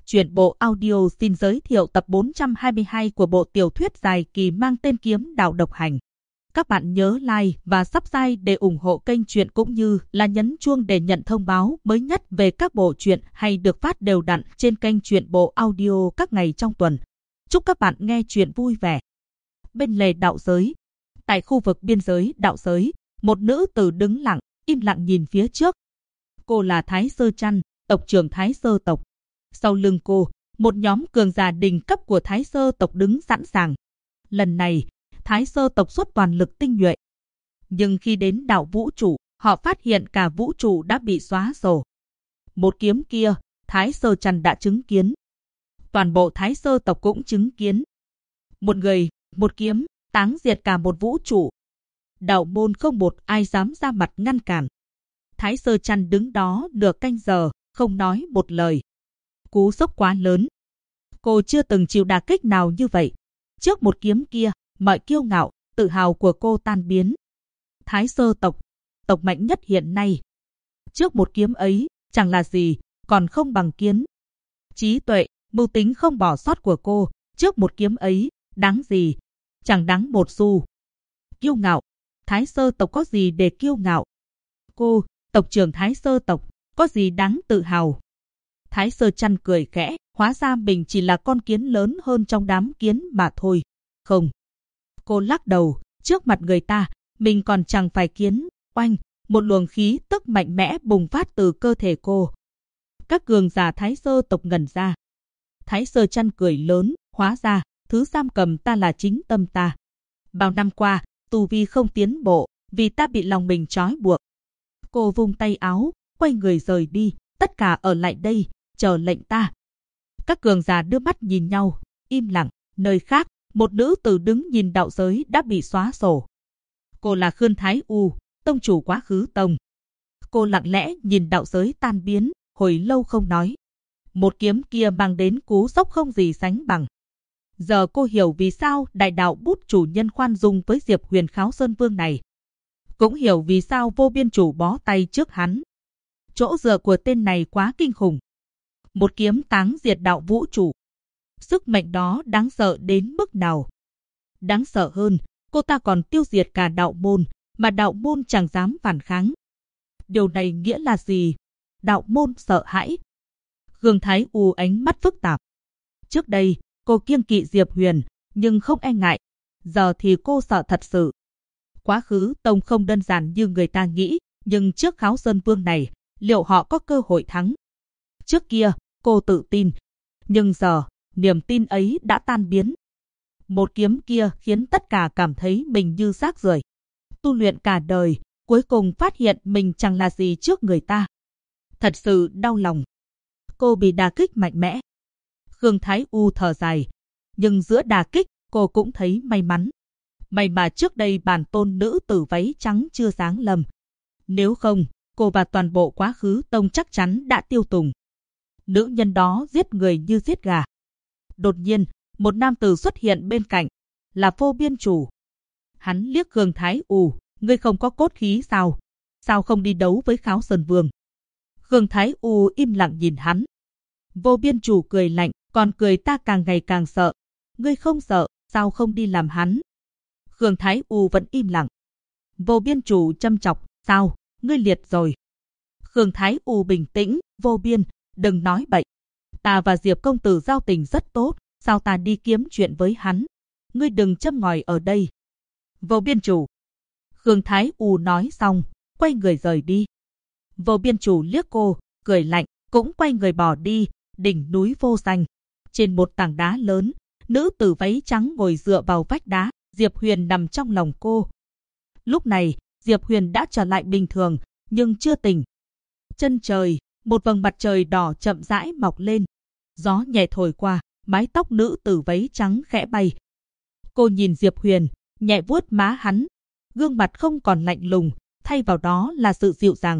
Truyện bộ audio xin giới thiệu tập 422 của bộ tiểu thuyết dài kỳ mang tên Kiếm Đạo Độc Hành. Các bạn nhớ like và subscribe để ủng hộ kênh truyện cũng như là nhấn chuông để nhận thông báo mới nhất về các bộ truyện hay được phát đều đặn trên kênh truyện bộ audio các ngày trong tuần. Chúc các bạn nghe truyện vui vẻ. Bên lề đạo giới, tại khu vực biên giới đạo giới, một nữ tử đứng lặng, im lặng nhìn phía trước. Cô là Thái Sơ Trăn, tộc trưởng Thái Sơ tộc. Sau lưng cô, một nhóm cường giả đỉnh cấp của Thái Sơ tộc đứng sẵn sàng. Lần này, Thái Sơ tộc xuất toàn lực tinh nhuệ. Nhưng khi đến đạo vũ trụ, họ phát hiện cả vũ trụ đã bị xóa sổ. Một kiếm kia, Thái Sơ Trăn đã chứng kiến. Toàn bộ Thái Sơ tộc cũng chứng kiến. Một người, một kiếm, táng diệt cả một vũ trụ. Đạo môn không một ai dám ra mặt ngăn cản. Thái Sơ Trăn đứng đó nửa canh giờ, không nói một lời. Cú sốc quá lớn. Cô chưa từng chịu đả kích nào như vậy. Trước một kiếm kia, mọi kiêu ngạo, tự hào của cô tan biến. Thái Sơ tộc, tộc mạnh nhất hiện nay. Trước một kiếm ấy, chẳng là gì, còn không bằng kiến. Trí tuệ, mưu tính không bỏ sót của cô, trước một kiếm ấy, đáng gì, chẳng đáng một xu. Kiêu ngạo, Thái Sơ tộc có gì để kiêu ngạo? Cô, tộc trưởng Thái Sơ tộc, có gì đáng tự hào? Thái Sơ Trăn cười khẽ, hóa ra mình chỉ là con kiến lớn hơn trong đám kiến mà thôi. Không. Cô lắc đầu, trước mặt người ta, mình còn chẳng phải kiến. Oanh, một luồng khí tức mạnh mẽ bùng phát từ cơ thể cô. Các cường giả Thái Sơ tộc ngẩn ra. Thái Sơ Trăn cười lớn, hóa ra, thứ giam cầm ta là chính tâm ta. Bao năm qua, tu vi không tiến bộ, vì ta bị lòng mình trói buộc. Cô vung tay áo, quay người rời đi, tất cả ở lại đây, chờ lệnh ta. Các cường giả đưa mắt nhìn nhau, im lặng. Nơi khác, một nữ tử đứng nhìn đạo giới đã bị xóa sổ. Cô là Khương Thái U, tông chủ Quá Khứ Tông. Cô lặng lẽ nhìn đạo giới tan biến, hồi lâu không nói. Một kiếm kia mang đến cú sốc không gì sánh bằng. Giờ cô hiểu vì sao đại đạo bút chủ nhân khoan dung với Diệp Huyền Kháo Sơn Vương này. Cũng hiểu vì sao vô biên chủ bó tay trước hắn. Chỗ dựa của tên này quá kinh khủng. Một kiếm táng diệt đạo vũ trụ. Sức mạnh đó đáng sợ đến mức nào? Đáng sợ hơn, cô ta còn tiêu diệt cả đạo môn, mà đạo môn chẳng dám phản kháng. Điều này nghĩa là gì? Đạo môn sợ hãi. Khương Thái U ánh mắt phức tạp. Trước đây, cô kiêng kỵ Diệp Huyền, nhưng không e ngại. Giờ thì cô sợ thật sự. Quá Khứ Tông không đơn giản như người ta nghĩ, nhưng trước Kháo Sơn Vương này, liệu họ có cơ hội thắng? Trước kia, cô tự tin. Nhưng giờ, niềm tin ấy đã tan biến. Một kiếm kia khiến tất cả cảm thấy mình như rác rưởi. Tu luyện cả đời, cuối cùng phát hiện mình chẳng là gì trước người ta. Thật sự đau lòng. Cô bị đả kích mạnh mẽ. Khương Thái U thở dài. Nhưng giữa đả kích, cô cũng thấy may mắn. May mà trước đây bản tôn nữ tử váy trắng chưa giáng lâm. Nếu không, cô và toàn bộ Quá Khứ Tông chắc chắn đã tiêu tùng. Nữ nhân đó giết người như giết gà. Đột nhiên, một nam tử xuất hiện bên cạnh, là Vô Biên Chủ. Hắn liếc Khương Thái U, ngươi không có cốt khí sao? Sao không đi đấu với Kháo Sơn Vương? Khương Thái U im lặng nhìn hắn. Vô Biên Chủ cười lạnh, còn cười ta càng ngày càng sợ. Ngươi không sợ, sao không đi làm hắn? Khương Thái U vẫn im lặng. Vô Biên Chủ châm chọc, sao, ngươi liệt rồi? Khương Thái U bình tĩnh, Vô Biên, đừng nói bậy. Ta và Diệp công tử giao tình rất tốt, sao ta đi kiếm chuyện với hắn? Ngươi đừng châm ngòi ở đây. Vô Biên Chủ. Khương Thái U nói xong, quay người rời đi. Vô Biên Chủ liếc cô, cười lạnh, cũng quay người bỏ đi. Đỉnh núi vô danh. Trên một tảng đá lớn, nữ tử váy trắng ngồi dựa vào vách đá, Diệp Huyền nằm trong lòng cô. Lúc này, Diệp Huyền đã trở lại bình thường, nhưng chưa tỉnh. Chân trời, một vầng mặt trời đỏ chậm rãi mọc lên. Gió nhẹ thổi qua, mái tóc nữ tử váy trắng khẽ bay. Cô nhìn Diệp Huyền, nhẹ vuốt má hắn. Gương mặt không còn lạnh lùng, thay vào đó là sự dịu dàng.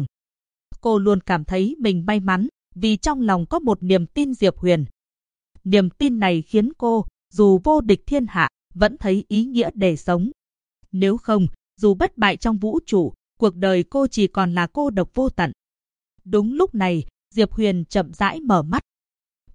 Cô luôn cảm thấy mình may mắn, vì trong lòng có một niềm tin Diệp Huyền. Niềm tin này khiến cô, dù vô địch thiên hạ, vẫn thấy ý nghĩa để sống. Nếu không, dù bất bại trong vũ trụ, cuộc đời cô chỉ còn là cô độc vô tận. Đúng lúc này, Diệp Huyền chậm rãi mở mắt.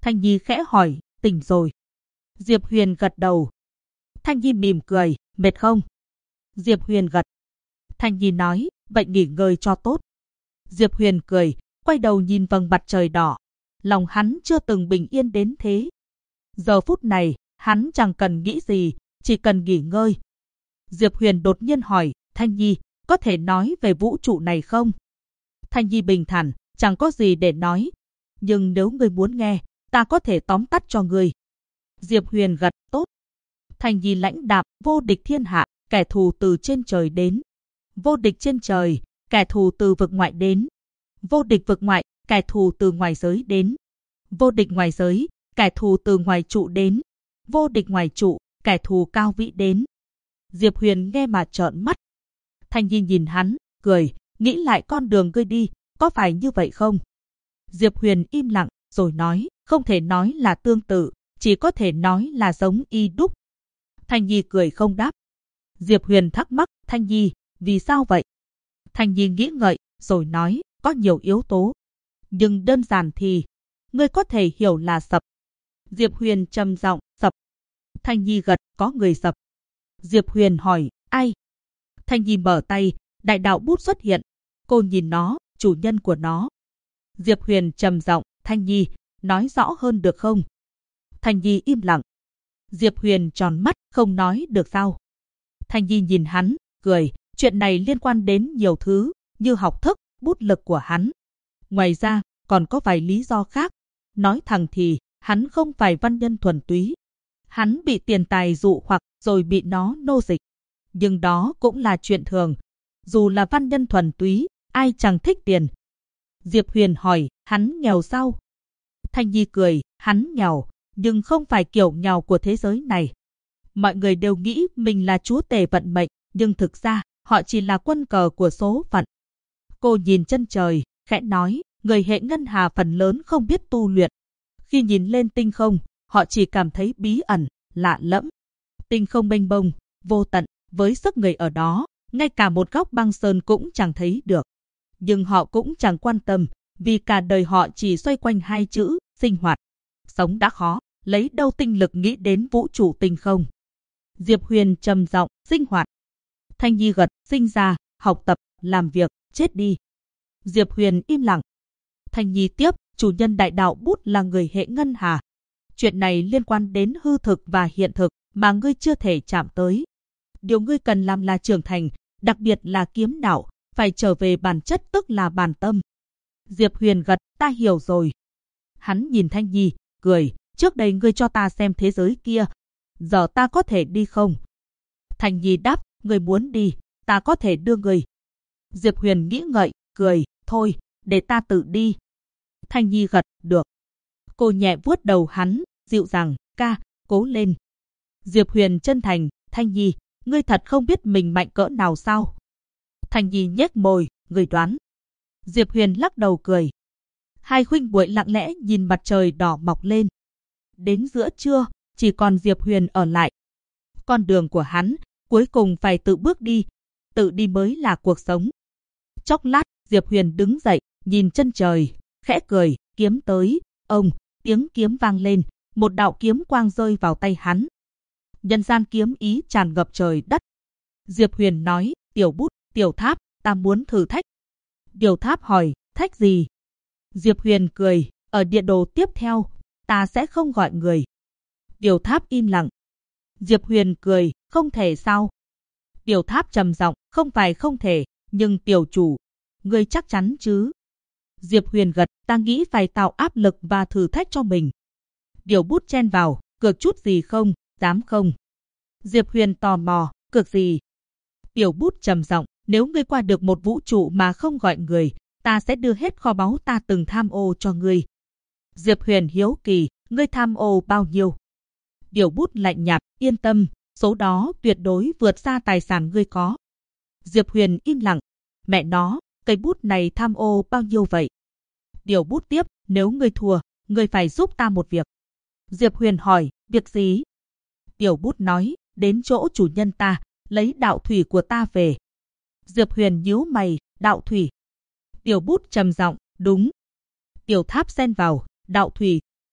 Thanh Nhi khẽ hỏi, tỉnh rồi. Diệp Huyền gật đầu. Thanh Nhi mỉm cười, mệt không? Diệp Huyền gật. Thanh Nhi nói, vậy nghỉ ngơi cho tốt. Diệp Huyền cười, quay đầu nhìn vầng mặt trời đỏ. Lòng hắn chưa từng bình yên đến thế. Giờ phút này, hắn chẳng cần nghĩ gì, chỉ cần nghỉ ngơi. Diệp Huyền đột nhiên hỏi, Thanh Nhi, có thể nói về vũ trụ này không? Thanh Nhi bình thản, chẳng có gì để nói. Nhưng nếu ngươi muốn nghe, ta có thể tóm tắt cho ngươi. Diệp Huyền gật, tốt. Thanh Nhi lãnh đạm, vô địch thiên hạ, kẻ thù từ trên trời đến. Vô địch trên trời, kẻ thù từ vực ngoại đến. Vô địch vực ngoại, kẻ thù từ ngoài giới đến. Vô địch ngoài giới, kẻ thù từ ngoài trụ đến. Vô địch ngoài trụ, kẻ thù cao vĩ đến. Diệp Huyền nghe mà trợn mắt. Thanh Nhi nhìn hắn, cười, nghĩ lại con đường ngươi đi, có phải như vậy không? Diệp Huyền im lặng, rồi nói, không thể nói là tương tự, chỉ có thể nói là giống y đúc. Thanh Nhi cười không đáp. Diệp Huyền thắc mắc, Thanh Nhi, vì sao vậy? Thanh Nhi nghĩ ngợi, rồi nói, có nhiều yếu tố. Nhưng đơn giản thì, ngươi có thể hiểu là sập. Diệp Huyền trầm giọng, sập. Thanh Nhi gật, có người sập. Diệp Huyền hỏi, ai? Thanh Nhi mở tay, đại đạo bút xuất hiện. Cô nhìn nó, chủ nhân của nó. Diệp Huyền trầm giọng, Thanh Nhi, nói rõ hơn được không? Thanh Nhi im lặng. Diệp Huyền tròn mắt, không nói được sao? Thanh Nhi nhìn hắn, cười, chuyện này liên quan đến nhiều thứ, như học thức, bút lực của hắn. Ngoài ra, còn có vài lý do khác. Nói thẳng thì, hắn không phải văn nhân thuần túy. Hắn bị tiền tài dụ hoặc rồi bị nó nô dịch. Nhưng đó cũng là chuyện thường. Dù là văn nhân thuần túy, ai chẳng thích tiền. Diệp Huyền hỏi, hắn nghèo sao? Thanh Nhi cười, hắn nghèo, nhưng không phải kiểu nghèo của thế giới này. Mọi người đều nghĩ mình là chúa tể vận mệnh, nhưng thực ra, họ chỉ là quân cờ của số phận. Cô nhìn chân trời, khẽ nói, người hệ ngân hà phần lớn không biết tu luyện. Khi nhìn lên tinh không, họ chỉ cảm thấy bí ẩn, lạ lẫm. Tinh không mênh mông, vô tận, với sức người ở đó, ngay cả một góc băng sơn cũng chẳng thấy được. Nhưng họ cũng chẳng quan tâm, vì cả đời họ chỉ xoay quanh hai chữ, sinh hoạt. Sống đã khó, lấy đâu tinh lực nghĩ đến vũ trụ tinh không. Diệp Huyền trầm giọng, sinh hoạt. Thanh Nhi gật, sinh ra, học tập, làm việc, chết đi. Diệp Huyền im lặng. Thanh Nhi tiếp, chủ nhân đại đạo bút là người hệ ngân hà. Chuyện này liên quan đến hư thực và hiện thực mà ngươi chưa thể chạm tới. Điều ngươi cần làm là trưởng thành, đặc biệt là kiếm đạo, phải trở về bản chất tức là bản tâm. Diệp Huyền gật, ta hiểu rồi. Hắn nhìn Thanh Nhi, cười, trước đây ngươi cho ta xem thế giới kia, giờ ta có thể đi không? Thanh Nhi đáp, ngươi muốn đi, ta có thể đưa ngươi. Diệp Huyền nghĩ ngợi, cười, thôi, để ta tự đi. Thanh Nhi gật, được. Cô nhẹ vuốt đầu hắn, dịu dàng, ca, cố lên. Diệp Huyền chân thành, Thanh Nhi, ngươi thật không biết mình mạnh cỡ nào sao? Thanh Nhi nhếch môi, ngươi đoán. Diệp Huyền lắc đầu cười. Hai huynh muội lặng lẽ nhìn mặt trời đỏ mọc lên. Đến giữa trưa, chỉ còn Diệp Huyền ở lại. Con đường của hắn, cuối cùng phải tự bước đi. Tự đi mới là cuộc sống. Chốc lát, Diệp Huyền đứng dậy, nhìn chân trời, khẽ cười, kiếm tới, ông, tiếng kiếm vang lên, một đạo kiếm quang rơi vào tay hắn. Nhân gian kiếm ý tràn ngập trời đất. Diệp Huyền nói, Tiểu Bút, Tiểu Tháp, ta muốn thử thách. Tiểu Tháp hỏi, thách gì? Diệp Huyền cười, ở địa đồ tiếp theo, ta sẽ không gọi người. Tiểu Tháp im lặng. Diệp Huyền cười, không thể sao? Tiểu Tháp trầm giọng, không phải không thể, nhưng tiểu chủ, ngươi chắc chắn chứ? Diệp Huyền gật, ta nghĩ phải tạo áp lực và thử thách cho mình. Tiểu Bút chen vào, cược chút gì không, dám không? Diệp Huyền tò mò, cược gì? Tiểu Bút trầm giọng, nếu ngươi qua được một vũ trụ mà không gọi người, ta sẽ đưa hết kho báu ta từng tham ô cho ngươi. Diệp Huyền hiếu kỳ, ngươi tham ô bao nhiêu? Tiểu Bút lạnh nhạt, yên tâm, số đó tuyệt đối vượt xa tài sản ngươi có. Diệp Huyền im lặng, mẹ nó, cây bút này tham ô bao nhiêu vậy? Tiểu Bút tiếp, nếu ngươi thua, ngươi phải giúp ta một việc. Diệp Huyền hỏi, việc gì? Tiểu Bút nói, đến chỗ chủ nhân ta, lấy đạo thủy của ta về. Diệp Huyền nhíu mày, đạo thủy. Tiểu Bút trầm giọng, đúng. Tiểu Tháp xen vào, đạo thủy.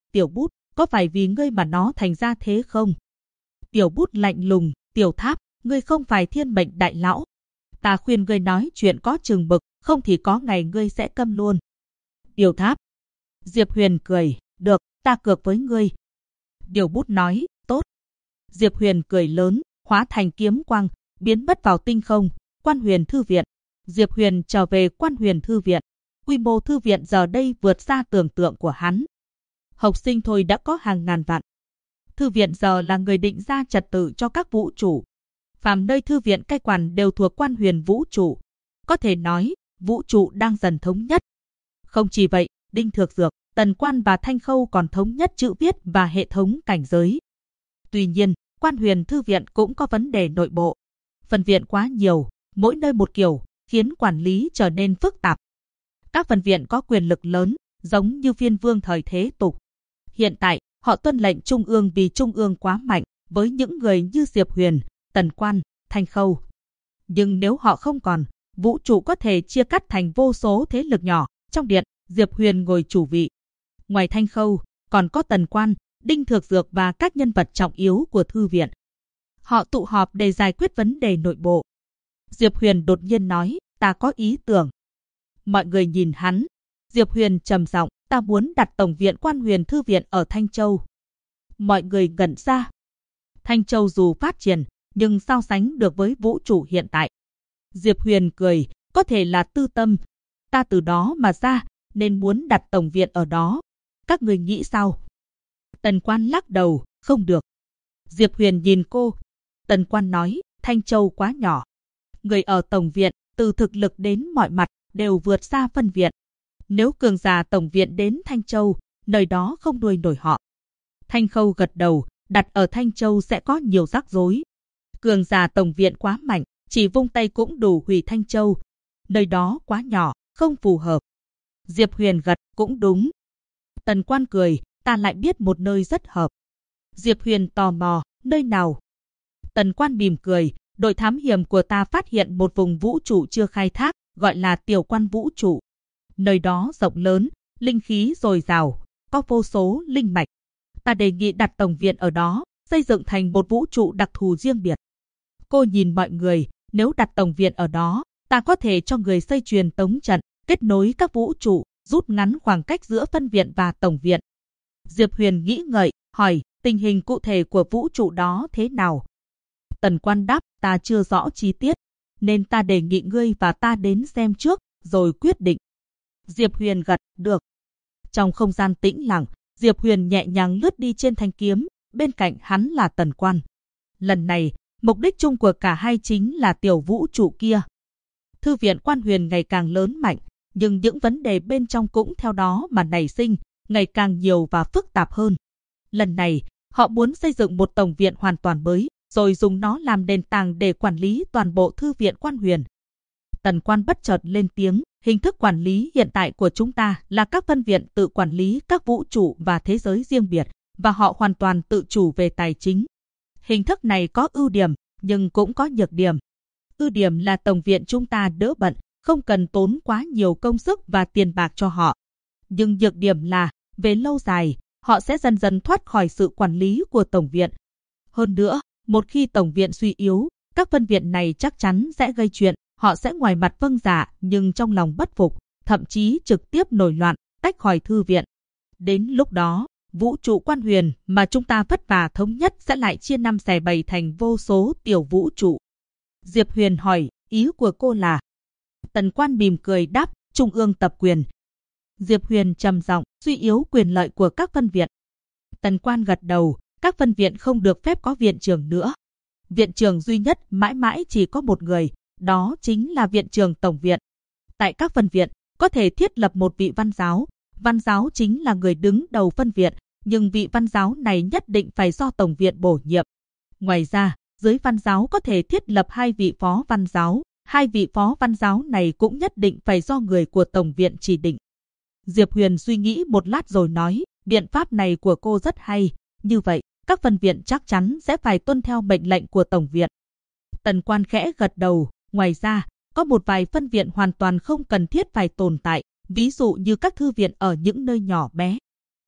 Tiểu Bút, có phải vì ngươi mà nó thành ra thế không? Tiểu Bút lạnh lùng, Tiểu Tháp, ngươi không phải thiên mệnh đại lão. Ta khuyên ngươi nói chuyện có chừng mực, không thì có ngày ngươi sẽ câm luôn. Tiểu Tháp. Diệp Huyền cười, được, ta cược với ngươi. Tiểu Bút nói, tốt. Diệp Huyền cười lớn, hóa thành kiếm quang, biến mất vào tinh không. Quan Huyền Thư Viện. Diệp Huyền trở về Quan Huyền Thư Viện. Quy mô thư viện giờ đây vượt xa tưởng tượng của hắn. Học sinh thôi đã có hàng ngàn vạn. Thư viện giờ là người định ra trật tự cho các vũ trụ. Phàm nơi thư viện cai quản đều thuộc Quan Huyền vũ trụ. Có thể nói, vũ trụ đang dần thống nhất. Không chỉ vậy, Đinh Thược Dược, Tần Quan và Thanh Khâu còn thống nhất chữ viết và hệ thống cảnh giới. Tuy nhiên, Quan Huyền Thư Viện cũng có vấn đề nội bộ. Phân viện quá nhiều, mỗi nơi một kiểu, khiến quản lý trở nên phức tạp. Các phân viện có quyền lực lớn, giống như Phiên Vương thời Thế Tục. Hiện tại, họ tuân lệnh Trung ương vì Trung ương quá mạnh, với những người như Diệp Huyền, Tần Quan, Thanh Khâu. Nhưng nếu họ không còn, vũ trụ có thể chia cắt thành vô số thế lực nhỏ. Trong điện, Diệp Huyền ngồi chủ vị. Ngoài Thanh Khâu, còn có Tần Quan, Đinh Thược Dược và các nhân vật trọng yếu của thư viện. Họ tụ họp để giải quyết vấn đề nội bộ. Diệp Huyền đột nhiên nói, ta có ý tưởng. Mọi người nhìn hắn. Diệp Huyền trầm giọng, ta muốn đặt tổng viện Quan Huyền Thư Viện ở Thanh Châu. Mọi người ngẩn ra. Thanh Châu dù phát triển, nhưng so sánh được với vũ trụ hiện tại. Diệp Huyền cười, có thể là tư tâm. Ta từ đó mà ra, nên muốn đặt tổng viện ở đó. Các người nghĩ sao? Tần Quan lắc đầu, không được. Diệp Huyền nhìn cô. Tần Quan nói, Thanh Châu quá nhỏ. Người ở tổng viện, từ thực lực đến mọi mặt, đều vượt xa phân viện. Nếu cường giả tổng viện đến Thanh Châu, nơi đó không nuôi nổi họ. Thanh Khâu gật đầu, đặt ở Thanh Châu sẽ có nhiều rắc rối. Cường giả tổng viện quá mạnh, chỉ vung tay cũng đủ hủy Thanh Châu. Nơi đó quá nhỏ, không phù hợp. Diệp Huyền gật, cũng đúng. Tần Quan cười, ta lại biết một nơi rất hợp. Diệp Huyền tò mò, nơi nào? Tần Quan mỉm cười, đội thám hiểm của ta phát hiện một vùng vũ trụ chưa khai thác, gọi là Tiểu Quan vũ trụ. Nơi đó rộng lớn, linh khí dồi dào, có vô số linh mạch. Ta đề nghị đặt tổng viện ở đó, xây dựng thành một vũ trụ đặc thù riêng biệt. Cô nhìn mọi người, nếu đặt tổng viện ở đó, ta có thể cho người xây truyền tống trận, kết nối các vũ trụ, rút ngắn khoảng cách giữa phân viện và tổng viện. Diệp Huyền nghĩ ngợi, hỏi, tình hình cụ thể của vũ trụ đó thế nào? Tần Quan đáp, ta chưa rõ chi tiết, nên ta đề nghị ngươi và ta đến xem trước, rồi quyết định. Diệp Huyền gật, được. Trong không gian tĩnh lặng, Diệp Huyền nhẹ nhàng lướt đi trên thanh kiếm, bên cạnh hắn là Tần Quan. Lần này, mục đích chung của cả hai chính là tiểu vũ trụ kia. Thư viện Quan Huyền ngày càng lớn mạnh, nhưng những vấn đề bên trong cũng theo đó mà nảy sinh, ngày càng nhiều và phức tạp hơn. Lần này, họ muốn xây dựng một tổng viện hoàn toàn mới, rồi dùng nó làm nền tảng để quản lý toàn bộ Thư viện Quan Huyền. Tần Quan bất chợt lên tiếng, hình thức quản lý hiện tại của chúng ta là các phân viện tự quản lý các vũ trụ và thế giới riêng biệt, và họ hoàn toàn tự chủ về tài chính. Hình thức này có ưu điểm, nhưng cũng có nhược điểm. Ưu điểm là tổng viện chúng ta đỡ bận, không cần tốn quá nhiều công sức và tiền bạc cho họ. Nhưng nhược điểm là, về lâu dài, họ sẽ dần dần thoát khỏi sự quản lý của tổng viện. Hơn nữa, một khi tổng viện suy yếu, các phân viện này chắc chắn sẽ gây chuyện, họ sẽ ngoài mặt vâng dạ nhưng trong lòng bất phục, thậm chí trực tiếp nổi loạn, tách khỏi thư viện. Đến lúc đó, vũ trụ Quan Huyền mà chúng ta vất vả thống nhất sẽ lại chia năm xẻ bảy thành vô số tiểu vũ trụ. Diệp Huyền hỏi, ý của cô là? Tần Quan mỉm cười đáp, trung ương tập quyền. Diệp Huyền trầm giọng, suy yếu quyền lợi của các phân viện. Tần Quan gật đầu, các phân viện không được phép có viện trưởng nữa. Viện trưởng duy nhất mãi mãi chỉ có một người, đó chính là viện trưởng tổng viện. Tại các phân viện, có thể thiết lập một vị văn giáo. Văn giáo chính là người đứng đầu phân viện, nhưng vị văn giáo này nhất định phải do tổng viện bổ nhiệm. Ngoài ra, dưới văn giáo có thể thiết lập 2 vị phó văn giáo. 2 vị phó văn giáo này cũng nhất định phải do người của tổng viện chỉ định. Diệp Huyền suy nghĩ một lát rồi nói, biện pháp này của cô rất hay. Như vậy, các phân viện chắc chắn sẽ phải tuân theo mệnh lệnh của tổng viện. Tần Quan khẽ gật đầu. Ngoài ra, có một vài phân viện hoàn toàn không cần thiết phải tồn tại, ví dụ như các thư viện ở những nơi nhỏ bé.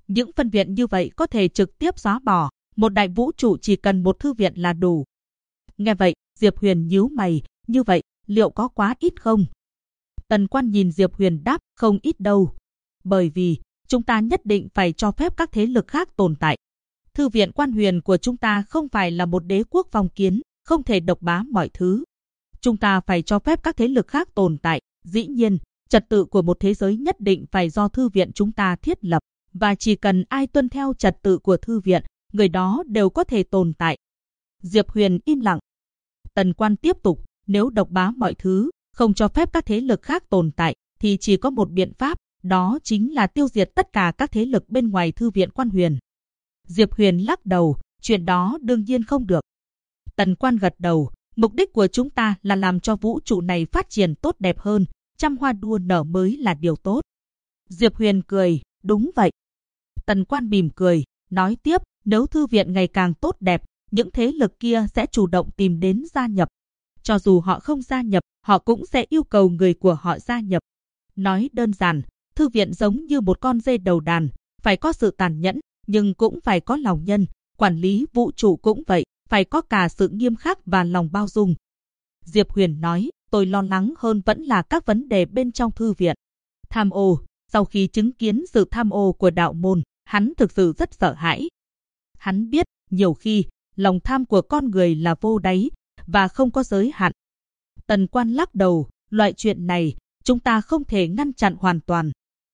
Những phân viện như vậy có thể trực tiếp xóa bỏ, một đại vũ trụ chỉ cần một thư viện là đủ. Nghe vậy, Diệp Huyền nhíu mày, như vậy, liệu có quá ít không? Tần Quan nhìn Diệp Huyền đáp, không ít đâu. Bởi vì, chúng ta nhất định phải cho phép các thế lực khác tồn tại. Thư viện Quan Huyền của chúng ta không phải là một đế quốc phong kiến, không thể độc bá mọi thứ. Chúng ta phải cho phép các thế lực khác tồn tại. Dĩ nhiên, trật tự của một thế giới nhất định phải do thư viện chúng ta thiết lập, và chỉ cần ai tuân theo trật tự của thư viện, người đó đều có thể tồn tại. Diệp Huyền im lặng. Tần Quan tiếp tục, nếu độc bá mọi thứ, không cho phép các thế lực khác tồn tại, thì chỉ có một biện pháp, đó chính là tiêu diệt tất cả các thế lực bên ngoài thư viện Quan Huyền. Diệp Huyền lắc đầu, chuyện đó đương nhiên không được. Tần Quan gật đầu, mục đích của chúng ta là làm cho vũ trụ này phát triển tốt đẹp hơn, trăm hoa đua nở mới là điều tốt. Diệp Huyền cười, đúng vậy. Tần Quan mỉm cười, nói tiếp, nếu thư viện ngày càng tốt đẹp, những thế lực kia sẽ chủ động tìm đến gia nhập. Cho dù họ không gia nhập, họ cũng sẽ yêu cầu người của họ gia nhập. Nói đơn giản, thư viện giống như một con dê đầu đàn, phải có sự tàn nhẫn, nhưng cũng phải có lòng nhân. Quản lý vũ trụ cũng vậy, phải có cả sự nghiêm khắc và lòng bao dung. Diệp Huyền nói, tôi lo lắng hơn vẫn là các vấn đề bên trong thư viện. Tham ô, sau khi chứng kiến sự tham ô của đạo môn, hắn thực sự rất sợ hãi. Hắn biết, nhiều khi, lòng tham của con người là vô đáy, và không có giới hạn. Tần Quan lắc đầu, loại chuyện này, chúng ta không thể ngăn chặn hoàn toàn.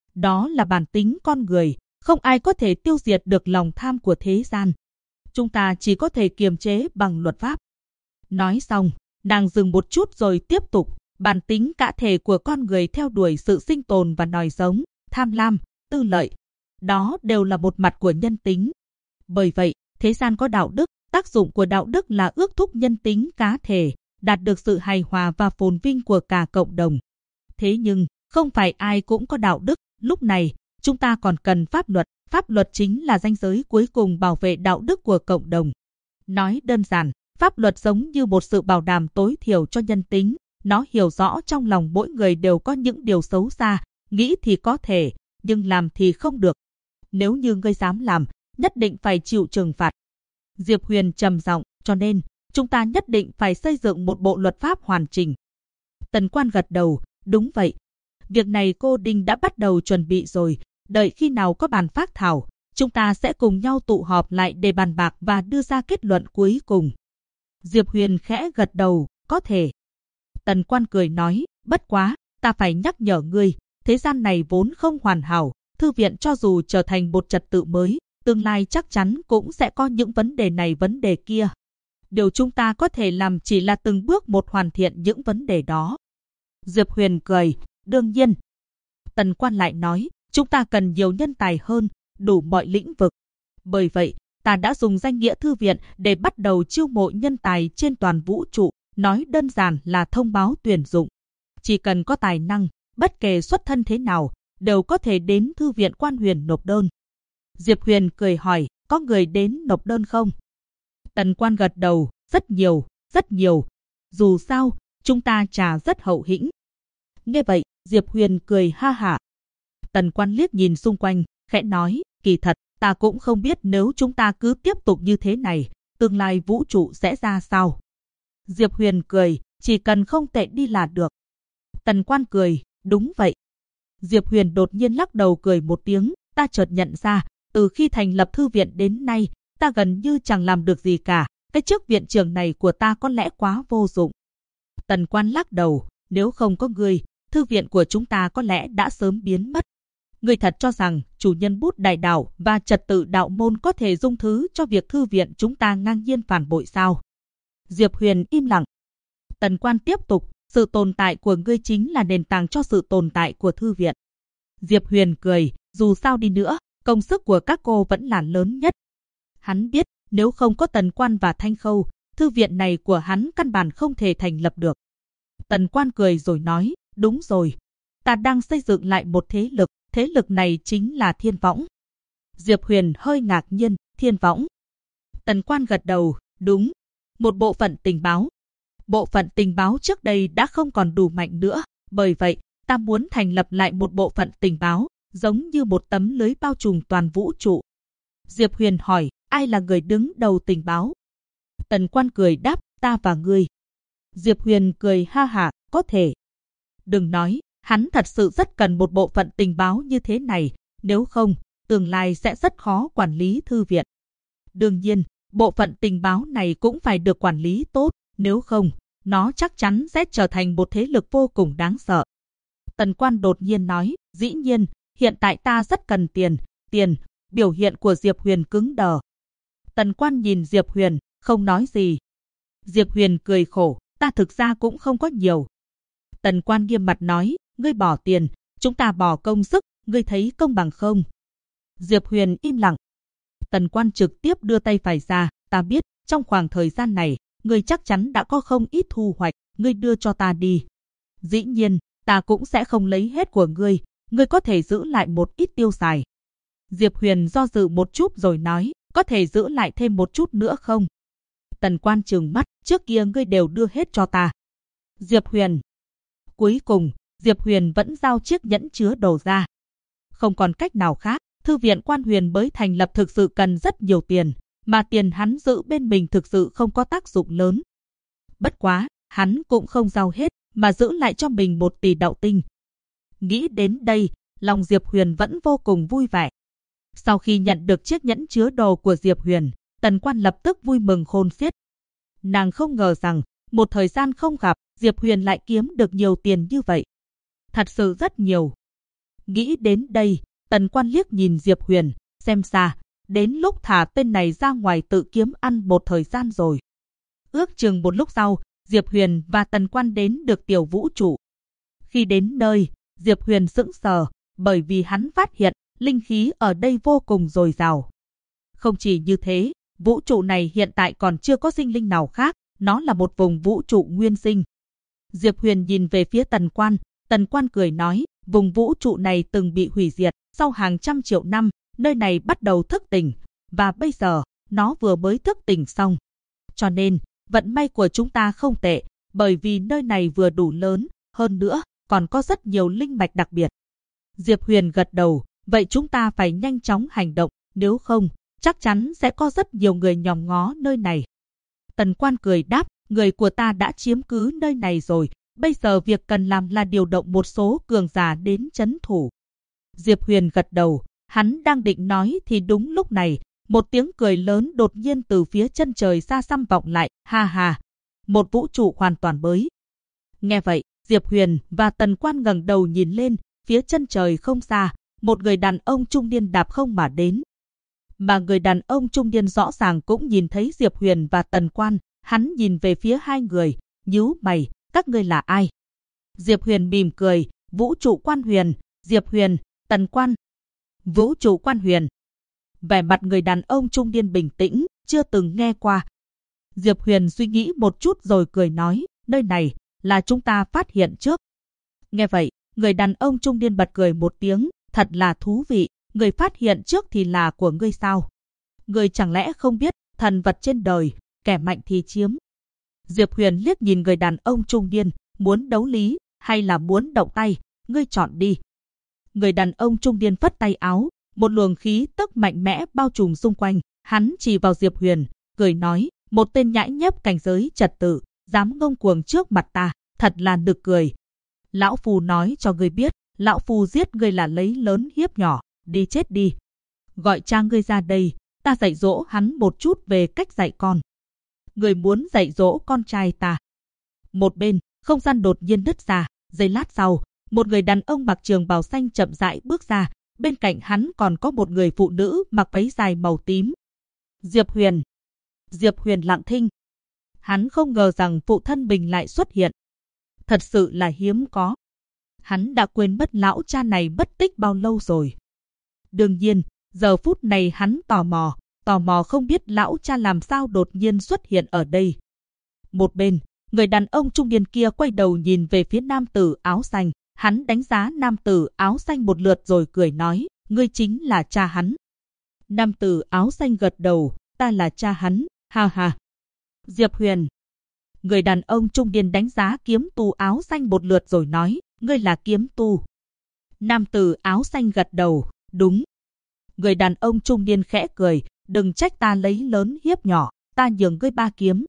Đó là bản tính con người, không ai có thể tiêu diệt được lòng tham của thế gian. Chúng ta chỉ có thể kiềm chế bằng luật pháp. Nói xong, nàng dừng một chút rồi tiếp tục, bản tính cả thể của con người theo đuổi sự sinh tồn và nòi giống, tham lam, tư lợi. Đó đều là một mặt của nhân tính. Bởi vậy, thế gian có đạo đức, tác dụng của đạo đức là ước thúc nhân tính cá thể, đạt được sự hài hòa và phồn vinh của cả cộng đồng. Thế nhưng, không phải ai cũng có đạo đức, lúc này, chúng ta còn cần pháp luật chính là ranh giới cuối cùng bảo vệ đạo đức của cộng đồng. Nói đơn giản, pháp luật giống như một sự bảo đảm tối thiểu cho nhân tính, nó hiểu rõ trong lòng mỗi người đều có những điều xấu xa, nghĩ thì có thể, nhưng làm thì không được. Nếu như ngươi dám làm, nhất định phải chịu trừng phạt. Diệp Huyền trầm giọng, cho nên, chúng ta nhất định phải xây dựng một bộ luật pháp hoàn chỉnh. Tần Quan gật đầu, đúng vậy. Việc này cô Đinh đã bắt đầu chuẩn bị rồi, đợi khi nào có bản phác thảo, chúng ta sẽ cùng nhau tụ họp lại để bàn bạc và đưa ra kết luận cuối cùng. Diệp Huyền khẽ gật đầu, có thể. Tần Quan cười nói, bất quá, ta phải nhắc nhở ngươi, thế gian này vốn không hoàn hảo, thư viện cho dù trở thành một trật tự mới, tương lai chắc chắn cũng sẽ có những vấn đề này vấn đề kia. Điều chúng ta có thể làm chỉ là từng bước một hoàn thiện những vấn đề đó. Diệp Huyền cười, đương nhiên. Tần Quan lại nói, chúng ta cần nhiều nhân tài hơn, đủ mọi lĩnh vực. Bởi vậy, ta đã dùng danh nghĩa thư viện để bắt đầu chiêu mộ nhân tài trên toàn vũ trụ, nói đơn giản là thông báo tuyển dụng. Chỉ cần có tài năng, bất kể xuất thân thế nào, đều có thể đến thư viện Quan Huyền nộp đơn. Diệp Huyền cười hỏi, có người đến nộp đơn không? Tần Quan gật đầu, rất nhiều, rất nhiều. Dù sao, chúng ta trả rất hậu hĩnh. Nghe vậy, Diệp Huyền cười ha hả. Tần Quan liếc nhìn xung quanh, khẽ nói, kỳ thật, ta cũng không biết nếu chúng ta cứ tiếp tục như thế này, tương lai vũ trụ sẽ ra sao. Diệp Huyền cười, chỉ cần không tệ đi là được. Tần Quan cười, đúng vậy. Diệp Huyền đột nhiên lắc đầu cười một tiếng, ta chợt nhận ra, từ khi thành lập thư viện đến nay, ta gần như chẳng làm được gì cả, cái chức viện trưởng này của ta có lẽ quá vô dụng. Tần Quan lắc đầu, nếu không có ngươi, thư viện của chúng ta có lẽ đã sớm biến mất. Ngươi thật cho rằng chủ nhân bút đại đạo và trật tự đạo môn có thể dung thứ cho việc thư viện chúng ta ngang nhiên phản bội sao? Diệp Huyền im lặng. Tần Quan tiếp tục, sự tồn tại của ngươi chính là nền tảng cho sự tồn tại của thư viện. Diệp Huyền cười, dù sao đi nữa, công sức của các cô vẫn là lớn nhất. Hắn biết, nếu không có Tần Quan và Thanh Khâu, thư viện này của hắn căn bản không thể thành lập được. Tần Quan cười rồi nói, đúng rồi, ta đang xây dựng lại một thế lực này chính là Thiên Võng. Diệp Huyền hơi ngạc nhiên, Thiên Võng. Tần Quan gật đầu, đúng, một bộ phận tình báo. Bộ phận tình báo trước đây đã không còn đủ mạnh nữa, bởi vậy ta muốn thành lập lại một bộ phận tình báo, giống như một tấm lưới bao trùm toàn vũ trụ. Diệp Huyền hỏi, ai là người đứng đầu tình báo? Tần Quan cười đáp, ta và ngươi. Diệp Huyền cười ha hả, có thể. Đừng nói, hắn thật sự rất cần một bộ phận tình báo như thế này, nếu không, tương lai sẽ rất khó quản lý thư viện. Đương nhiên, bộ phận tình báo này cũng phải được quản lý tốt, nếu không, nó chắc chắn sẽ trở thành một thế lực vô cùng đáng sợ. Tần Quan đột nhiên nói, dĩ nhiên, hiện tại ta rất cần tiền, biểu hiện của Diệp Huyền cứng đờ. Tần Quan nhìn Diệp Huyền, không nói gì. Diệp Huyền cười khổ, ta thực ra cũng không có nhiều. Tần Quan nghiêm mặt nói, ngươi bỏ tiền, chúng ta bỏ công sức, ngươi thấy công bằng không? Diệp Huyền im lặng. Tần Quan trực tiếp đưa tay phải ra, ta biết, trong khoảng thời gian này, ngươi chắc chắn đã có không ít thu hoạch, ngươi đưa cho ta đi. Dĩ nhiên, ta cũng sẽ không lấy hết của ngươi có thể giữ lại một ít tiêu xài. Diệp Huyền do dự một chút rồi nói, có thể giữ lại thêm một chút nữa không? Tần Quan trừng mắt, trước kia ngươi đều đưa hết cho ta. Diệp Huyền. Cuối cùng, Diệp Huyền vẫn giao chiếc nhẫn chứa đồ ra. Không còn cách nào khác, thư viện Quan Huyền mới thành lập thực sự cần rất nhiều tiền, mà tiền hắn giữ bên mình thực sự không có tác dụng lớn. Bất quá, hắn cũng không giao hết, mà giữ lại cho mình 1 tỷ đạo tinh. Nghĩ đến đây, lòng Diệp Huyền vẫn vô cùng vui vẻ. Sau khi nhận được chiếc nhẫn chứa đồ của Diệp Huyền, Tần Quan lập tức vui mừng khôn xiết. Nàng không ngờ rằng, một thời gian không gặp, Diệp Huyền lại kiếm được nhiều tiền như vậy. Thật sự rất nhiều. Nghĩ đến đây, Tần Quan liếc nhìn Diệp Huyền, xem ra, đến lúc thả tên này ra ngoài tự kiếm ăn một thời gian rồi. Ước chừng một lúc sau, Diệp Huyền và Tần Quan đến được tiểu vũ trụ. Khi đến nơi, Diệp Huyền sững sờ, bởi vì hắn phát hiện, linh khí ở đây vô cùng dồi dào. Không chỉ như thế, vũ trụ này hiện tại còn chưa có sinh linh nào khác, nó là một vùng vũ trụ nguyên sinh. Diệp Huyền nhìn về phía Tần Quan cười nói, vùng vũ trụ này từng bị hủy diệt, sau hàng trăm triệu năm, nơi này bắt đầu thức tỉnh, và bây giờ, nó vừa mới thức tỉnh xong. Cho nên, vận may của chúng ta không tệ, bởi vì nơi này vừa đủ lớn, hơn nữa, còn có rất nhiều linh mạch đặc biệt. Diệp Huyền gật đầu, vậy chúng ta phải nhanh chóng hành động, nếu không, chắc chắn sẽ có rất nhiều người nhòm ngó nơi này. Tần Quan cười đáp, người của ta đã chiếm cứ nơi này rồi, bây giờ việc cần làm là điều động một số cường giả đến trấn thủ. Diệp Huyền gật đầu, hắn đang định nói thì đúng lúc này, một tiếng cười lớn đột nhiên từ phía chân trời xa xăm vọng lại, ha ha, một vũ trụ hoàn toàn mới. Nghe vậy, Diệp Huyền và Tần Quan ngẩng đầu nhìn lên, phía chân trời không xa, một người đàn ông trung niên đạp không mà đến. Mà người đàn ông trung niên rõ ràng cũng nhìn thấy Diệp Huyền và Tần Quan, hắn nhìn về phía hai người, nhíu mày, các ngươi là ai? Diệp Huyền mỉm cười, vũ trụ Quan Huyền, Diệp Huyền, Tần Quan. Vũ trụ Quan Huyền. Vẻ mặt người đàn ông trung niên bình tĩnh, chưa từng nghe qua. Diệp Huyền suy nghĩ một chút rồi cười nói, nơi này là chúng ta phát hiện trước. Nghe vậy, người đàn ông trung niên bật cười một tiếng, thật là thú vị, người phát hiện trước thì là của ngươi sao? Ngươi chẳng lẽ không biết, thần vật trên đời, kẻ mạnh thì chiếm. Diệp Huyền liếc nhìn người đàn ông trung niên, muốn đấu lý, hay là muốn động tay, ngươi chọn đi. Người đàn ông trung niên phất tay áo, một luồng khí tức mạnh mẽ bao trùm xung quanh, hắn chỉ vào Diệp Huyền, cười nói, một tên nhãi nhép cảnh giới trật tự, dám ngông cuồng trước mặt ta, thật là nực cười. Lão Phù nói cho ngươi biết, lão Phù giết ngươi là lấy lớn hiếp nhỏ, đi chết đi. Gọi cha ngươi ra đây, ta dạy dỗ hắn một chút về cách dạy con. Ngươi muốn dạy dỗ con trai ta. Một bên, không gian đột nhiên nứt ra, giây lát sau, một người đàn ông mặc trường bào xanh chậm rãi bước ra, bên cạnh hắn còn có một người phụ nữ mặc váy dài màu tím. Diệp Huyền. Diệp Huyền lặng thinh. Hắn không ngờ rằng phụ thân mình lại xuất hiện. Thật sự là hiếm có. Hắn đã quên mất lão cha này mất tích bao lâu rồi. Đương nhiên, giờ phút này hắn tò mò không biết lão cha làm sao đột nhiên xuất hiện ở đây. Một bên, người đàn ông trung niên kia quay đầu nhìn về phía nam tử áo xanh. Hắn đánh giá nam tử áo xanh một lượt rồi cười nói, ngươi chính là cha hắn. Nam tử áo xanh gật đầu, ta là cha hắn, ha ha. Diệp Huyền. Người đàn ông trung niên đánh giá kiếm tu áo xanh một lượt rồi nói, ngươi là kiếm tu. Nam tử áo xanh gật đầu, đúng. Người đàn ông trung niên khẽ cười, đừng trách ta lấy lớn hiếp nhỏ, ta nhường ngươi 3 kiếm.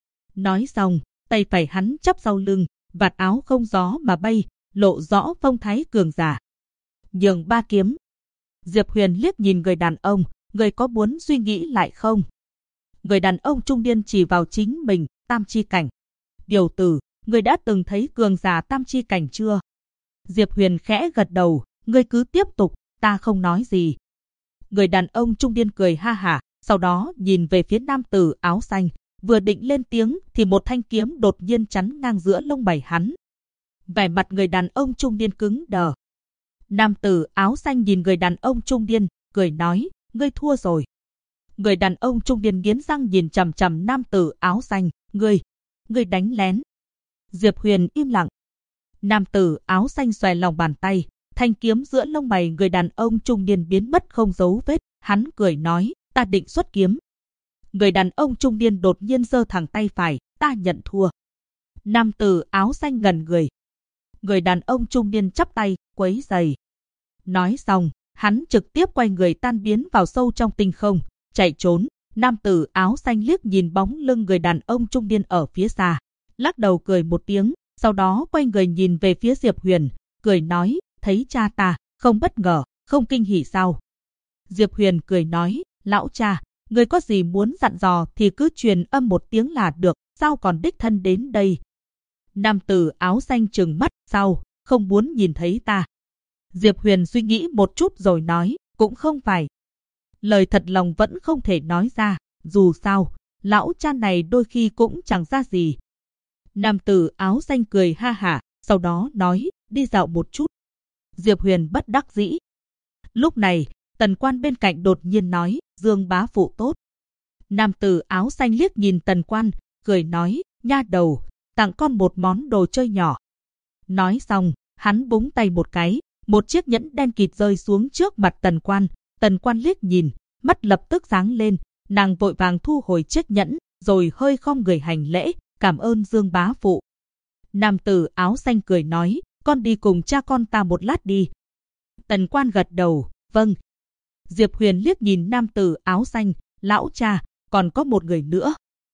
Nói xong, tay phải hắn chắp sau lưng, vạt áo không gió mà bay, lộ rõ phong thái cường giả. Nhường 3 kiếm. Diệp Huyền liếc nhìn người đàn ông, người có muốn suy nghĩ lại không? Người đàn ông trung niên chỉ vào chính mình, tam chi cảnh. Điều tử, người đã từng thấy cường giả tam chi cảnh chưa? Diệp Huyền khẽ gật đầu, ngươi cứ tiếp tục, ta không nói gì. Người đàn ông trung niên cười ha hả, sau đó nhìn về phía nam tử áo xanh, vừa định lên tiếng thì một thanh kiếm đột nhiên chắn ngang giữa lông mày hắn. Vẻ mặt người đàn ông trung niên cứng đờ. Nam tử áo xanh nhìn người đàn ông trung niên, cười nói, ngươi thua rồi. Người đàn ông trung niên nghiến răng nhìn chằm chằm nam tử áo xanh, ngươi đánh lén. Diệp Huyền im lặng. Nam tử áo xanh xòe lòng bàn tay, thanh kiếm giữa lông mày người đàn ông trung niên biến mất không dấu vết, hắn cười nói, ta định xuất kiếm. Người đàn ông trung niên đột nhiên giơ thẳng tay phải, ta nhận thua. Nam tử áo xanh ngẩn người. Người đàn ông trung niên chắp tay, quấy rầy. Nói xong, hắn trực tiếp quay người tan biến vào sâu trong tinh không, chạy trốn. Nam tử áo xanh liếc nhìn bóng lưng người đàn ông trung niên ở phía xa, lắc đầu cười một tiếng, sau đó quay người nhìn về phía Diệp Huyền, cười nói, thấy cha ta, không bất ngờ, không kinh hỉ sao? Diệp Huyền cười nói, lão cha, người có gì muốn dặn dò thì cứ truyền âm một tiếng là được, sao còn đích thân đến đây? Nam tử áo xanh trừng mắt, sao, không muốn nhìn thấy ta? Diệp Huyền suy nghĩ một chút rồi nói, cũng không phải. Lời thật lòng vẫn không thể nói ra, dù sao, lão cha này đôi khi cũng chẳng ra gì. Nam tử áo xanh cười ha hả, sau đó nói, đi dạo một chút. Diệp Huyền bất đắc dĩ. Lúc này, Tần Quan bên cạnh đột nhiên nói, Dương bá phụ tốt. Nam tử áo xanh liếc nhìn Tần Quan, cười nói, nha đầu, tặng con một món đồ chơi nhỏ. Nói xong, hắn búng tay một cái, một chiếc nhẫn đen kịt rơi xuống trước mặt Tần Quan. Tần Quan liếc nhìn, mắt lập tức sáng lên, nàng vội vàng thu hồi chiếc nhẫn, rồi hơi khom người hành lễ, cảm ơn Dương bá phụ. Nam tử áo xanh cười nói, con đi cùng cha con ta một lát đi. Tần Quan gật đầu, vâng. Diệp Huyền liếc nhìn nam tử áo xanh, lão cha, còn có một người nữa.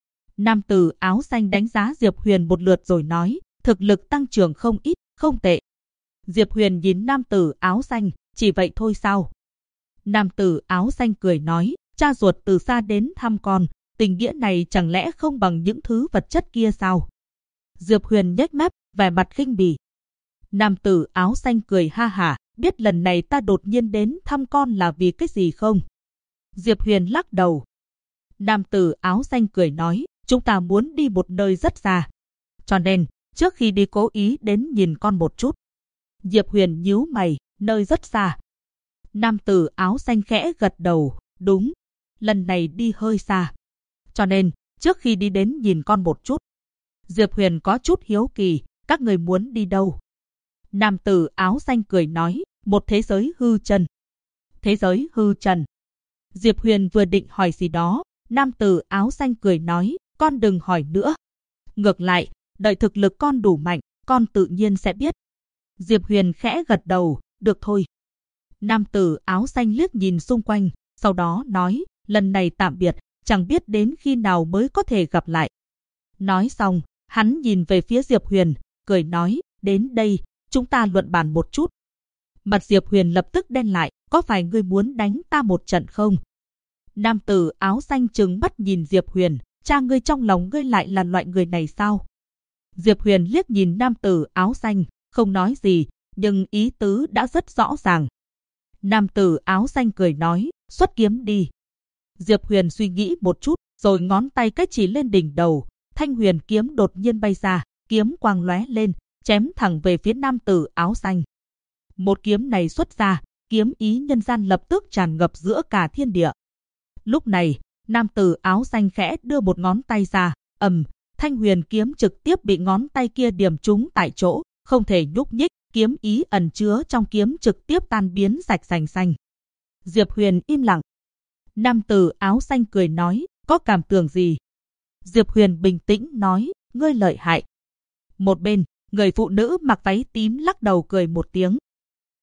Nam tử áo xanh đánh giá Diệp Huyền một lượt rồi nói, thực lực tăng trưởng không ít, không tệ. Diệp Huyền nhìn nam tử áo xanh, chỉ vậy thôi sao? Nam tử áo xanh cười nói, cha ruột từ xa đến thăm con, tình nghĩa này chẳng lẽ không bằng những thứ vật chất kia sao? Diệp Huyền nhếch mép, vẻ mặt khinh bỉ. Nam tử áo xanh cười ha hả, biết lần này ta đột nhiên đến thăm con là vì cái gì không? Diệp Huyền lắc đầu. Nam tử áo xanh cười nói, chúng ta muốn đi một nơi rất xa. Cho nên, trước khi đi cố ý đến nhìn con một chút. Diệp Huyền nhíu mày, nơi rất xa. Nam tử áo xanh khẽ gật đầu, đúng, lần này đi hơi xa. Cho nên, trước khi đi đến nhìn con một chút. Diệp Huyền có chút hiếu kỳ, các người muốn đi đâu? Nam tử áo xanh cười nói, một thế giới hư trần. Thế giới hư trần. Diệp Huyền vừa định hỏi gì đó, nam tử áo xanh cười nói, con đừng hỏi nữa. Ngược lại, đợi thực lực con đủ mạnh, con tự nhiên sẽ biết. Diệp Huyền khẽ gật đầu, được thôi. Nam tử áo xanh liếc nhìn xung quanh, sau đó nói, lần này tạm biệt, chẳng biết đến khi nào mới có thể gặp lại. Nói xong, hắn nhìn về phía Diệp Huyền, cười nói, đến đây, chúng ta luận bàn một chút. Mặt Diệp Huyền lập tức đen lại, có phải ngươi muốn đánh ta một trận không? Nam tử áo xanh trừng mắt nhìn Diệp Huyền, cha ngươi trong lòng ngươi lại là loại người này sao? Diệp Huyền liếc nhìn nam tử áo xanh, không nói gì, nhưng ý tứ đã rất rõ ràng. Nam tử áo xanh cười nói, xuất kiếm đi. Diệp Huyền suy nghĩ một chút, rồi ngón tay cách chỉ lên đỉnh đầu, thanh huyền kiếm đột nhiên bay ra, kiếm quang lóe lên, chém thẳng về phía nam tử áo xanh. Một kiếm này xuất ra, kiếm ý nhân gian lập tức tràn ngập giữa cả thiên địa. Lúc này, nam tử áo xanh khẽ đưa một ngón tay ra, thanh huyền kiếm trực tiếp bị ngón tay kia điểm trúng tại chỗ, không thể nhúc nhích, kiếm ý ẩn chứa trong kiếm trực tiếp tan biến sạch sành xanh. Diệp Huyền im lặng. Nam tử áo xanh cười nói, có cảm tưởng gì? Diệp Huyền bình tĩnh nói, ngươi lợi hại. Một bên, người phụ nữ mặc váy tím lắc đầu cười một tiếng.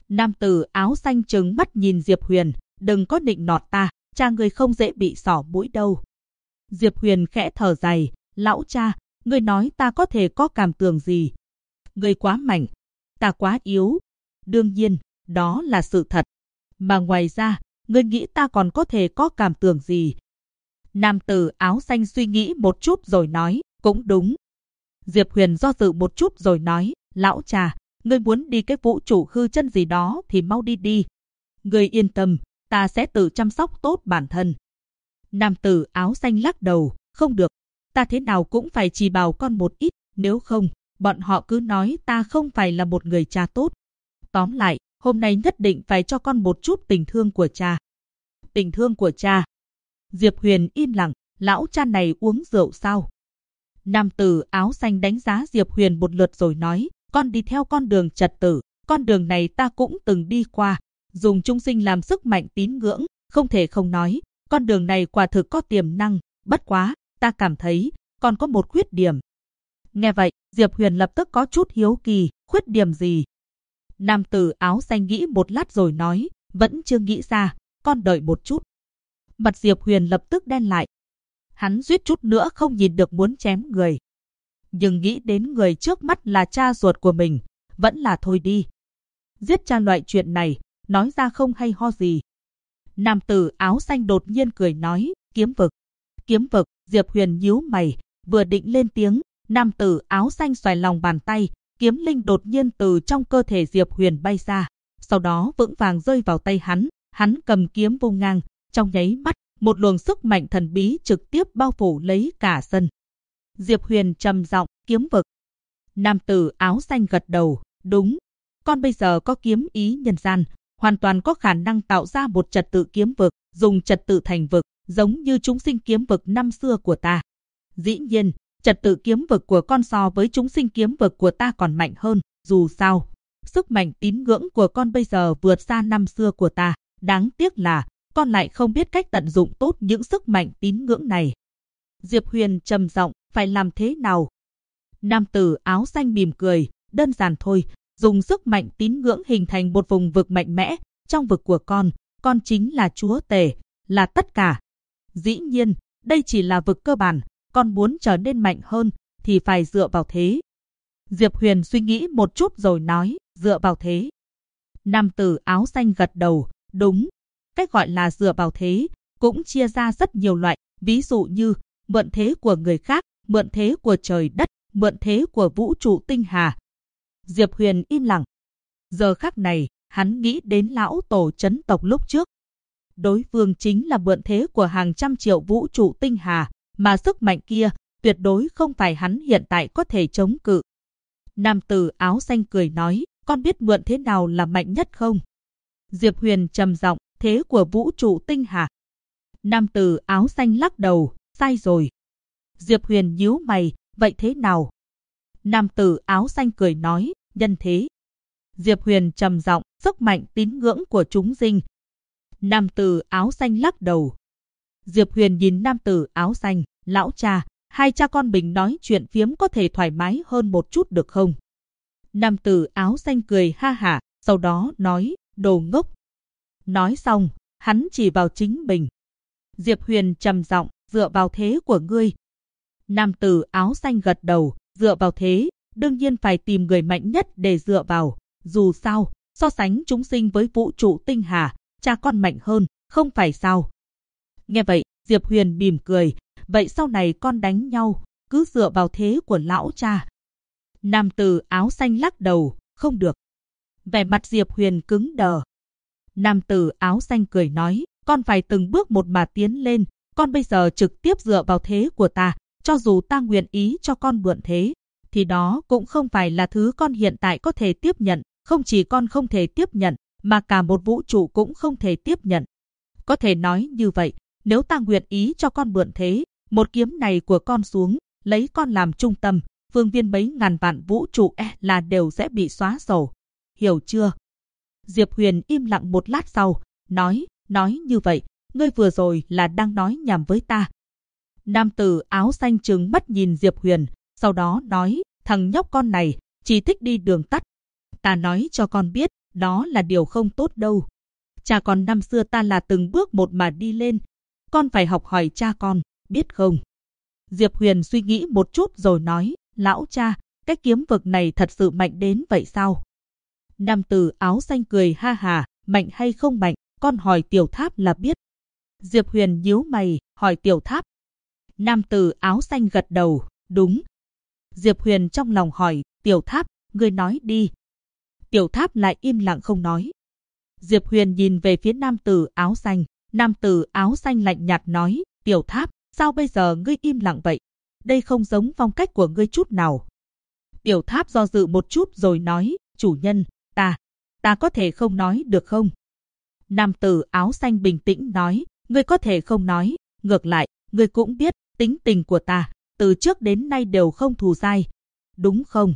Nam tử áo xanh trừng mắt nhìn Diệp Huyền, đừng có nịnh nọt ta, cha ngươi không dễ bị xỏ mũi đâu. Diệp Huyền khẽ thở dài, lão cha, ngươi nói ta có thể có cảm tưởng gì? Ngươi quá mạnh, ta quá yếu. Đương nhiên, đó là sự thật. Mà ngoài ra, ngươi nghĩ ta còn có thể có cảm tưởng gì? Nam tử áo xanh suy nghĩ một chút rồi nói, cũng đúng. Diệp Huyền do dự một chút rồi nói, lão cha, ngươi muốn đi cái vũ trụ hư chân gì đó thì mau đi đi. Ngươi yên tâm, ta sẽ tự chăm sóc tốt bản thân. Nam tử áo xanh lắc đầu, không được, ta thế nào cũng phải chỉ bảo con một ít, nếu không, bọn họ cứ nói ta không phải là một người cha tốt. Tóm lại, hôm nay nhất định phải cho con một chút tình thương của cha. Tình thương của cha. Diệp Huyền im lặng, lão cha này uống rượu sao? Nam tử áo xanh đánh giá Diệp Huyền một lượt rồi nói, con đi theo con đường trật tự, con đường này ta cũng từng đi qua, dùng chúng sinh làm sức mạnh tín ngưỡng, không thể không nói, con đường này quả thực có tiềm năng, bất quá, ta cảm thấy, còn có một khuyết điểm. Nghe vậy, Diệp Huyền lập tức có chút hiếu kỳ, khuyết điểm gì? Nam tử áo xanh nghĩ một lát rồi nói, vẫn chưa nghĩ ra, con đợi một chút. Mặt Diệp Huyền lập tức đen lại. Hắn suýt chút nữa không nhìn được muốn chém người. Nhưng nghĩ đến người trước mắt là cha ruột của mình, vẫn là thôi đi. Giết cha loại chuyện này, nói ra không hay ho gì. Nam tử áo xanh đột nhiên cười nói, kiếm vực. Kiếm vực, Diệp Huyền nhíu mày, vừa định lên tiếng, nam tử áo xanh xoài lòng bàn tay, kiếm linh đột nhiên từ trong cơ thể Diệp Huyền bay ra, sau đó vững vàng rơi vào tay hắn cầm kiếm vung ngang, trong nháy mắt, một luồng sức mạnh thần bí trực tiếp bao phủ lấy cả sân. Diệp Huyền trầm giọng, kiếm vực. Nam tử áo xanh gật đầu, đúng, con bây giờ có kiếm ý nhân gian, hoàn toàn có khả năng tạo ra một trật tự kiếm vực, dùng trật tự thành vực, giống như chúng sinh kiếm vực năm xưa của ta. Dĩ nhiên, trật tự kiếm vực của con so với chúng sinh kiếm vực của ta còn mạnh hơn, dù sao, sức mạnh tín ngưỡng của con bây giờ vượt xa năm xưa của ta, đáng tiếc là con lại không biết cách tận dụng tốt những sức mạnh tín ngưỡng này. Diệp Huyền trầm giọng, phải làm thế nào? Nam tử áo xanh mỉm cười, đơn giản thôi, dùng sức mạnh tín ngưỡng hình thành một vùng vực mạnh mẽ, trong vực của con chính là chúa tể, là tất cả. Dĩ nhiên, đây chỉ là vực cơ bản, con muốn trở nên mạnh hơn thì phải dựa vào thế. Diệp Huyền suy nghĩ một chút rồi nói, dựa vào thế. Nam tử áo xanh gật đầu, đúng. Cách gọi là dựa vào thế cũng chia ra rất nhiều loại, ví dụ như mượn thế của người khác, mượn thế của trời đất, mượn thế của vũ trụ tinh hà. Diệp Huyền im lặng. Giờ khắc này, hắn nghĩ đến lão tổ chấn tộc lúc trước. Đối phương chính là mượn thế của hàng trăm triệu vũ trụ tinh hà, mà sức mạnh kia tuyệt đối không phải hắn hiện tại có thể chống cự. Nam tử áo xanh cười nói, con biết mượn thế nào là mạnh nhất không? Diệp Huyền trầm giọng, thế của vũ trụ tinh hà. Nam tử áo xanh lắc đầu, sai rồi. Diệp Huyền nhíu mày, vậy thế nào? Nam tử áo xanh cười nói, nhân thế. Diệp Huyền trầm giọng, sức mạnh tín ngưỡng của chúng sinh. Nam tử áo xanh lắc đầu. Diệp Huyền nhìn nam tử áo xanh, lão cha, hai cha con mình nói chuyện phiếm có thể thoải mái hơn một chút được không? Nam tử áo xanh cười ha hả, sau đó nói, đồ ngốc. Nói xong, hắn chỉ vào chính mình. Diệp Huyền trầm giọng, dựa vào thế của ngươi. Nam tử áo xanh gật đầu, dựa vào thế, đương nhiên phải tìm người mạnh nhất để dựa vào. Dù sao, so sánh chúng sinh với vũ trụ tinh hà, cha con mạnh hơn, không phải sao? Nghe vậy, Diệp Huyền mỉm cười, vậy sau này con đánh nhau, cứ dựa vào thế của lão cha. Nam tử áo xanh lắc đầu, không được. Vẻ mặt Diệp Huyền cứng đờ. Nam tử áo xanh cười nói, con phải từng bước một mà tiến lên, con bây giờ trực tiếp dựa vào thế của ta, cho dù ta nguyện ý cho con mượn thế, thì đó cũng không phải là thứ con hiện tại có thể tiếp nhận, không chỉ con không thể tiếp nhận, mà cả một vũ trụ cũng không thể tiếp nhận. Có thể nói như vậy, nếu ta nguyện ý cho con mượn thế, một kiếm này của con xuống, lấy con làm trung tâm, phương viên mấy ngàn vạn vũ trụ là đều sẽ bị xóa sổ. Hiểu chưa? Diệp Huyền im lặng một lát sau, nói như vậy, ngươi vừa rồi là đang nói nhảm với ta. Nam tử áo xanh trừng mắt nhìn Diệp Huyền, sau đó nói, thằng nhóc con này, chỉ thích đi đường tắt. Ta nói cho con biết, đó là điều không tốt đâu. Cha con năm xưa ta là từng bước một mà đi lên, con phải học hỏi cha con, biết không? Diệp Huyền suy nghĩ một chút rồi nói, lão cha, cái kiếm vực này thật sự mạnh đến vậy sao? Nam tử áo xanh cười ha hà, mạnh hay không mạnh, con hỏi Tiểu Tháp là biết. Diệp Huyền nhíu mày, hỏi Tiểu Tháp. Nam tử áo xanh gật đầu, đúng. Diệp Huyền trong lòng hỏi, Tiểu Tháp, ngươi nói đi. Tiểu Tháp lại im lặng không nói. Diệp Huyền nhìn về phía nam tử áo xanh. Nam tử áo xanh lạnh nhạt nói, Tiểu Tháp, sao bây giờ ngươi im lặng vậy? Đây không giống phong cách của ngươi chút nào. Tiểu Tháp do dự một chút rồi nói, chủ nhân, ta có thể không nói được không? Nam tử áo xanh bình tĩnh nói, ngươi có thể không nói, ngược lại, ngươi cũng biết, tính tình của ta, từ trước đến nay đều không thù dai, đúng không?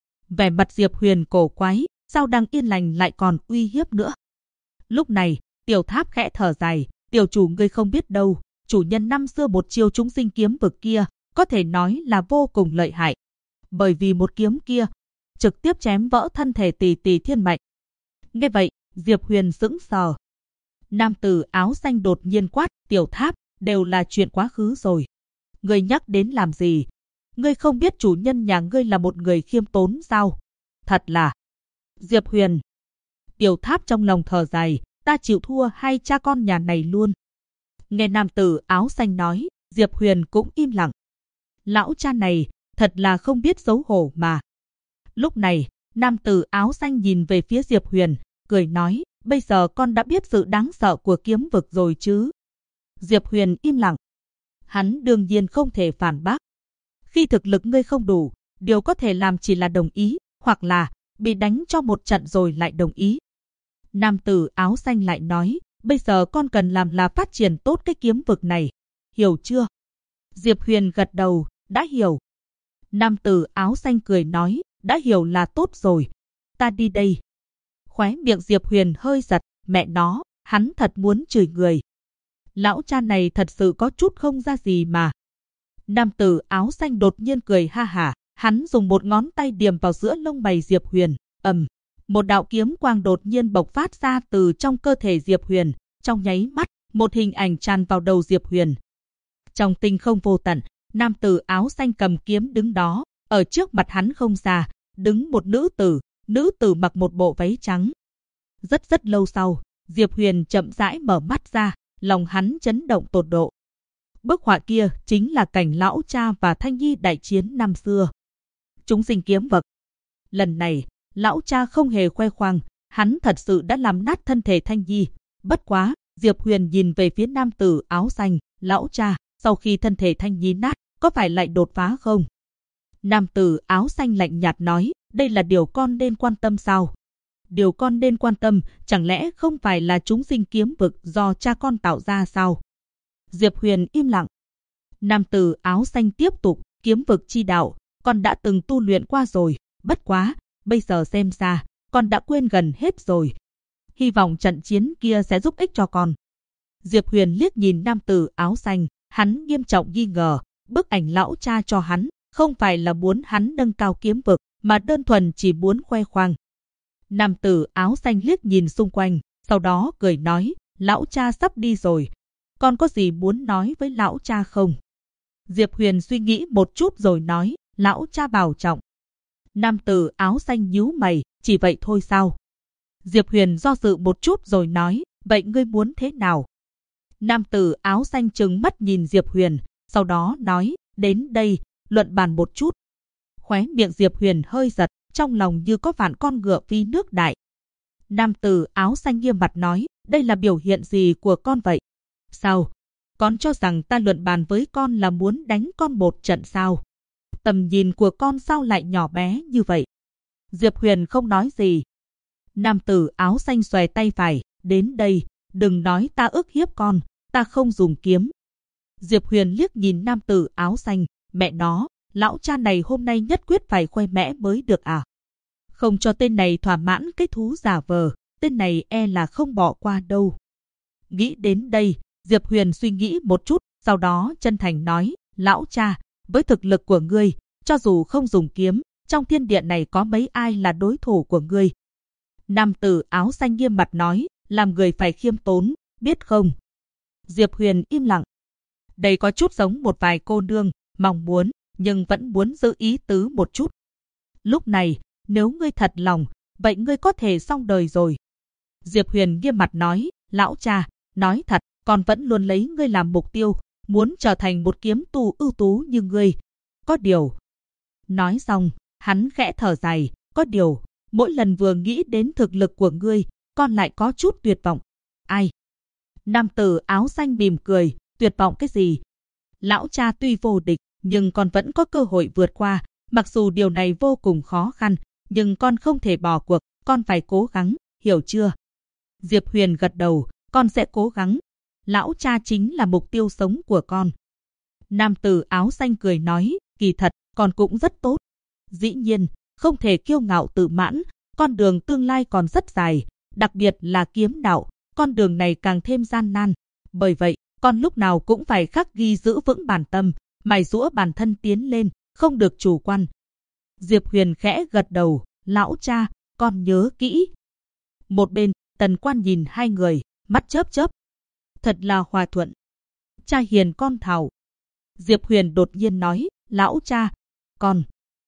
Vẻ mặt Diệp Huyền cổ quái, sao đang yên lành lại còn uy hiếp nữa? Lúc này, Tiểu Tháp khẽ thở dài, tiểu chủ ngươi không biết đâu, chủ nhân năm xưa một chiêu chúng sinh kiếm vực kia, có thể nói là vô cùng lợi hại. Bởi vì một kiếm kia, trực tiếp chém vỡ thân thể Tỷ Tỷ Thiên Mệnh. Nghe vậy, Diệp Huyền sững sờ. Nam tử áo xanh đột nhiên quát, Tiểu Tháp, đều là chuyện quá khứ rồi. Ngươi nhắc đến làm gì? Ngươi không biết chủ nhân nhà ngươi là một người khiêm tốn sao? Thật là... Diệp Huyền. Tiểu Tháp trong lòng thở dài, ta chịu thua hai cha con nhà này luôn. Nghe nam tử áo xanh nói, Diệp Huyền cũng im lặng. Lão cha này, thật là không biết xấu hổ mà. Lúc này, nam tử áo xanh nhìn về phía Diệp Huyền, cười nói, bây giờ con đã biết sự đáng sợ của kiếm vực rồi chứ? Diệp Huyền im lặng. Hắn đương nhiên không thể phản bác. Khi thực lực ngươi không đủ, điều có thể làm chỉ là đồng ý, hoặc là bị đánh cho một trận rồi lại đồng ý. Nam tử áo xanh lại nói, bây giờ con cần làm là phát triển tốt cái kiếm vực này, hiểu chưa? Diệp Huyền gật đầu, đã hiểu. Nam tử áo xanh cười nói, đã hiểu là tốt rồi, ta đi đây. Khóe miệng Diệp Huyền hơi giật, mẹ nó, hắn thật muốn chửi người. Lão cha này thật sự có chút không ra gì mà. Nam tử áo xanh đột nhiên cười ha hả, hắn dùng một ngón tay điểm vào giữa lông mày Diệp Huyền, một đạo kiếm quang đột nhiên bộc phát ra từ trong cơ thể Diệp Huyền, trong nháy mắt, một hình ảnh tràn vào đầu Diệp Huyền. Trong tinh không vô tận, nam tử áo xanh cầm kiếm đứng đó, ở trước mặt hắn không xa, đứng một nữ tử mặc một bộ váy trắng. Rất lâu sau, Diệp Huyền chậm rãi mở mắt ra, lòng hắn chấn động tột độ. Bức họa kia chính là cảnh lão cha và Thanh Nhi đại chiến năm xưa. Chúng sinh kiếm vực. Lần này, lão cha không hề khoe khoang, hắn thật sự đã làm nát thân thể Thanh Nhi. Bất quá, Diệp Huyền nhìn về phía nam tử áo xanh, lão cha, sau khi thân thể Thanh Nhi nát, có phải lại đột phá không? Nam tử áo xanh lạnh nhạt nói, đây là điều con nên quan tâm sao? Điều con nên quan tâm, chẳng lẽ không phải là chúng sinh kiếm vực do cha con tạo ra sao? Diệp Huyền im lặng. Nam tử áo xanh tiếp tục, kiếm vực chi đạo, con đã từng tu luyện qua rồi, bất quá, bây giờ xem ra, con đã quên gần hết rồi. Hy vọng trận chiến kia sẽ giúp ích cho con. Diệp Huyền liếc nhìn nam tử áo xanh, hắn nghiêm trọng nghi ngờ, bức ảnh lão cha cho hắn, không phải là muốn hắn nâng cao kiếm vực, mà đơn thuần chỉ muốn khoe khoang. Nam tử áo xanh liếc nhìn xung quanh, sau đó cười nói, lão cha sắp đi rồi, con có gì muốn nói với lão cha không? Diệp Huyền suy nghĩ một chút rồi nói, lão cha bảo trọng. Nam tử áo xanh nhíu mày, chỉ vậy thôi sao? Diệp Huyền do dự một chút rồi nói, vậy ngươi muốn thế nào? Nam tử áo xanh trừng mắt nhìn Diệp Huyền, sau đó nói, đến đây, luận bàn một chút. Khóe miệng Diệp Huyền hơi giật, trong lòng như có vạn con ngựa phi nước đại. Nam tử áo xanh nghiêm mặt nói, đây là biểu hiện gì của con vậy? Sao? Con cho rằng ta luận bàn với con là muốn đánh con một trận sao? Tầm nhìn của con sao lại nhỏ bé như vậy? Diệp Huyền không nói gì. Nam tử áo xanh xòe tay phải, đến đây, đừng nói ta ức hiếp con, ta không dùng kiếm. Diệp Huyền liếc nhìn nam tử áo xanh, mẹ nó, lão cha này hôm nay nhất quyết phải khoe mẽ mới được à? Không cho tên này thỏa mãn cái thú giả vờ, tên này e là không bỏ qua đâu. Nghĩ đến đây, Diệp Huyền suy nghĩ một chút, sau đó chân thành nói, lão cha, với thực lực của ngươi, cho dù không dùng kiếm, trong thiên địa này có mấy ai là đối thủ của ngươi? Nam tử áo xanh nghiêm mặt nói, làm người phải khiêm tốn, biết không? Diệp Huyền im lặng. Đây có chút giống một vài cô nương, mong muốn, nhưng vẫn muốn giữ ý tứ một chút. Lúc này, nếu ngươi thật lòng, vậy ngươi có thể xong đời rồi. Diệp Huyền nghiêm mặt nói, lão cha, nói thật, con vẫn luôn lấy ngươi làm mục tiêu, muốn trở thành một kiếm tu ưu tú như ngươi. Có điều. Nói xong, hắn khẽ thở dài, có điều, mỗi lần vừa nghĩ đến thực lực của ngươi, con lại có chút tuyệt vọng. Ai? Nam tử áo xanh mỉm cười, tuyệt vọng cái gì? Lão cha tuy vô địch, nhưng con vẫn có cơ hội vượt qua, mặc dù điều này vô cùng khó khăn, nhưng con không thể bỏ cuộc, con phải cố gắng, hiểu chưa? Diệp Huyền gật đầu, con sẽ cố gắng. Lão cha chính là mục tiêu sống của con. Nam tử áo xanh cười nói, kỳ thật, con cũng rất tốt. Dĩ nhiên, không thể kiêu ngạo tự mãn, con đường tương lai còn rất dài, đặc biệt là kiếm đạo, con đường này càng thêm gian nan. Bởi vậy, con lúc nào cũng phải khắc ghi giữ vững bản tâm, mài giũa bản thân tiến lên, không được chủ quan. Diệp Huyền khẽ gật đầu, lão cha, con nhớ kỹ. Một bên, Tần Quan nhìn hai người, mắt chớp chớp. Thật là hòa thuận. Cha hiền con thảo. Diệp Huyền đột nhiên nói, lão cha, con.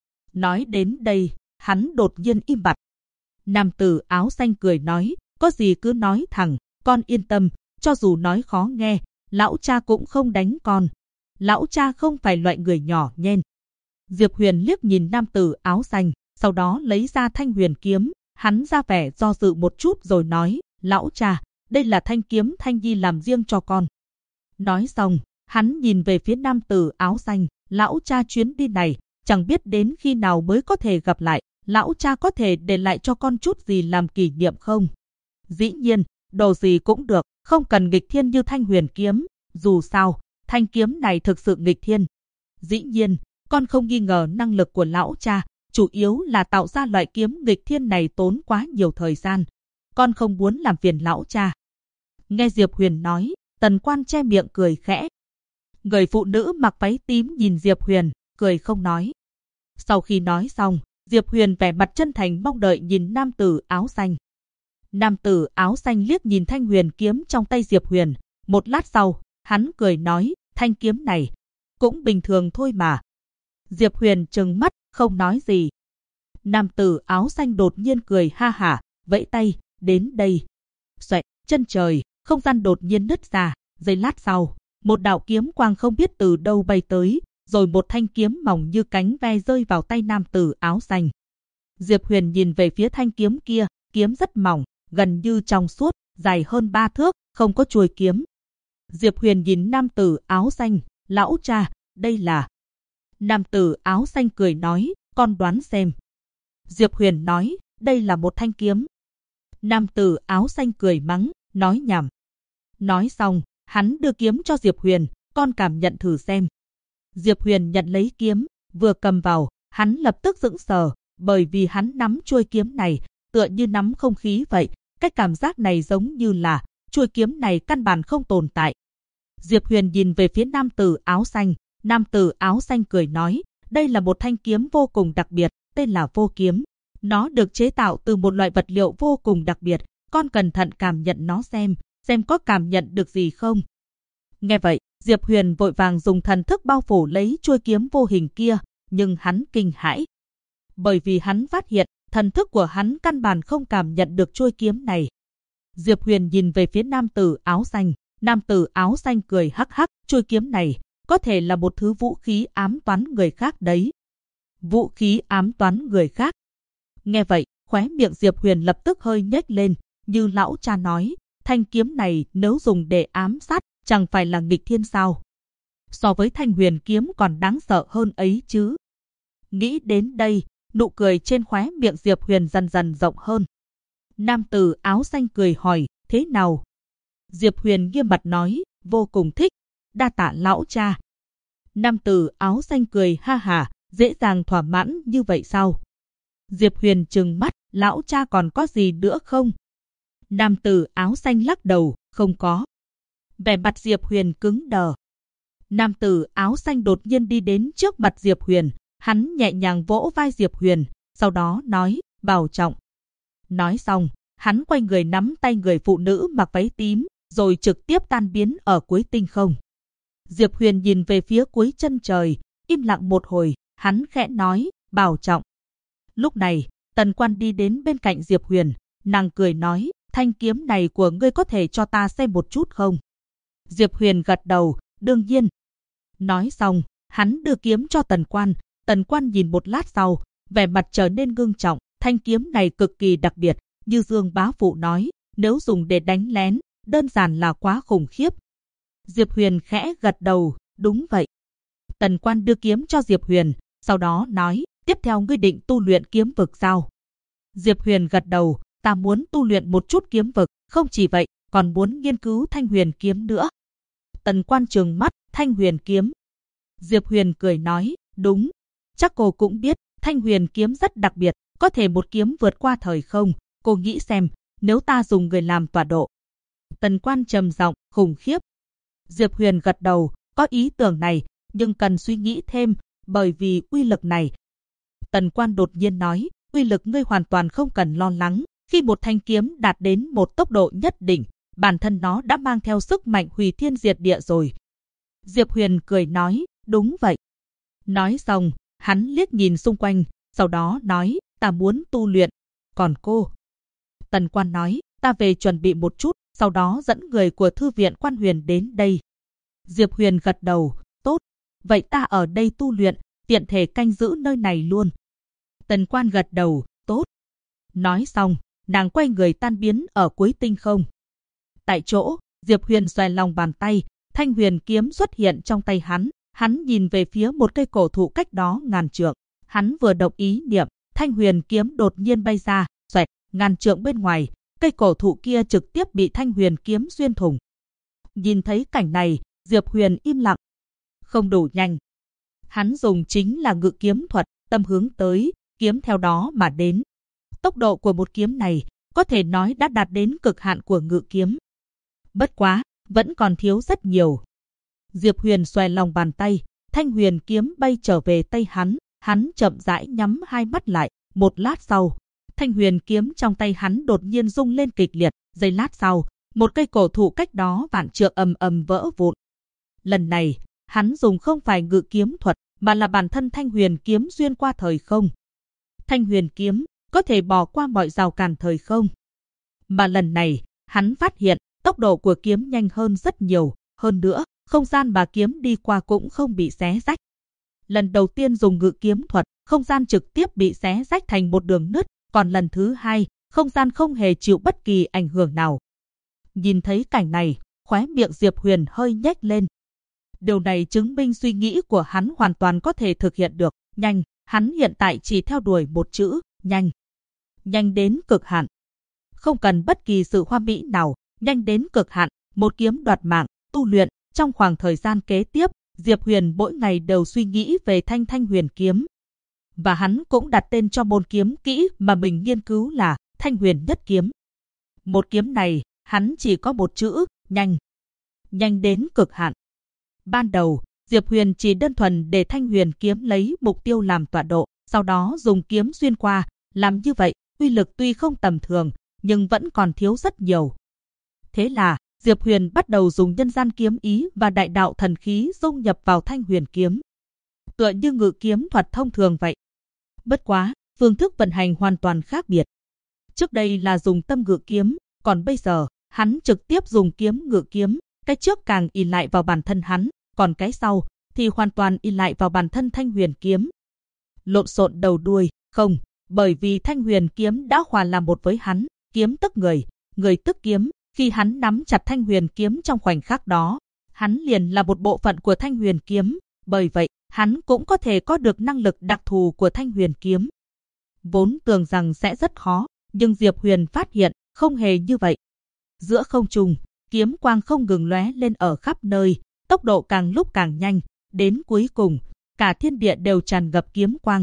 Nói đến đây, hắn đột nhiên im bặt. Nam tử áo xanh cười nói, có gì cứ nói thẳng, con yên tâm, cho dù nói khó nghe, lão cha cũng không đánh con. Lão cha không phải loại người nhỏ nhen. Diệp Huyền liếc nhìn nam tử áo xanh, sau đó lấy ra thanh huyền kiếm, hắn ra vẻ do dự một chút rồi nói, lão cha, đây là thanh kiếm Thanh Nhi làm riêng cho con. Nói xong, hắn nhìn về phía nam tử áo xanh, lão cha chuyến đi này, chẳng biết đến khi nào mới có thể gặp lại, lão cha có thể để lại cho con chút gì làm kỷ niệm không? Dĩ nhiên, đồ gì cũng được, không cần nghịch thiên như thanh huyền kiếm, dù sao, thanh kiếm này thực sự nghịch thiên. Dĩ nhiên, con không nghi ngờ năng lực của lão cha, chủ yếu là tạo ra loại kiếm nghịch thiên này tốn quá nhiều thời gian. Con không muốn làm phiền lão cha. Nghe Diệp Huyền nói, Tần Quan che miệng cười khẽ. Người phụ nữ mặc váy tím nhìn Diệp Huyền, cười không nói. Sau khi nói xong, Diệp Huyền vẻ mặt chân thành mong đợi nhìn nam tử áo xanh. Nam tử áo xanh liếc nhìn thanh huyền kiếm trong tay Diệp Huyền. Một lát sau, hắn cười nói, thanh kiếm này, cũng bình thường thôi mà. Diệp Huyền trừng mắt, không nói gì. Nam tử áo xanh đột nhiên cười ha hả, vẫy tay, đến đây. Xoẹt, chân trời, không gian đột nhiên nứt ra, giây lát sau, một đạo kiếm quang không biết từ đâu bay tới, rồi một thanh kiếm mỏng như cánh ve rơi vào tay nam tử áo xanh. Diệp Huyền nhìn về phía thanh kiếm kia, kiếm rất mỏng, gần như trong suốt, dài hơn 3 thước, không có chuôi kiếm. Diệp Huyền nhìn nam tử áo xanh, lão cha, đây là... Nam tử áo xanh cười nói, con đoán xem. Diệp Huyền nói, đây là một thanh kiếm. Nam tử áo xanh cười mắng, nói nhảm. Nói xong, hắn đưa kiếm cho Diệp Huyền, con cảm nhận thử xem. Diệp Huyền nhận lấy kiếm, vừa cầm vào, hắn lập tức sững sờ, bởi vì hắn nắm chuôi kiếm này, tựa như nắm không khí vậy. Cái cảm giác này giống như là, chuôi kiếm này căn bản không tồn tại. Diệp Huyền nhìn về phía nam tử áo xanh, nam tử áo xanh cười nói, đây là một thanh kiếm vô cùng đặc biệt, tên là vô kiếm. Nó được chế tạo từ một loại vật liệu vô cùng đặc biệt, con cẩn thận cảm nhận nó xem có cảm nhận được gì không. Nghe vậy, Diệp Huyền vội vàng dùng thần thức bao phủ lấy chuôi kiếm vô hình kia, nhưng hắn kinh hãi. Bởi vì hắn phát hiện, thần thức của hắn căn bản không cảm nhận được chuôi kiếm này. Diệp Huyền nhìn về phía nam tử áo xanh, nam tử áo xanh cười hắc hắc, chuôi kiếm này có thể là một thứ vũ khí ám toán người khác đấy. Vũ khí ám toán người khác. Nghe vậy, khóe miệng Diệp Huyền lập tức hơi nhếch lên, như lão cha nói, thanh kiếm này nếu dùng để ám sát, chẳng phải là nghịch thiên sao? So với thanh huyền kiếm còn đáng sợ hơn ấy chứ. Nghĩ đến đây, nụ cười trên khóe miệng Diệp Huyền dần dần rộng hơn. Nam tử áo xanh cười hỏi, thế nào? Diệp Huyền nghiêm mặt nói, vô cùng thích, đa tạ lão cha. Nam tử áo xanh cười ha hả, dễ dàng thỏa mãn như vậy sao? Diệp Huyền trừng mắt, lão cha còn có gì nữa không? Nam tử áo xanh lắc đầu, không có. Vẻ mặt Diệp Huyền cứng đờ. Nam tử áo xanh đột nhiên đi đến trước mặt Diệp Huyền, hắn nhẹ nhàng vỗ vai Diệp Huyền, sau đó nói, bảo trọng. Nói xong, hắn quay người nắm tay người phụ nữ mặc váy tím, rồi trực tiếp tan biến ở cuối tinh không. Diệp Huyền nhìn về phía cuối chân trời, im lặng một hồi, hắn khẽ nói, bảo trọng. Lúc này, Tần Quan đi đến bên cạnh Diệp Huyền, nàng cười nói, thanh kiếm này của ngươi có thể cho ta xem một chút không? Diệp Huyền gật đầu, đương nhiên. Nói xong, hắn đưa kiếm cho Tần Quan nhìn một lát sau, vẻ mặt trở nên ngưng trọng, thanh kiếm này cực kỳ đặc biệt, như Dương bá phụ nói, nếu dùng để đánh lén, đơn giản là quá khủng khiếp. Diệp Huyền khẽ gật đầu, đúng vậy. Tần Quan đưa kiếm cho Diệp Huyền, sau đó nói, tiếp theo ngươi định tu luyện kiếm vực sao? Diệp Huyền gật đầu, ta muốn tu luyện một chút kiếm vực, không chỉ vậy, còn muốn nghiên cứu Thanh Huyền kiếm nữa. Tần Quan trừng mắt, Thanh Huyền kiếm. Diệp Huyền cười nói, đúng, chắc cô cũng biết, Thanh Huyền kiếm rất đặc biệt, có thể một kiếm vượt qua thời không, cô nghĩ xem, nếu ta dùng người làm tọa độ. Tần Quan trầm giọng, khủng khiếp. Diệp Huyền gật đầu, có ý tưởng này, nhưng cần suy nghĩ thêm, bởi vì uy lực này. Tần Quan đột nhiên nói, uy lực ngươi hoàn toàn không cần lo lắng, khi một thanh kiếm đạt đến một tốc độ nhất định, bản thân nó đã mang theo sức mạnh hủy thiên diệt địa rồi. Diệp Huyền cười nói, đúng vậy. Nói xong, hắn liếc nhìn xung quanh, sau đó nói, ta muốn tu luyện, còn cô? Tần Quan nói, ta về chuẩn bị một chút, sau đó dẫn người của thư viện Quan Huyền đến đây. Diệp Huyền gật đầu, tốt, vậy ta ở đây tu luyện, tiện thể canh giữ nơi này luôn. Tần Quan gật đầu, tốt. Nói xong, nàng quay người tan biến ở cuối tinh không. Tại chỗ, Diệp Huyền xòe lòng bàn tay, Thanh Huyền kiếm xuất hiện trong tay hắn nhìn về phía một cây cổ thụ cách đó ngàn trượng. Hắn vừa động ý niệm, Thanh Huyền kiếm đột nhiên bay ra, xoẹt, ngàn trượng bên ngoài, cây cổ thụ kia trực tiếp bị Thanh Huyền kiếm xuyên thủng. Nhìn thấy cảnh này, Diệp Huyền im lặng. Không đủ nhanh. Hắn dùng chính là ngự kiếm thuật, tâm hướng tới, kiếm theo đó mà đến. Tốc độ của một kiếm này, có thể nói đã đạt đến cực hạn của ngự kiếm. Bất quá, vẫn còn thiếu rất nhiều. Diệp Huyền xòe lòng bàn tay, Thanh Huyền kiếm bay trở về tay hắn chậm rãi nhắm hai mắt lại, một lát sau, Thanh Huyền kiếm trong tay hắn đột nhiên rung lên kịch liệt, giây lát sau, một cây cổ thụ cách đó vạn trượng ầm ầm vỡ vụn. Lần này, hắn dùng không phải ngự kiếm thuật, mà là bản thân Thanh Huyền kiếm xuyên qua thời không. Thanh Huyền kiếm có thể bỏ qua mọi rào cản thời không. Mà lần này, hắn phát hiện tốc độ của kiếm nhanh hơn rất nhiều, hơn nữa, không gian mà kiếm đi qua cũng không bị xé rách. Lần đầu tiên dùng ngự kiếm thuật, không gian trực tiếp bị xé rách thành một đường nứt, còn lần thứ hai, không gian không hề chịu bất kỳ ảnh hưởng nào. Nhìn thấy cảnh này, khóe miệng Diệp Huyền hơi nhếch lên. Điều này chứng minh suy nghĩ của hắn hoàn toàn có thể thực hiện được, nhanh, hắn hiện tại chỉ theo đuổi một chữ, nhanh. Nhanh đến cực hạn. Không cần bất kỳ sự hoa mỹ nào, nhanh đến cực hạn, một kiếm đoạt mạng, tu luyện. Trong khoảng thời gian kế tiếp, Diệp Huyền mỗi ngày đều suy nghĩ về Thanh Huyền kiếm. Và hắn cũng đặt tên cho môn kiếm kỹ mà mình nghiên cứu là Thanh Huyền nhất kiếm. Một kiếm này, hắn chỉ có một chữ, nhanh. Nhanh đến cực hạn. Ban đầu, Diệp Huyền chỉ đơn thuần để Thanh Huyền kiếm lấy mục tiêu làm tọa độ, sau đó dùng kiếm xuyên qua. Làm như vậy, uy lực tuy không tầm thường, nhưng vẫn còn thiếu rất nhiều. Thế là, Diệp Huyền bắt đầu dùng nhân gian kiếm ý và đại đạo thần khí dung nhập vào Thanh Huyền kiếm. Tựa như ngự kiếm thuật thông thường vậy. Bất quá, phương thức vận hành hoàn toàn khác biệt. Trước đây là dùng tâm ngự kiếm, còn bây giờ, hắn trực tiếp dùng kiếm ngự kiếm. Cái trước càng ỷ lại vào bản thân hắn, còn cái sau thì hoàn toàn ỷ lại vào bản thân Thanh Huyền kiếm. Lộn xộn đầu đuôi, không, bởi vì Thanh Huyền kiếm đã hòa làm một với hắn, kiếm tức người, người tức kiếm. Khi hắn nắm chặt Thanh Huyền kiếm trong khoảnh khắc đó, hắn liền là một bộ phận của Thanh Huyền kiếm, bởi vậy, hắn cũng có thể có được năng lực đặc thù của Thanh Huyền kiếm. Vốn tưởng rằng sẽ rất khó, nhưng Diệp Huyền phát hiện không hề như vậy. Giữa không trung, kiếm quang không ngừng lóe lên ở khắp nơi, tốc độ càng lúc càng nhanh, đến cuối cùng, cả thiên địa đều tràn ngập kiếm quang.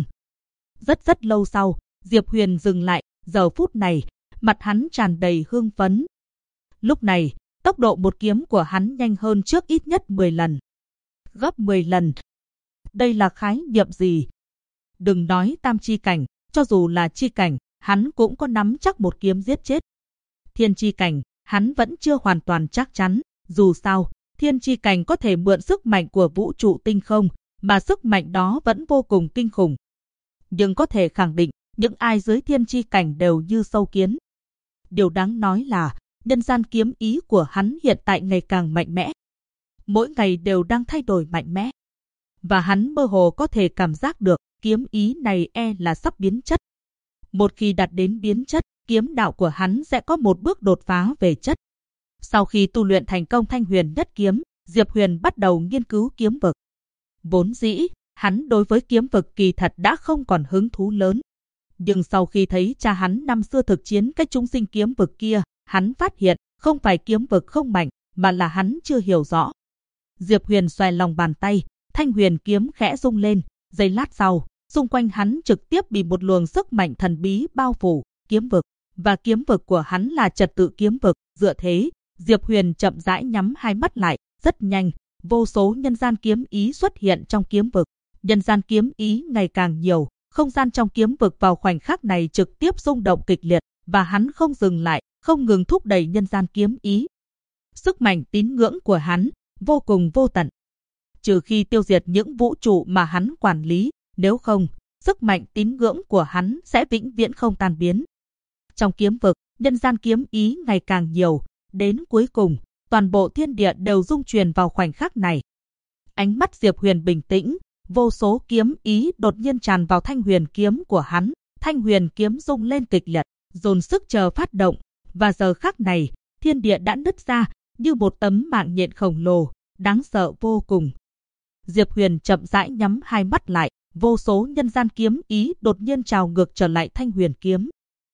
Rất lâu sau, Diệp Huyền dừng lại, giờ phút này, mặt hắn tràn đầy hưng phấn. Lúc này, tốc độ một kiếm của hắn nhanh hơn trước ít nhất 10 lần. Gấp 10 lần. Đây là khái niệm gì? Đừng nói tam chi cảnh, cho dù là chi cảnh, hắn cũng có nắm chắc một kiếm giết chết thiên chi cảnh, hắn vẫn chưa hoàn toàn chắc chắn. Dù sao, thiên chi cảnh có thể mượn sức mạnh của vũ trụ tinh không, mà sức mạnh đó vẫn vô cùng kinh khủng. Nhưng có thể khẳng định, những ai dưới thiên chi cảnh đều như sâu kiến. Điều đáng nói là, nhân gian kiếm ý của hắn hiện tại ngày càng mạnh mẽ. Mỗi ngày đều đang thay đổi mạnh mẽ. Và hắn mơ hồ có thể cảm giác được, kiếm ý này là sắp biến chất. Một khi đạt đến biến chất, kiếm đạo của hắn sẽ có một bước đột phá về chất. Sau khi tu luyện thành công Thanh Huyền Nhất Kiếm, Diệp Huyền bắt đầu nghiên cứu kiếm vực. Vốn dĩ, hắn đối với kiếm vực kỳ thật đã không còn hứng thú lớn. Nhưng sau khi thấy cha hắn năm xưa thực chiến cái chúng sinh kiếm vực kia, hắn phát hiện không phải kiếm vực không mạnh, mà là hắn chưa hiểu rõ. Diệp Huyền xoay lòng bàn tay, Thanh Huyền kiếm khẽ rung lên, giây lát sau, xung quanh hắn trực tiếp bị một luồng sức mạnh thần bí bao phủ, kiếm vực. Và kiếm vực của hắn là trật tự kiếm vực, dựa thế, Diệp Huyền chậm rãi nhắm hai mắt lại, rất nhanh, vô số nhân gian kiếm ý xuất hiện trong kiếm vực. Nhân gian kiếm ý ngày càng nhiều, không gian trong kiếm vực vào khoảnh khắc này trực tiếp rung động kịch liệt, và hắn không dừng lại, không ngừng thúc đẩy nhân gian kiếm ý. Sức mạnh tín ngưỡng của hắn vô cùng vô tận. Trừ khi tiêu diệt những vũ trụ mà hắn quản lý, nếu không, sức mạnh tín ngưỡng của hắn sẽ vĩnh viễn không tan biến. Trong kiếm vực, nhân gian kiếm ý ngày càng nhiều, đến cuối cùng, toàn bộ thiên địa đều rung chuyển vào khoảnh khắc này. Ánh mắt Diệp Huyền bình tĩnh, vô số kiếm ý đột nhiên tràn vào Thanh Huyền kiếm của hắn. Thanh Huyền kiếm rung lên kịch liệt, dồn sức chờ phát động, và giờ khắc này, thiên địa đã nứt ra như một tấm mạng nhện khổng lồ, đáng sợ vô cùng. Diệp Huyền chậm rãi nhắm hai mắt lại, vô số nhân gian kiếm ý đột nhiên trào ngược trở lại Thanh Huyền kiếm.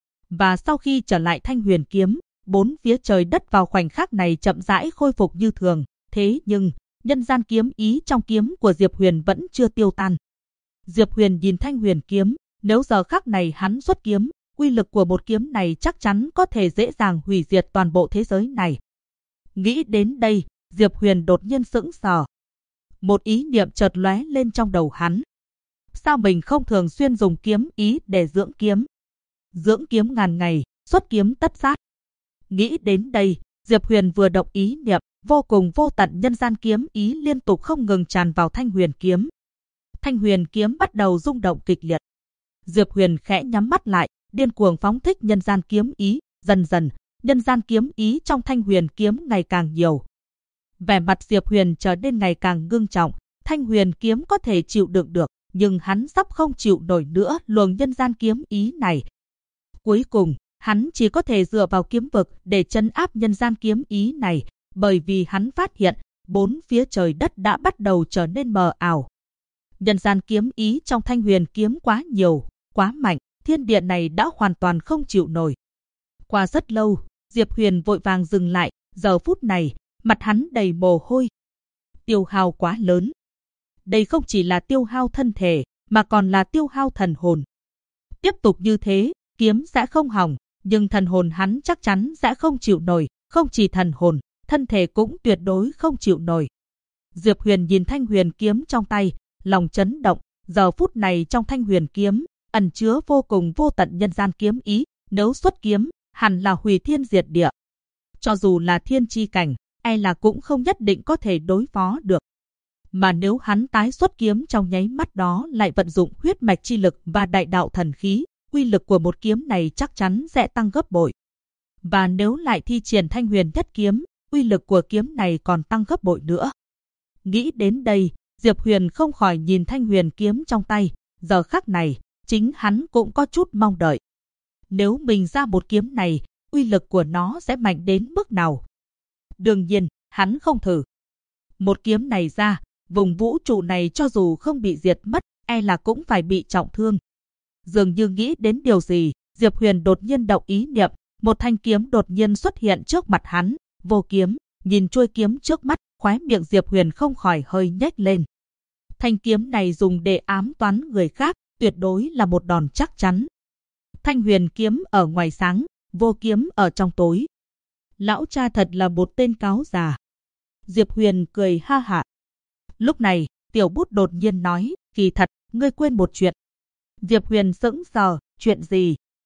Và sau khi trở lại Thanh Huyền kiếm, bốn phía trời đất vào khoảnh khắc này chậm rãi khôi phục như thường. Thế nhưng, nhân gian kiếm ý trong kiếm của Diệp Huyền vẫn chưa tiêu tan. Diệp Huyền nhìn Thanh Huyền kiếm, nếu giờ khắc này hắn xuất kiếm, uy lực của một kiếm này chắc chắn có thể dễ dàng hủy diệt toàn bộ thế giới này. Nghĩ đến đây, Diệp Huyền đột nhiên sững sờ. Một ý niệm chợt lóe lên trong đầu hắn. Sao mình không thường xuyên dùng kiếm ý để dưỡng kiếm? Dưỡng kiếm ngàn ngày, xuất kiếm tất sát. Nghĩ đến đây, Diệp Huyền vừa động ý niệm, vô cùng vô tận nhân gian kiếm ý liên tục không ngừng tràn vào Thanh Huyền kiếm. Thanh Huyền kiếm bắt đầu rung động kịch liệt. Diệp Huyền khẽ nhắm mắt lại, điên cuồng phóng thích nhân gian kiếm ý, dần dần, nhân gian kiếm ý trong Thanh Huyền kiếm ngày càng nhiều. Vẻ mặt Diệp Huyền trở nên ngày càng ngưng trọng, Thanh Huyền kiếm có thể chịu đựng được, nhưng hắn sắp không chịu nổi nữa luồng nhân gian kiếm ý này. Cuối cùng, hắn chỉ có thể dựa vào kiếm vực để trấn áp nhân gian kiếm ý này, bởi vì hắn phát hiện, bốn phía trời đất đã bắt đầu trở nên mờ ảo. Nhân gian kiếm ý trong Thanh Huyền kiếm quá nhiều, quá mạnh, thiên địa này đã hoàn toàn không chịu nổi. Qua rất lâu, Diệp Huyền vội vàng dừng lại, giờ phút này, mặt hắn đầy mồ hôi. Tiêu hao quá lớn. Đây không chỉ là tiêu hao thân thể, mà còn là tiêu hao thần hồn. Tiếp tục như thế, kiếm sẽ không hỏng, nhưng thần hồn hắn chắc chắn sẽ không chịu nổi, không chỉ thần hồn, thân thể cũng tuyệt đối không chịu nổi. Diệp Huyền nhìn Thanh Huyền kiếm trong tay, lòng chấn động, giờ phút này trong Thanh Huyền kiếm, ẩn chứa vô cùng vô tận nhân gian kiếm ý, nếu xuất kiếm, hẳn là hủy thiên diệt địa. Cho dù là thiên chi cảnh, là cũng không nhất định có thể đối phó được. Mà nếu hắn tái xuất kiếm trong nháy mắt đó lại vận dụng huyết mạch chi lực và đại đạo thần khí, uy lực của một kiếm này chắc chắn sẽ tăng gấp bội. Và nếu lại thi triển Thanh Huyền Nhất kiếm, uy lực của kiếm này còn tăng gấp bội nữa. Nghĩ đến đây, Diệp Huyền không khỏi nhìn Thanh Huyền kiếm trong tay, giờ khắc này, chính hắn cũng có chút mong đợi. Nếu mình ra một kiếm này, uy lực của nó sẽ mạnh đến mức nào? Đương nhiên, hắn không thử. Một kiếm này ra, vùng vũ trụ này cho dù không bị diệt mất, là cũng phải bị trọng thương. Dường như nghĩ đến điều gì, Diệp Huyền đột nhiên động ý niệm, một thanh kiếm đột nhiên xuất hiện trước mặt hắn, vô kiếm, nhìn chuôi kiếm trước mắt, khóe miệng Diệp Huyền không khỏi hơi nhếch lên. Thanh kiếm này dùng để ám toán người khác, tuyệt đối là một đòn chắc chắn. Thanh Huyền kiếm ở ngoài sáng, vô kiếm ở trong tối. Lão cha thật là một tên cáo già. Diệp Huyền cười ha hả. Lúc này, Tiểu Bút đột nhiên nói, kỳ thật, ngươi quên một chuyện. Diệp Huyền sững sờ, chuyện gì?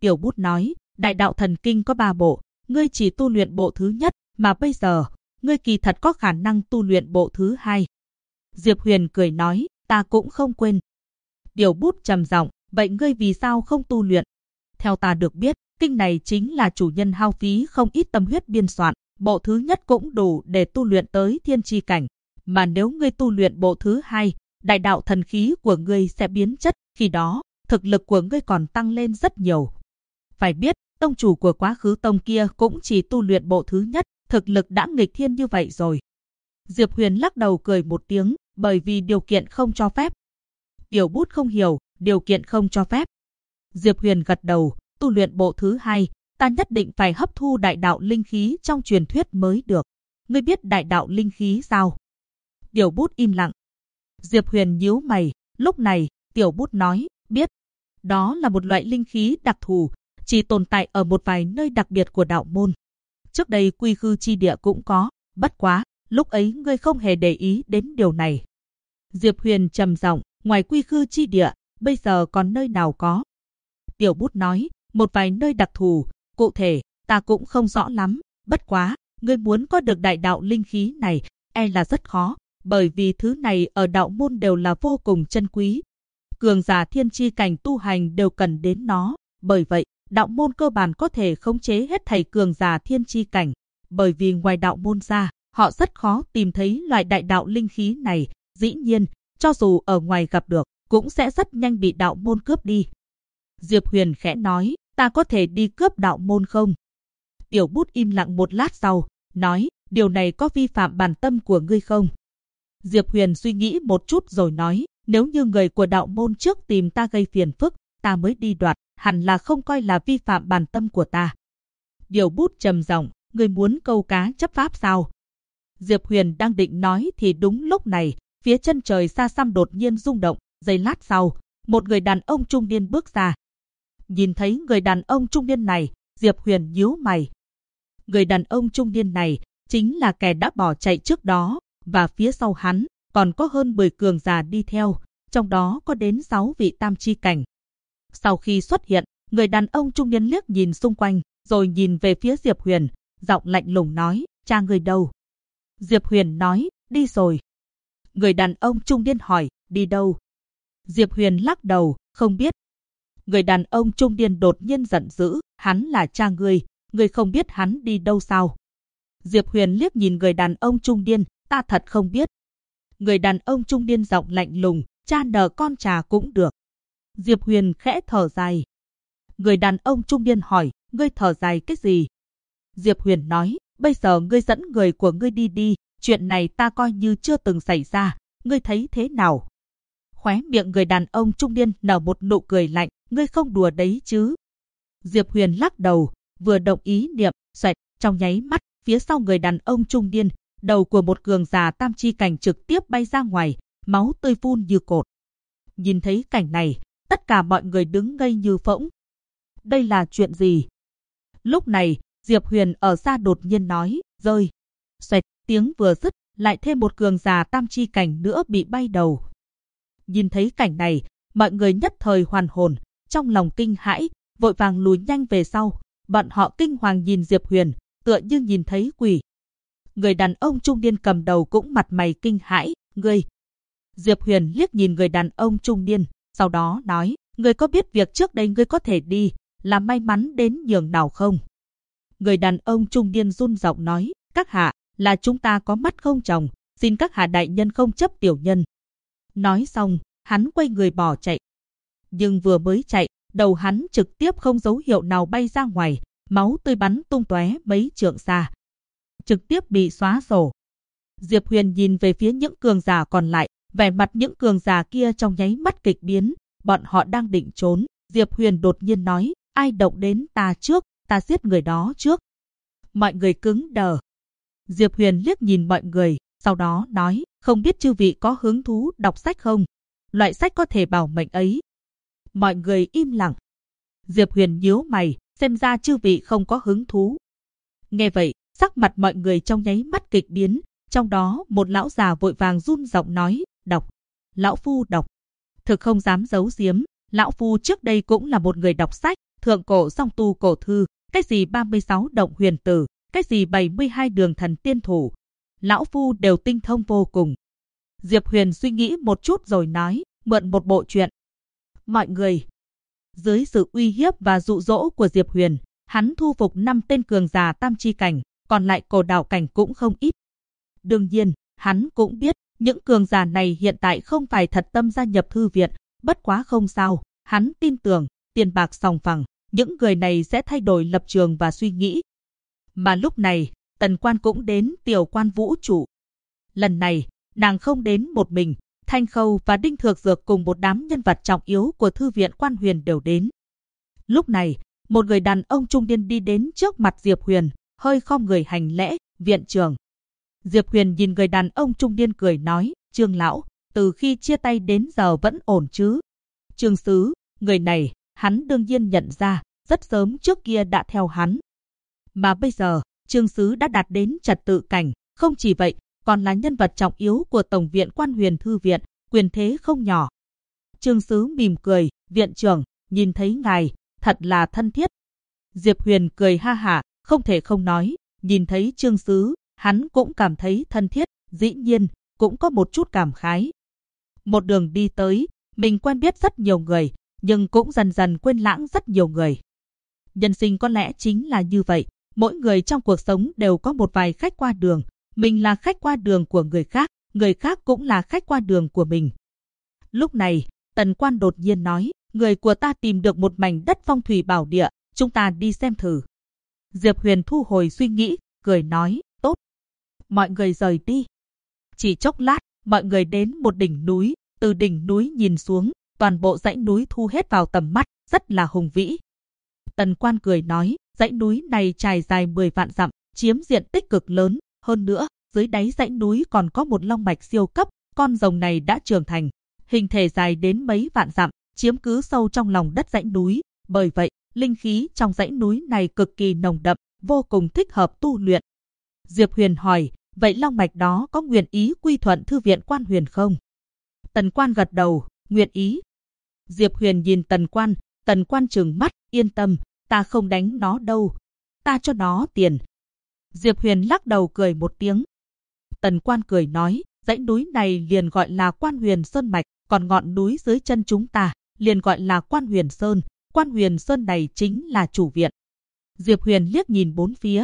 Tiểu Bút nói, đại đạo thần kinh có 3 bộ, ngươi chỉ tu luyện bộ thứ nhất, mà bây giờ, ngươi kỳ thật có khả năng tu luyện bộ thứ 2. Diệp Huyền cười nói, ta cũng không quên. Tiểu Bút trầm giọng, vậy ngươi vì sao không tu luyện? Theo ta được biết, kinh này chính là chủ nhân hao phí không ít tâm huyết biên soạn, bộ thứ nhất cũng đủ để tu luyện tới thiên chi cảnh, mà nếu ngươi tu luyện bộ thứ 2, đại đạo thần khí của ngươi sẽ biến chất, khi đó, thực lực của ngươi còn tăng lên rất nhiều. Phải biết, tông chủ của quá khứ tông kia cũng chỉ tu luyện bộ thứ nhất, thực lực đã nghịch thiên như vậy rồi. Diệp Huyền lắc đầu cười một tiếng, bởi vì điều kiện không cho phép. Tiểu Bút không hiểu, điều kiện không cho phép. Diệp Huyền gật đầu, tu luyện bộ thứ 2, ta nhất định phải hấp thu đại đạo linh khí trong truyền thuyết mới được. Ngươi biết đại đạo linh khí sao? Tiểu Bút im lặng. Diệp Huyền nhíu mày, lúc này, Tiểu Bút nói, biết. Đó là một loại linh khí đặc thù, chỉ tồn tại ở một vài nơi đặc biệt của đạo môn. Trước đây Quy Khư chi địa cũng có, bất quá, lúc ấy ngươi không hề để ý đến điều này. Diệp Huyền trầm giọng, ngoài Quy Khư chi địa, bây giờ còn nơi nào có? Tiểu Bút nói, một vài nơi đặc thù, cụ thể, ta cũng không rõ lắm, bất quá, ngươi muốn có được đại đạo linh khí này, là rất khó, bởi vì thứ này ở đạo môn đều là vô cùng chân quý. Cường giả thiên chi cảnh tu hành đều cần đến nó, bởi vậy, đạo môn cơ bản có thể khống chế hết thảy cường giả thiên chi cảnh, bởi vì ngoài đạo môn ra, họ rất khó tìm thấy loại đại đạo linh khí này, dĩ nhiên, cho dù ở ngoài gặp được, cũng sẽ rất nhanh bị đạo môn cướp đi. Diệp Huyền khẽ nói, ta có thể đi cướp đạo môn không? Tiểu Bút im lặng một lát sau, nói, điều này có vi phạm bản tâm của ngươi không? Diệp Huyền suy nghĩ một chút rồi nói, nếu như người của đạo môn trước tìm ta gây phiền phức, ta mới đi đoạt, hẳn là không coi là vi phạm bản tâm của ta. Tiểu Bút trầm giọng, ngươi muốn câu cá chấp pháp sao? Diệp Huyền đang định nói thì đúng lúc này, phía chân trời xa xăm đột nhiên rung động, giây lát sau, một người đàn ông trung niên bước ra. Nhìn thấy người đàn ông trung niên này, Diệp Huyền nhíu mày. Người đàn ông trung niên này chính là kẻ đã bỏ chạy trước đó, và phía sau hắn còn có hơn 10 cường giả đi theo, trong đó có đến 6 vị tam chi cảnh. Sau khi xuất hiện, người đàn ông trung niên liếc nhìn xung quanh, rồi nhìn về phía Diệp Huyền, giọng lạnh lùng nói, cha người đâu? Diệp Huyền nói, đi rồi. Người đàn ông trung niên hỏi, đi đâu? Diệp Huyền lắc đầu, không biết. Người đàn ông trung niên đột nhiên giận dữ, hắn là cha ngươi không biết hắn đi đâu sao? Diệp Huyền liếc nhìn người đàn ông trung niên, ta thật không biết. Người đàn ông trung niên giọng lạnh lùng, cha nợ con trà cũng được. Diệp Huyền khẽ thở dài. Người đàn ông trung niên hỏi, ngươi thở dài cái gì? Diệp Huyền nói, bây giờ ngươi dẫn người của ngươi đi, chuyện này ta coi như chưa từng xảy ra, ngươi thấy thế nào? Khóe miệng người đàn ông trung niên nở một nụ cười lạnh, ngươi không đùa đấy chứ? Diệp Huyền lắc đầu, vừa động ý niệm, xoẹt, trong nháy mắt, phía sau người đàn ông trung niên, đầu của một cường giả tam chi cảnh trực tiếp bay ra ngoài, máu tươi phun như cột. Nhìn thấy cảnh này, tất cả mọi người đứng ngây như phỗng. Đây là chuyện gì? Lúc này, Diệp Huyền ở xa đột nhiên nói, rơi. Xoẹt, tiếng vừa dứt, lại thêm một cường giả tam chi cảnh nữa bị bay đầu. Nhìn thấy cảnh này, mọi người nhất thời hoàn hồn, trong lòng kinh hãi, vội vàng lùi nhanh về sau. Bọn họ kinh hoàng nhìn Diệp Huyền, tựa như nhìn thấy quỷ. Người đàn ông trung niên cầm đầu cũng mặt mày kinh hãi, ngươi. Diệp Huyền liếc nhìn người đàn ông trung niên, sau đó nói, ngươi có biết việc trước đây ngươi có thể đi, là may mắn đến nhường nào không? Người đàn ông trung niên run giọng nói, các hạ, là chúng ta có mắt không tròng, xin các hạ đại nhân không chấp tiểu nhân. Nói xong, hắn quay người bỏ chạy. Nhưng vừa mới chạy, đầu hắn trực tiếp không dấu hiệu nào bay ra ngoài, máu tươi bắn tung tóe mấy trượng xa. Trực tiếp bị xóa sổ. Diệp Huyền nhìn về phía những cường giả còn lại, vẻ mặt những cường giả kia trong nháy mắt kịch biến, bọn họ đang định trốn. Diệp Huyền đột nhiên nói, ai động đến ta trước, ta giết người đó trước. Mọi người cứng đờ. Diệp Huyền liếc nhìn mọi người, sau đó nói, không biết chư vị có hứng thú đọc sách không? Loại sách có thể bảo mệnh ấy. Mọi người im lặng. Diệp Huyền nhíu mày, xem ra chư vị không có hứng thú. Nghe vậy, sắc mặt mọi người trong nháy mắt kịch biến, trong đó một lão già vội vàng run giọng nói, đọc. Lão phu đọc. Thực không dám giấu giếm, lão phu trước đây cũng là một người đọc sách, thượng cổ song tu cổ thư, cái gì 36 động huyền tử, cái gì 72 đường thần tiên thủ. Lão phu đều tinh thông vô cùng. Diệp Huyền suy nghĩ một chút rồi nói, mượn một bộ truyện. Mọi người. Dưới sự uy hiếp và dụ dỗ của Diệp Huyền, hắn thu phục 5 tên cường giả tam chi cảnh, còn lại cổ đạo cảnh cũng không ít. Đương nhiên, hắn cũng biết, những cường giả này hiện tại không phải thật tâm gia nhập thư viện, bất quá không sao, hắn tin tưởng, tiền bạc sòng phẳng, những người này sẽ thay đổi lập trường và suy nghĩ. Mà lúc này, Tần Quan cũng đến Tiểu Quan Vũ Trụ. Lần này, nàng không đến một mình, Thanh Khâu và Đinh Thược Dược cùng một đám nhân vật trọng yếu của thư viện Quan Huyền đều đến. Lúc này, một người đàn ông trung niên đi đến trước mặt Diệp Huyền, hơi khom người hành lễ, viện trưởng. Diệp Huyền nhìn người đàn ông trung niên cười nói, Trương lão, từ khi chia tay đến giờ vẫn ổn chứ? Trương Sứ, người này, hắn đương nhiên nhận ra, rất sớm trước kia đã theo hắn. Mà bây giờ, Trương Sứ đã đạt đến trật tự cảnh, không chỉ vậy, còn là nhân vật trọng yếu của Tổng viện Quan Huyền Thư viện, quyền thế không nhỏ. Trương Sứ mỉm cười, viện trưởng, nhìn thấy ngài, thật là thân thiết. Diệp Huyền cười ha hả, không thể không nói, nhìn thấy Trương Sứ, hắn cũng cảm thấy thân thiết, dĩ nhiên, cũng có một chút cảm khái. Một đường đi tới, mình quen biết rất nhiều người, nhưng cũng dần dần quên lãng rất nhiều người. Nhân sinh có lẽ chính là như vậy, mỗi người trong cuộc sống đều có một vài khách qua đường, mình là khách qua đường của người khác cũng là khách qua đường của mình. Lúc này, Tần Quan đột nhiên nói, người của ta tìm được một mảnh đất phong thủy bảo địa, chúng ta đi xem thử. Diệp Huyền thu hồi suy nghĩ, cười nói, tốt. Mọi người rời đi. Chỉ chốc lát, mọi người đến một đỉnh núi, từ đỉnh núi nhìn xuống, toàn bộ dãy núi thu hết vào tầm mắt, rất là hùng vĩ. Tần Quan cười nói, dãy núi này trải dài 10 vạn dặm, chiếm diện tích cực lớn, hơn nữa, dưới đáy dãy núi còn có một long mạch siêu cấp, con rồng này đã trưởng thành, hình thể dài đến mấy vạn dặm, chiếm cứ sâu trong lòng đất dãy núi, bởi vậy, linh khí trong dãy núi này cực kỳ nồng đậm, vô cùng thích hợp tu luyện. Diệp Huyền hỏi, vậy long mạch đó có nguyện ý quy thuận thư viện Quan Huyền không? Tần Quan gật đầu, nguyện ý. Diệp Huyền nhìn Tần Quan trừng mắt, yên tâm, ta không đánh nó đâu, ta cho nó tiền. Diệp Huyền lắc đầu cười một tiếng. Tần Quan cười nói, dãy núi này liền gọi là Quan Huyền Sơn Mạch, còn ngọn núi dưới chân chúng ta liền gọi là Quan Huyền Sơn. Quan Huyền Sơn này chính là chủ viện. Diệp Huyền liếc nhìn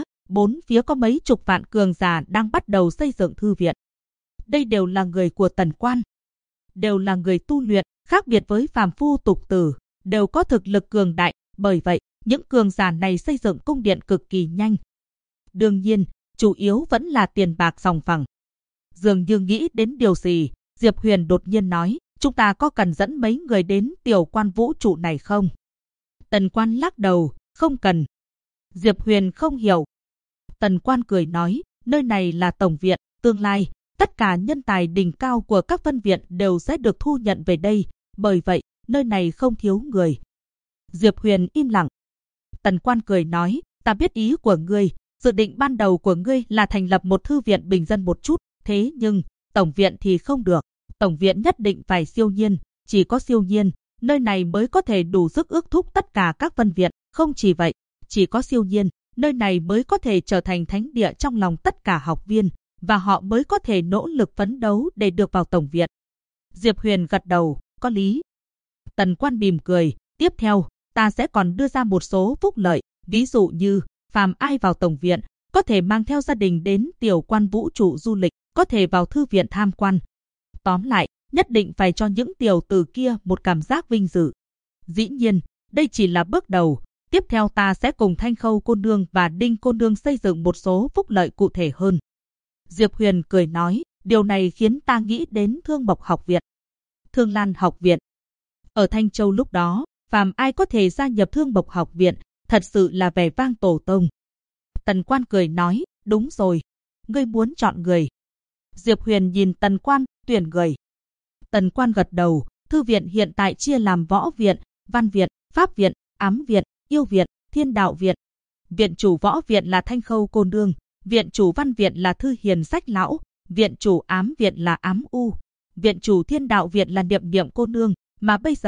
bốn phía có mấy chục vạn cường giả đang bắt đầu xây dựng thư viện. Đây đều là người của Tần Quan, đều là người tu luyện, khác biệt với phàm phu tục tử, đều có thực lực cường đại, bởi vậy, những cường giả này xây dựng cung điện cực kỳ nhanh. Đương nhiên, chủ yếu vẫn là tiền bạc sòng phẳng. Dường như nghĩ đến điều gì, Diệp Huyền đột nhiên nói, chúng ta có cần dẫn mấy người đến Tiểu Quan Vũ Trụ này không? Tần Quan lắc đầu, không cần. Diệp Huyền không hiểu. Tần Quan cười nói, nơi này là tổng viện, tương lai, tất cả nhân tài đỉnh cao của các phân viện đều sẽ được thu nhận về đây, bởi vậy, nơi này không thiếu người. Diệp Huyền im lặng. Tần Quan cười nói, ta biết ý của ngươi, dự định ban đầu của ngươi là thành lập một thư viện bình dân một chút, thế nhưng, tổng viện thì không được. Tổng viện nhất định phải siêu nhiên, chỉ có siêu nhiên, nơi này mới có thể đủ sức ước thúc tất cả các phân viện, không chỉ vậy, chỉ có siêu nhiên, nơi này mới có thể trở thành thánh địa trong lòng tất cả học viên, và họ mới có thể nỗ lực phấn đấu để được vào tổng viện. Diệp Huyền gật đầu, có lý. Tần Quan mỉm cười, tiếp theo, ta sẽ còn đưa ra một số phúc lợi, ví dụ như, phàm ai vào tổng viện, có thể mang theo gia đình đến Tiểu Quan Vũ Trụ du lịch, có thể vào thư viện tham quan. Tóm lại, nhất định phải cho những tiểu tử kia một cảm giác vinh dự. Dĩ nhiên, đây chỉ là bước đầu. Tiếp theo ta sẽ cùng Thanh Khâu cô nương và Đinh cô nương xây dựng một số phúc lợi cụ thể hơn. Diệp Huyền cười nói, điều này khiến ta nghĩ đến Thương Mộc học viện, Thương Lan học viện. Ở Thanh Châu lúc đó, phàm ai có thể gia nhập Thương Mộc học viện, thật sự là vẻ vang tổ tông. Tần Quan cười nói, đúng rồi, ngươi muốn chọn người. Diệp Huyền nhìn Tần Quan, tuyển người. Tần Quan gật đầu, thư viện hiện tại chia làm võ viện, văn viện, pháp viện, ám viện, yêu viện, thiên đạo viện. Viện chủ võ viện là Thanh Khâu cô nương, viện chủ văn viện là Thư Hiền sách lão, viện chủ ám viện là Ám U, viện chủ thiên đạo viện là Niệm Niệm cô nương, mà bây giờ,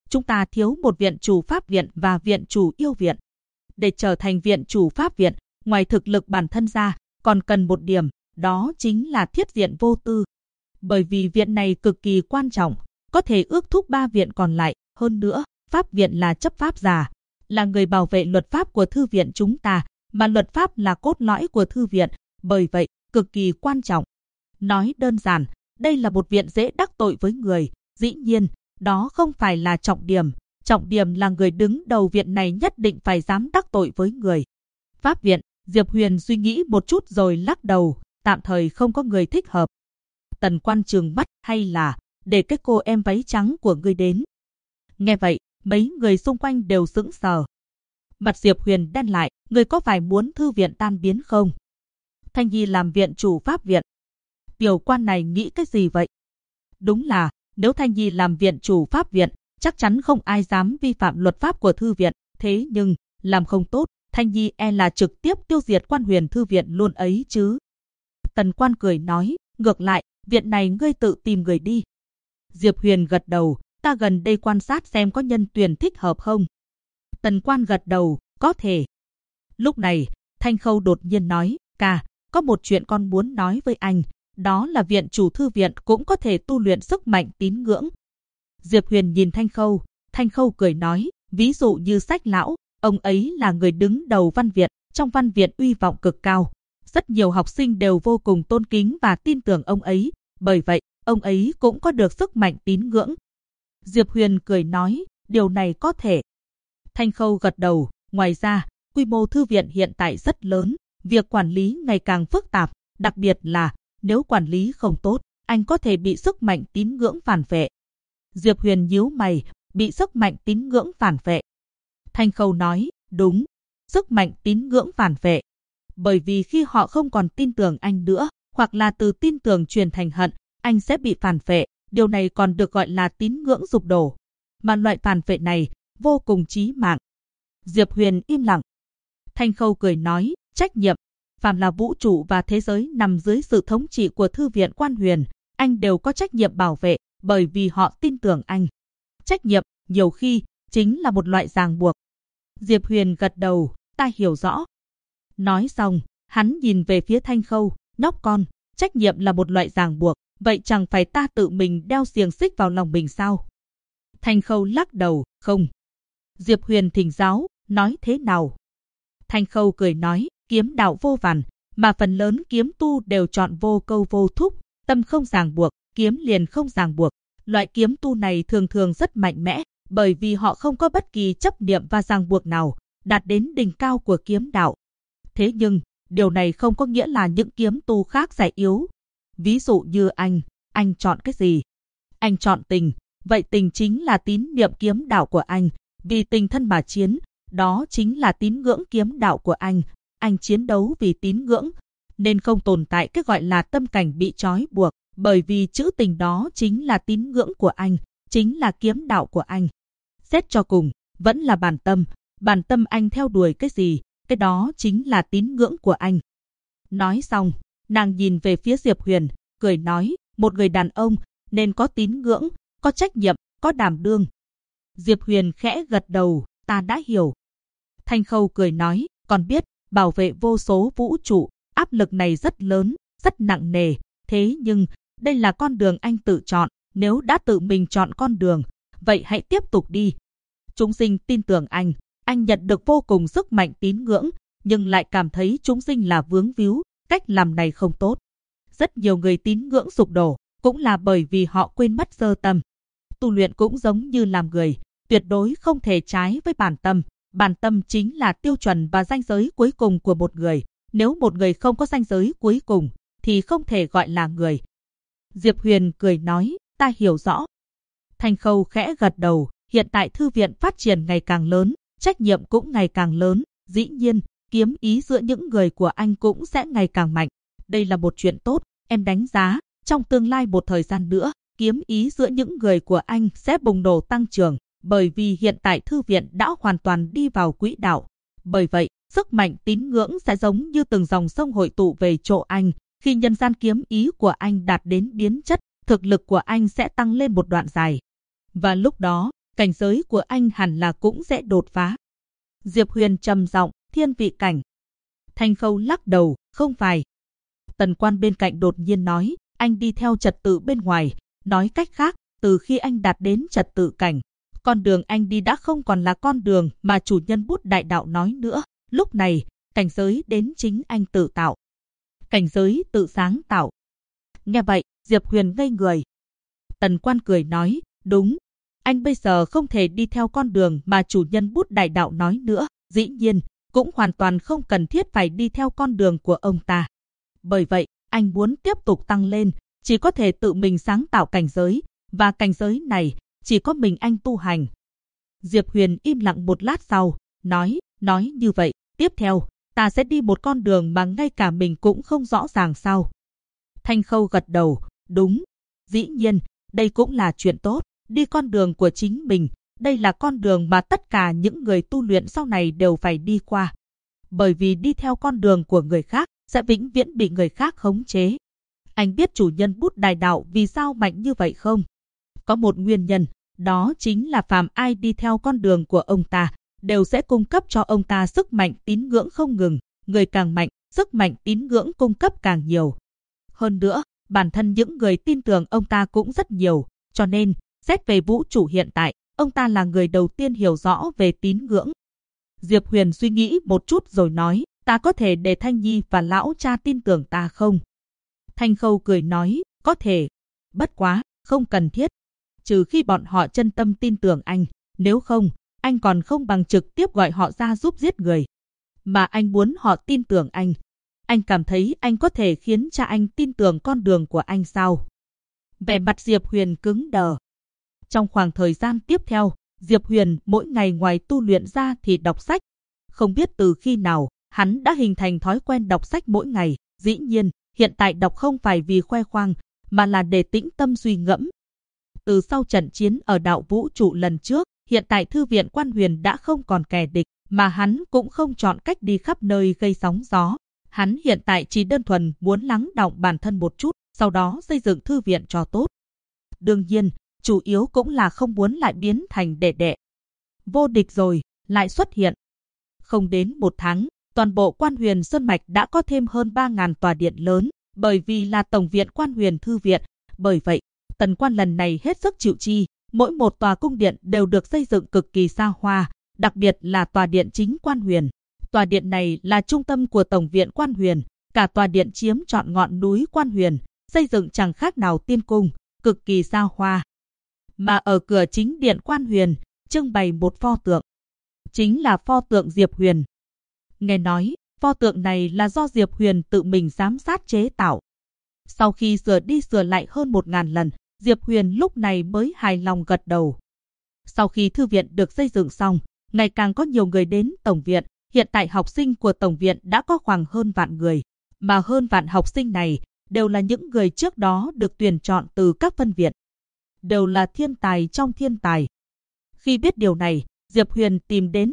chúng ta thiếu một viện chủ pháp viện và viện chủ yêu viện. Để trở thành viện chủ pháp viện, ngoài thực lực bản thân ra, còn cần một điểm, đó chính là thiết diện vô tư. Bởi vì viện này cực kỳ quan trọng, có thể ước thúc 3 viện còn lại. Hơn nữa, pháp viện là chấp pháp giả, là người bảo vệ luật pháp của thư viện chúng ta, mà luật pháp là cốt lõi của thư viện, bởi vậy, cực kỳ quan trọng. Nói đơn giản, đây là một viện dễ đắc tội với người, dĩ nhiên, đó không phải là trọng điểm là người đứng đầu viện này nhất định phải dám đắc tội với người. Pháp viện, Diệp Huyền suy nghĩ một chút rồi lắc đầu, tạm thời không có người thích hợp. Tần Quan trừng mắt, hay là để cái cô em váy trắng của ngươi đến. Nghe vậy, mấy người xung quanh đều sững sờ. Mặt Diệp Huyền đen lại, ngươi có phải muốn thư viện tan biến không? Thanh Nhi làm viện chủ pháp viện. Tiểu quan này nghĩ cái gì vậy? Đúng là, nếu Thanh Nhi làm viện chủ pháp viện, chắc chắn không ai dám vi phạm luật pháp của thư viện. Thế nhưng, làm không tốt, Thanh Nhi e là trực tiếp tiêu diệt Quan Huyền thư viện luôn ấy chứ. Tần Quan cười nói, ngược lại, viện này ngươi tự tìm người đi. Diệp Huyền gật đầu, ta gần đây quan sát xem có nhân tuyển thích hợp không. Tần Quan gật đầu, có thể. Lúc này, Thanh Khâu đột nhiên nói, ca, có một chuyện con muốn nói với anh, đó là viện chủ thư viện cũng có thể tu luyện sức mạnh tín ngưỡng. Diệp Huyền nhìn Thanh Khâu cười nói, ví dụ như Sách lão, ông ấy là người đứng đầu văn viện, trong văn viện uy vọng cực cao. Rất nhiều học sinh đều vô cùng tôn kính và tin tưởng ông ấy, bởi vậy, ông ấy cũng có được sức mạnh tín ngưỡng. Diệp Huyền cười nói, điều này có thể. Thanh Khâu gật đầu, ngoài ra, quy mô thư viện hiện tại rất lớn, việc quản lý ngày càng phức tạp, đặc biệt là, nếu quản lý không tốt, anh có thể bị sức mạnh tín ngưỡng phản vệ. Diệp Huyền nhíu mày, bị sức mạnh tín ngưỡng phản vệ. Thanh Khâu nói, đúng, sức mạnh tín ngưỡng phản vệ. Bởi vì khi họ không còn tin tưởng anh nữa, hoặc là từ tin tưởng truyền thành hận, anh sẽ bị phản vệ. Điều này còn được gọi là tín ngưỡng sụp đổ. Mà loại phản vệ này, vô cùng chí mạng. Diệp Huyền im lặng. Thanh Khâu cười nói, trách nhiệm. Phàm là vũ trụ và thế giới nằm dưới sự thống trị của thư viện Quan Huyền, anh đều có trách nhiệm bảo vệ, bởi vì họ tin tưởng anh. Trách nhiệm, nhiều khi, chính là một loại ràng buộc. Diệp Huyền gật đầu, ta hiểu rõ. Nói xong, hắn nhìn về phía Thanh Khâu, nhóc con, trách nhiệm là một loại ràng buộc, vậy chẳng phải ta tự mình đeo xiềng xích vào lòng mình sao? Thanh Khâu lắc đầu, không. Diệp Huyền thỉnh giáo, nói thế nào? Thanh Khâu cười nói, kiếm đạo vô vàn, mà phần lớn kiếm tu đều chọn vô câu vô thúc, tâm không ràng buộc, kiếm liền không ràng buộc. Loại kiếm tu này thường thường rất mạnh mẽ, bởi vì họ không có bất kỳ chấp niệm và ràng buộc nào, đạt đến đỉnh cao của kiếm đạo. Thế nhưng, điều này không có nghĩa là những kiếm tu khác giải yếu. Ví dụ như anh chọn cái gì? Anh chọn tình, vậy tình chính là tín niệm kiếm đạo của anh, vì tình thân mà chiến, đó chính là tín ngưỡng kiếm đạo của anh chiến đấu vì tín ngưỡng, nên không tồn tại cái gọi là tâm cảnh bị trói buộc, bởi vì chữ tình đó chính là tín ngưỡng của anh, chính là kiếm đạo của anh. Xét cho cùng, vẫn là bản tâm anh theo đuổi cái gì, cái đó chính là tín ngưỡng của anh. Nói xong, nàng nhìn về phía Diệp Huyền, cười nói, một người đàn ông nên có tín ngưỡng, có trách nhiệm, có đảm đương. Diệp Huyền khẽ gật đầu, ta đã hiểu. Thanh Khâu cười nói, còn biết, bảo vệ vô số vũ trụ, áp lực này rất lớn, rất nặng nề, thế nhưng, đây là con đường anh tự chọn, nếu đã tự mình chọn con đường, vậy hãy tiếp tục đi. Chúng sinh tin tưởng anh nhận được vô cùng sức mạnh tín ngưỡng, nhưng lại cảm thấy chúng sinh là vướng víu, cách làm này không tốt. Rất nhiều người tín ngưỡng sụp đổ, cũng là bởi vì họ quên mất sơ tâm. Tu luyện cũng giống như làm người, tuyệt đối không thể trái với bản tâm chính là tiêu chuẩn và ranh giới cuối cùng của một người. Nếu một người không có ranh giới cuối cùng, thì không thể gọi là người. Diệp Huyền cười nói, ta hiểu rõ. Thanh Khâu khẽ gật đầu, hiện tại thư viện phát triển ngày càng lớn, trách nhiệm cũng ngày càng lớn, dĩ nhiên, kiếm ý giữa những người của anh cũng sẽ ngày càng mạnh. Đây là một chuyện tốt, em đánh giá, trong tương lai một thời gian nữa, kiếm ý giữa những người của anh sẽ bùng nổ tăng trưởng, bởi vì hiện tại thư viện đã hoàn toàn đi vào quỹ đạo. Bởi vậy, sức mạnh tín ngưỡng sẽ giống như từng dòng sông hội tụ về chỗ anh, khi nhân gian kiếm ý của anh đạt đến biến chất, thực lực của anh sẽ tăng lên một đoạn dài. Và lúc đó, cảnh giới của anh hẳn là cũng sẽ đột phá. Diệp Huyền trầm giọng, thiên vị cảnh. Thanh Khâu lắc đầu, không phải. Tần Quan bên cạnh đột nhiên nói, anh đi theo trật tự bên ngoài, nói cách khác, từ khi anh đạt đến trật tự cảnh, con đường anh đi đã không còn là con đường mà chủ nhân bút đại đạo nói nữa. Lúc này, cảnh giới đến chính anh tự tạo. Cảnh giới tự sáng tạo. Nghe vậy, Diệp Huyền ngây người. Tần Quan cười nói, đúng, anh bây giờ không thể đi theo con đường mà chủ nhân bút đại đạo nói nữa, dĩ nhiên, cũng hoàn toàn không cần thiết phải đi theo con đường của ông ta. Bởi vậy, anh muốn tiếp tục tăng lên, chỉ có thể tự mình sáng tạo cảnh giới, và cảnh giới này, chỉ có mình anh tu hành. Diệp Huyền im lặng một lát sau, nói như vậy, tiếp theo, ta sẽ đi một con đường mà ngay cả mình cũng không rõ ràng sao. Thanh Khâu gật đầu, đúng, dĩ nhiên, đây cũng là chuyện tốt, đi con đường của chính mình, đây là con đường mà tất cả những người tu luyện sau này đều phải đi qua. Bởi vì đi theo con đường của người khác, sẽ vĩnh viễn bị người khác khống chế. Anh biết chủ nhân bút đại đạo vì sao mạnh như vậy không? Có một nguyên nhân, đó chính là phàm ai đi theo con đường của ông ta, đều sẽ cung cấp cho ông ta sức mạnh tín ngưỡng không ngừng, người càng mạnh, sức mạnh tín ngưỡng cung cấp càng nhiều. Hơn nữa, bản thân những người tin tưởng ông ta cũng rất nhiều, cho nên, xét về vũ trụ hiện tại, ông ta là người đầu tiên hiểu rõ về tín ngưỡng. Diệp Huyền suy nghĩ một chút rồi nói, ta có thể để Thanh Nhi và lão cha tin tưởng ta không? Thanh Khâu cười nói, có thể, bất quá, không cần thiết. Trừ khi bọn họ chân tâm tin tưởng anh, nếu không, anh còn không bằng trực tiếp gọi họ ra giúp giết người. Mà anh muốn họ tin tưởng anh. Anh cảm thấy anh có thể khiến cha anh tin tưởng con đường của anh sao? Vẻ mặt Diệp Huyền cứng đờ. Trong khoảng thời gian tiếp theo, Diệp Huyền mỗi ngày ngoài tu luyện ra thì đọc sách. Không biết từ khi nào, hắn đã hình thành thói quen đọc sách mỗi ngày. Dĩ nhiên, hiện tại đọc không phải vì khoe khoang, mà là để tĩnh tâm suy ngẫm. Từ sau trận chiến ở đạo vũ trụ lần trước, hiện tại thư viện Quan Huyền đã không còn kẻ địch, mà hắn cũng không chọn cách đi khắp nơi gây sóng gió. Hắn hiện tại chỉ đơn thuần muốn lắng đọng bản thân một chút, sau đó xây dựng thư viện cho tốt. Đương nhiên, chủ yếu cũng là không muốn lại biến thành đệ vô địch rồi, lại xuất hiện. Không đến một tháng, toàn bộ Quan Huyền Sơn Mạch đã có thêm hơn 3.000 tòa điện lớn, bởi vì là Tổng viện Quan Huyền Thư viện. Bởi vậy, Tần Quan lần này hết sức chịu chi, mỗi một tòa cung điện đều được xây dựng cực kỳ xa hoa, đặc biệt là tòa điện chính Quan Huyền. Tòa điện này là trung tâm của Tổng viện Quan Huyền, cả tòa điện chiếm trọn ngọn núi Quan Huyền, xây dựng chẳng khác nào tiên cung, cực kỳ xa hoa. Mà ở cửa chính điện Quan Huyền, trưng bày một pho tượng. Chính là pho tượng Diệp Huyền. Nghe nói, pho tượng này là do Diệp Huyền tự mình giám sát chế tạo. Sau khi sửa đi sửa lại hơn 1.000 lần, Diệp Huyền lúc này mới hài lòng gật đầu. Sau khi thư viện được xây dựng xong, ngày càng có nhiều người đến Tổng viện. Hiện tại học sinh của Tổng viện đã có khoảng hơn vạn người, mà hơn vạn học sinh này đều là những người trước đó được tuyển chọn từ các phân viện. Đều là thiên tài trong thiên tài. Khi biết điều này, Diệp Huyền tìm đến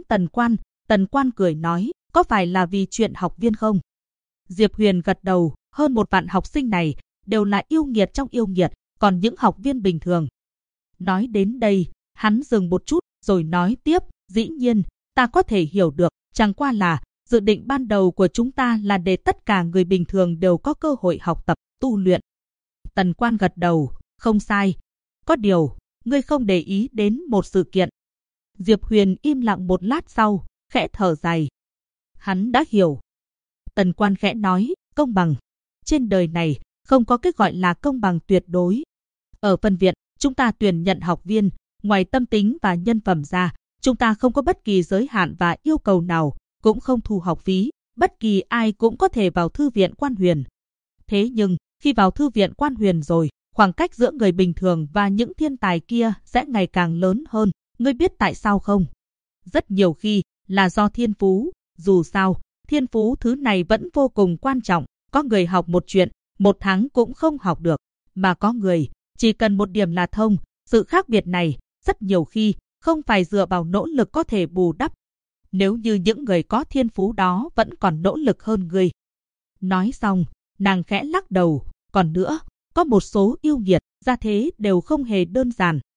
Tần Quan cười nói, có phải là vì chuyện học viên không? Diệp Huyền gật đầu, hơn 1 vạn học sinh này đều là yêu nghiệt trong yêu nghiệt, còn những học viên bình thường. Nói đến đây, hắn dừng một chút rồi nói tiếp, dĩ nhiên, ta có thể hiểu được, chẳng qua là dự định ban đầu của chúng ta là để tất cả người bình thường đều có cơ hội học tập, tu luyện. Tần Quan gật đầu, không sai. Có điều, ngươi không để ý đến một sự kiện. Diệp Huyền im lặng một lát sau, khẽ thở dài. Hắn đã hiểu. Tần Quan khẽ nói, công bằng. Trên đời này, không có cái gọi là công bằng tuyệt đối. Ở phân viện, chúng ta tuyển nhận học viên, ngoài tâm tính và nhân phẩm ra, chúng ta không có bất kỳ giới hạn và yêu cầu nào, cũng không thu học phí, bất kỳ ai cũng có thể vào thư viện Quan Huyền. Thế nhưng, khi vào thư viện Quan Huyền rồi, khoảng cách giữa người bình thường và những thiên tài kia sẽ ngày càng lớn hơn. Ngươi biết tại sao không? Rất nhiều khi là do thiên phú, dù sao, thiên phú thứ này vẫn vô cùng quan trọng. Có người học một chuyện, 1 tháng cũng không học được, mà có người chỉ cần 1 điểm là thông. Sự khác biệt này, rất nhiều khi, không phải dựa vào nỗ lực có thể bù đắp. Nếu như những người có thiên phú đó vẫn còn nỗ lực hơn ngươi. Nói xong, nàng khẽ lắc đầu, còn nữa, có một số yêu nghiệt, gia thế đều không hề đơn giản,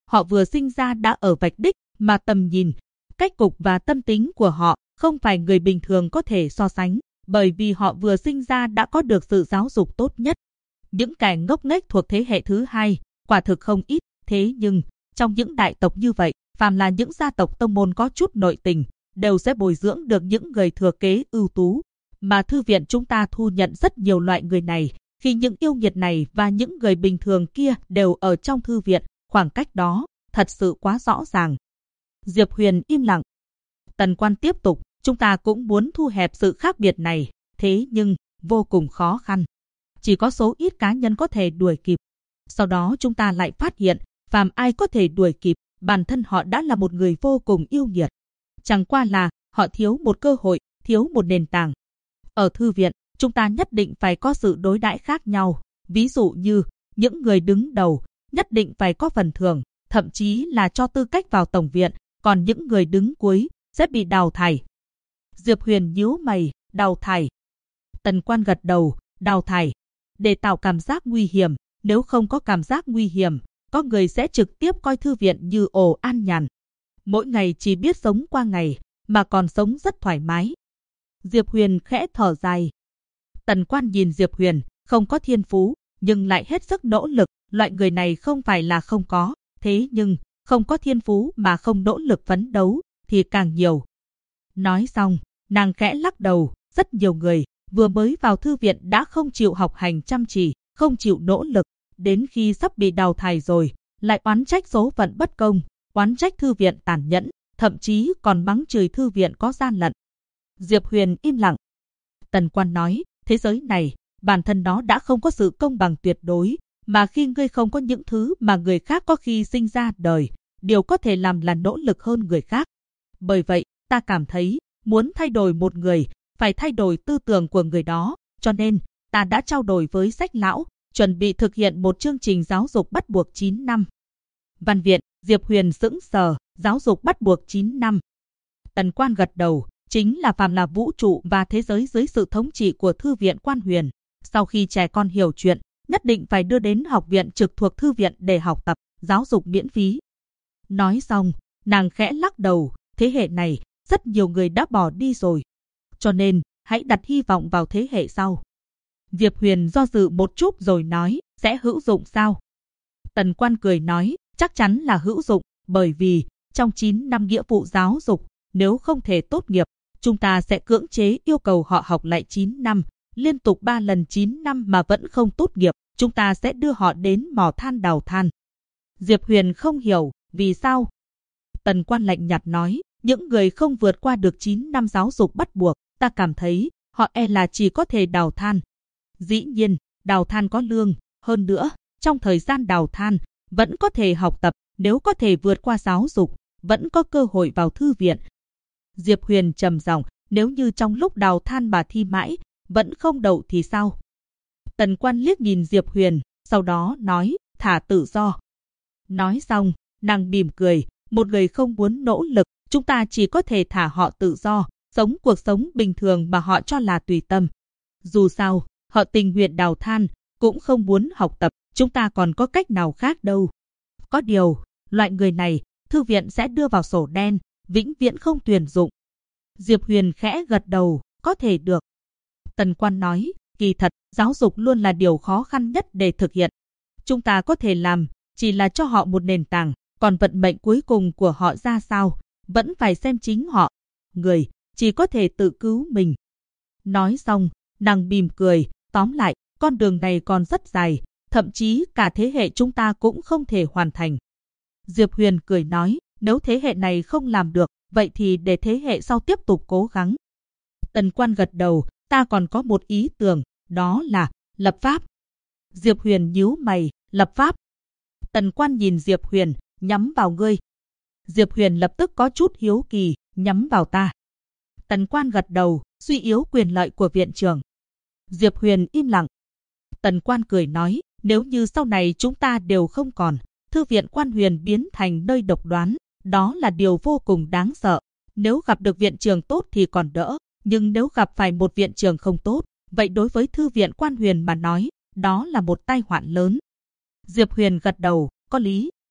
họ vừa sinh ra đã ở vạch đích, mà tầm nhìn, cách cục và tâm tính của họ không phải người bình thường có thể so sánh, bởi vì họ vừa sinh ra đã có được sự giáo dục tốt nhất. Những kẻ ngốc nghếch thuộc thế hệ thứ hai, quả thực không ít, thế nhưng, trong những đại tộc như vậy, phàm là những gia tộc tông môn có chút nội tình, đều sẽ bồi dưỡng được những người thừa kế ưu tú. Mà thư viện chúng ta thu nhận rất nhiều loại người này, khi những yêu nghiệt này và những người bình thường kia đều ở trong thư viện, khoảng cách đó, thật sự quá rõ ràng. Diệp Huyền im lặng. Tần Quan tiếp tục, chúng ta cũng muốn thu hẹp sự khác biệt này, thế nhưng, vô cùng khó khăn. Chỉ có số ít cá nhân có thể đuổi kịp. Sau đó chúng ta lại phát hiện, phàm ai có thể đuổi kịp, bản thân họ đã là một người vô cùng yêu nghiệt. Chẳng qua là, họ thiếu một cơ hội, thiếu một nền tảng. Ở thư viện, chúng ta nhất định phải có sự đối đãi khác nhau. Ví dụ như, những người đứng đầu, nhất định phải có phần thưởng, thậm chí là cho tư cách vào tổng viện, còn những người đứng cuối, sẽ bị đào thải. Diệp Huyền nhíu mày, đào thải. Tần Quan gật đầu, đào thải. Để tạo cảm giác nguy hiểm, nếu không có cảm giác nguy hiểm, có người sẽ trực tiếp coi thư viện như ổ an nhàn. Mỗi ngày chỉ biết sống qua ngày, mà còn sống rất thoải mái. Diệp Huyền khẽ thở dài. Tần Quan nhìn Diệp Huyền, không có thiên phú, nhưng lại hết sức nỗ lực. Loại người này không phải là không có, thế nhưng, không có thiên phú mà không nỗ lực phấn đấu, thì càng nhiều. Nói xong, nàng khẽ lắc đầu, rất nhiều người, vừa mới vào thư viện đã không chịu học hành chăm chỉ, không chịu nỗ lực, đến khi sắp bị đào thải rồi, lại oán trách số phận bất công, oán trách thư viện tàn nhẫn, thậm chí còn mắng chửi thư viện có gian lận. Diệp Huyền im lặng. Tần Quan nói, thế giới này, bản thân nó đã không có sự công bằng tuyệt đối, mà khi ngươi không có những thứ mà người khác có khi sinh ra đời, điều có thể làm là nỗ lực hơn người khác. Bởi vậy, ta cảm thấy, muốn thay đổi một người, phải thay đổi tư tưởng của người đó, cho nên, ta đã trao đổi với Sách Lão, chuẩn bị thực hiện một chương trình giáo dục bắt buộc 9 năm. Văn viện, Diệp Huyền sững sờ, giáo dục bắt buộc 9 năm. Tần Quan gật đầu, chính là phàm là vũ trụ và thế giới dưới sự thống trị của Thư viện Quan Huyền. Sau khi trẻ con hiểu chuyện, nhất định phải đưa đến học viện trực thuộc thư viện để học tập, giáo dục miễn phí. Nói xong, nàng khẽ lắc đầu, thế hệ này, rất nhiều người đã bỏ đi rồi. Cho nên, hãy đặt hy vọng vào thế hệ sau. Diệp Huyền do dự một chút rồi nói, sẽ hữu dụng sao? Tần Quan cười nói, chắc chắn là hữu dụng, bởi vì, trong 9 năm nghĩa vụ giáo dục, nếu không thể tốt nghiệp, chúng ta sẽ cưỡng chế yêu cầu họ học lại 9 năm, liên tục 3 lần 9 năm mà vẫn không tốt nghiệp, chúng ta sẽ đưa họ đến mỏ than đào than. Diệp Huyền không hiểu, vì sao? Tần Quan lạnh nhạt nói, những người không vượt qua được 9 năm giáo dục bắt buộc, ta cảm thấy, họ là chỉ có thể đào than. Dĩ nhiên, đào than có lương, hơn nữa, trong thời gian đào than, vẫn có thể học tập, nếu có thể vượt qua giáo dục, vẫn có cơ hội vào thư viện. Diệp Huyền trầm giọng, nếu như trong lúc đào than mà thi mãi, vẫn không đậu thì sao? Tần Quan liếc nhìn Diệp Huyền, sau đó nói, thả tự do. Nói xong, nàng mỉm cười, một người không muốn nỗ lực, chúng ta chỉ có thể thả họ tự do, sống cuộc sống bình thường mà họ cho là tùy tâm. Dù sao, họ tình nguyện đào than, cũng không muốn học tập, chúng ta còn có cách nào khác đâu. Có điều, loại người này, thư viện sẽ đưa vào sổ đen, vĩnh viễn không tuyển dụng. Diệp Huyền khẽ gật đầu, có thể được. Tần Quan nói, kỳ thật, giáo dục luôn là điều khó khăn nhất để thực hiện. Chúng ta có thể làm, chỉ là cho họ một nền tảng, còn vận mệnh cuối cùng của họ ra sao, vẫn phải xem chính họ. Người, chỉ có thể tự cứu mình. Nói xong, nàng mỉm cười, tóm lại, con đường này còn rất dài, thậm chí cả thế hệ chúng ta cũng không thể hoàn thành. Diệp Huyền cười nói, nếu thế hệ này không làm được, vậy thì để thế hệ sau tiếp tục cố gắng. Tần Quan gật đầu, ta còn có một ý tưởng, đó là lập pháp. Diệp Huyền nhíu mày, lập pháp. Tần Quan nhìn Diệp Huyền, nhắm vào ngươi. Diệp Huyền lập tức có chút hiếu kỳ, nhắm vào ta. Tần Quan gật đầu, suy yếu quyền lợi của viện trưởng. Diệp Huyền im lặng. Tần Quan cười nói, nếu như sau này chúng ta đều không còn, thư viện Quan Huyền biến thành nơi độc đoán, đó là điều vô cùng đáng sợ. Nếu gặp được viện trưởng tốt thì còn đỡ, nhưng nếu gặp phải một viện trưởng không tốt, vậy đối với thư viện Quan Huyền mà nói, đó là một tai họa lớn. Diệp Huyền gật đầu, có lý.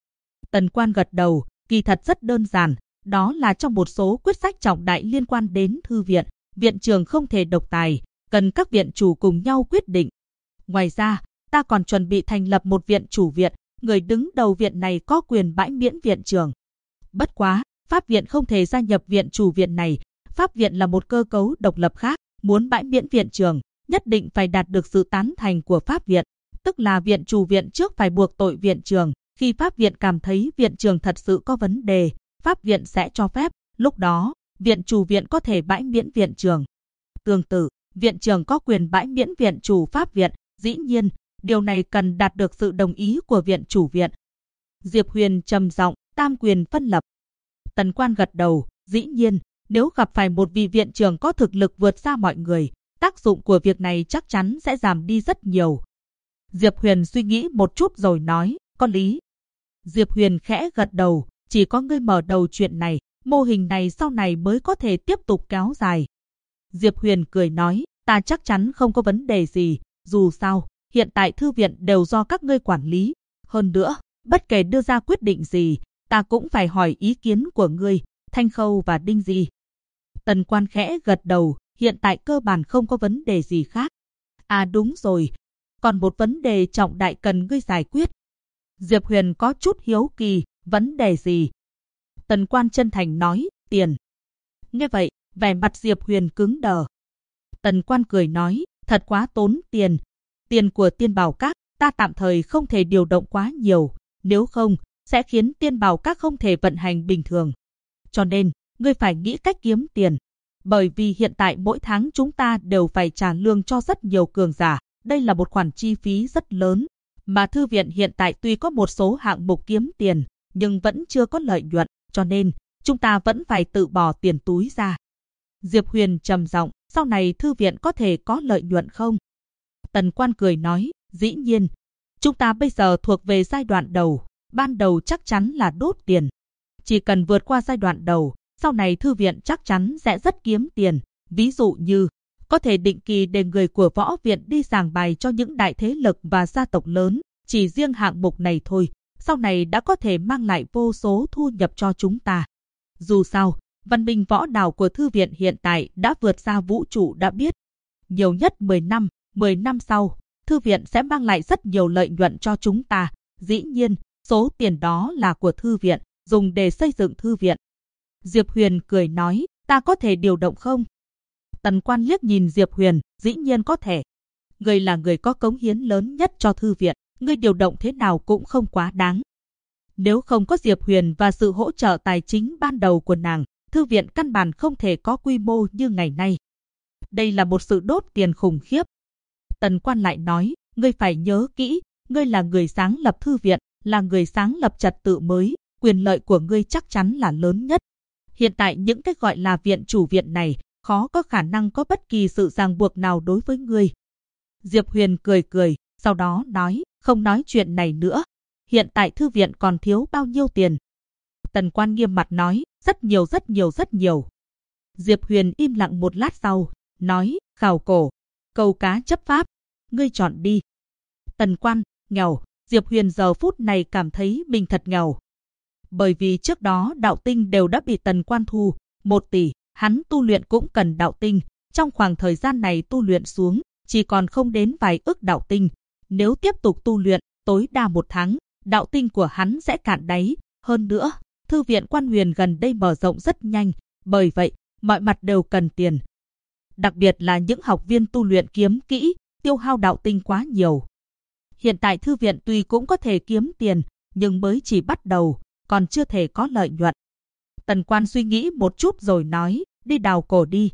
Tần Quan gật đầu, kỳ thật rất đơn giản, đó là trong một số quyết sách trọng đại liên quan đến thư viện, viện trưởng không thể độc tài, cần các viện chủ cùng nhau quyết định. Ngoài ra, ta còn chuẩn bị thành lập một viện chủ viện, người đứng đầu viện này có quyền bãi miễn viện trưởng. Bất quá, Pháp viện không thể gia nhập viện chủ viện này, Pháp viện là một cơ cấu độc lập khác, muốn bãi miễn viện trưởng, nhất định phải đạt được sự tán thành của Pháp viện, tức là viện chủ viện trước phải buộc tội viện trưởng, khi Pháp viện cảm thấy viện trưởng thật sự có vấn đề, Pháp viện sẽ cho phép, lúc đó, viện chủ viện có thể bãi miễn viện trưởng. Tương tự, viện trưởng có quyền bãi miễn viện chủ Pháp viện, dĩ nhiên, điều này cần đạt được sự đồng ý của viện chủ viện. Diệp Huyền trầm giọng, tam quyền phân lập. Tần Quan gật đầu, dĩ nhiên, nếu gặp phải một vị viện trưởng có thực lực vượt xa mọi người, tác dụng của việc này chắc chắn sẽ giảm đi rất nhiều. Diệp Huyền suy nghĩ một chút rồi nói, có lý. Diệp Huyền khẽ gật đầu, chỉ có ngươi mở đầu chuyện này, mô hình này sau này mới có thể tiếp tục kéo dài. Diệp Huyền cười nói, ta chắc chắn không có vấn đề gì, dù sao, hiện tại thư viện đều do các ngươi quản lý. Hơn nữa, bất kể đưa ra quyết định gì, ta cũng phải hỏi ý kiến của ngươi, Thanh Khâu và Đinh Di. Tần Quan khẽ gật đầu, hiện tại cơ bản không có vấn đề gì khác. À đúng rồi, còn một vấn đề trọng đại cần ngươi giải quyết. Diệp Huyền có chút hiếu kỳ, vấn đề gì? Tần Quan chân thành nói, tiền. Nghe vậy, vẻ mặt Diệp Huyền cứng đờ. Tần Quan cười nói, thật quá tốn tiền. Tiền của Tiên Bảo Các, ta tạm thời không thể điều động quá nhiều, nếu không, sẽ khiến Tiên Bảo Các không thể vận hành bình thường. Cho nên, ngươi phải nghĩ cách kiếm tiền. Bởi vì hiện tại mỗi tháng chúng ta đều phải trả lương cho rất nhiều cường giả, đây là một khoản chi phí rất lớn. Mà thư viện hiện tại tuy có một số hạng mục kiếm tiền, nhưng vẫn chưa có lợi nhuận, cho nên chúng ta vẫn phải tự bỏ tiền túi ra. Diệp Huyền trầm giọng, sau này thư viện có thể có lợi nhuận không? Tần Quan cười nói, dĩ nhiên, chúng ta bây giờ thuộc về giai đoạn đầu, ban đầu chắc chắn là đốt tiền. Chỉ cần vượt qua giai đoạn đầu, sau này thư viện chắc chắn sẽ rất kiếm tiền, ví dụ như có thể định kỳ để người của võ viện đi giảng bài cho những đại thế lực và gia tộc lớn, chỉ riêng hạng mục này thôi, sau này đã có thể mang lại vô số thu nhập cho chúng ta. Dù sao, văn minh võ đạo của thư viện hiện tại đã vượt xa vũ trụ đã biết. Nhiều nhất 10 năm sau, thư viện sẽ mang lại rất nhiều lợi nhuận cho chúng ta. Dĩ nhiên, số tiền đó là của thư viện, dùng để xây dựng thư viện. Diệp Huyền cười nói, ta có thể điều động không? Tần Quan liếc nhìn Diệp Huyền, dĩ nhiên có thể. Ngươi là người có cống hiến lớn nhất cho thư viện, ngươi điều động thế nào cũng không quá đáng. Nếu không có Diệp Huyền và sự hỗ trợ tài chính ban đầu của nàng, thư viện căn bản không thể có quy mô như ngày nay. Đây là một sự đốt tiền khủng khiếp. Tần Quan lại nói, ngươi phải nhớ kỹ, ngươi là người sáng lập thư viện, là người sáng lập trật tự mới, quyền lợi của ngươi chắc chắn là lớn nhất. Hiện tại những cái gọi là viện chủ viện này, khó có khả năng có bất kỳ sự ràng buộc nào đối với ngươi. Diệp Huyền cười cười, sau đó nói, không nói chuyện này nữa. Hiện tại thư viện còn thiếu bao nhiêu tiền? Tần Quan nghiêm mặt nói, rất nhiều rất nhiều rất nhiều. Diệp Huyền im lặng một lát sau, nói, khảo cổ, câu cá chấp pháp, ngươi chọn đi. Tần Quan, nghèo, Diệp Huyền giờ phút này cảm thấy mình thật nghèo. Bởi vì trước đó đạo tinh đều đã bị Tần Quan thu, 1 tỷ, hắn tu luyện cũng cần đạo tinh, trong khoảng thời gian này tu luyện xuống, chỉ còn không đến vài ức đạo tinh. Nếu tiếp tục tu luyện, tối đa 1 tháng, đạo tinh của hắn sẽ cạn đáy. Hơn nữa, thư viện Quan Huyền gần đây mở rộng rất nhanh, bởi vậy, mọi mặt đều cần tiền. Đặc biệt là những học viên tu luyện kiếm kỹ, tiêu hao đạo tinh quá nhiều. Hiện tại thư viện tuy cũng có thể kiếm tiền, nhưng mới chỉ bắt đầu, còn chưa thể có lợi nhuận. Tần Quan suy nghĩ một chút rồi nói, đi đào cổ đi.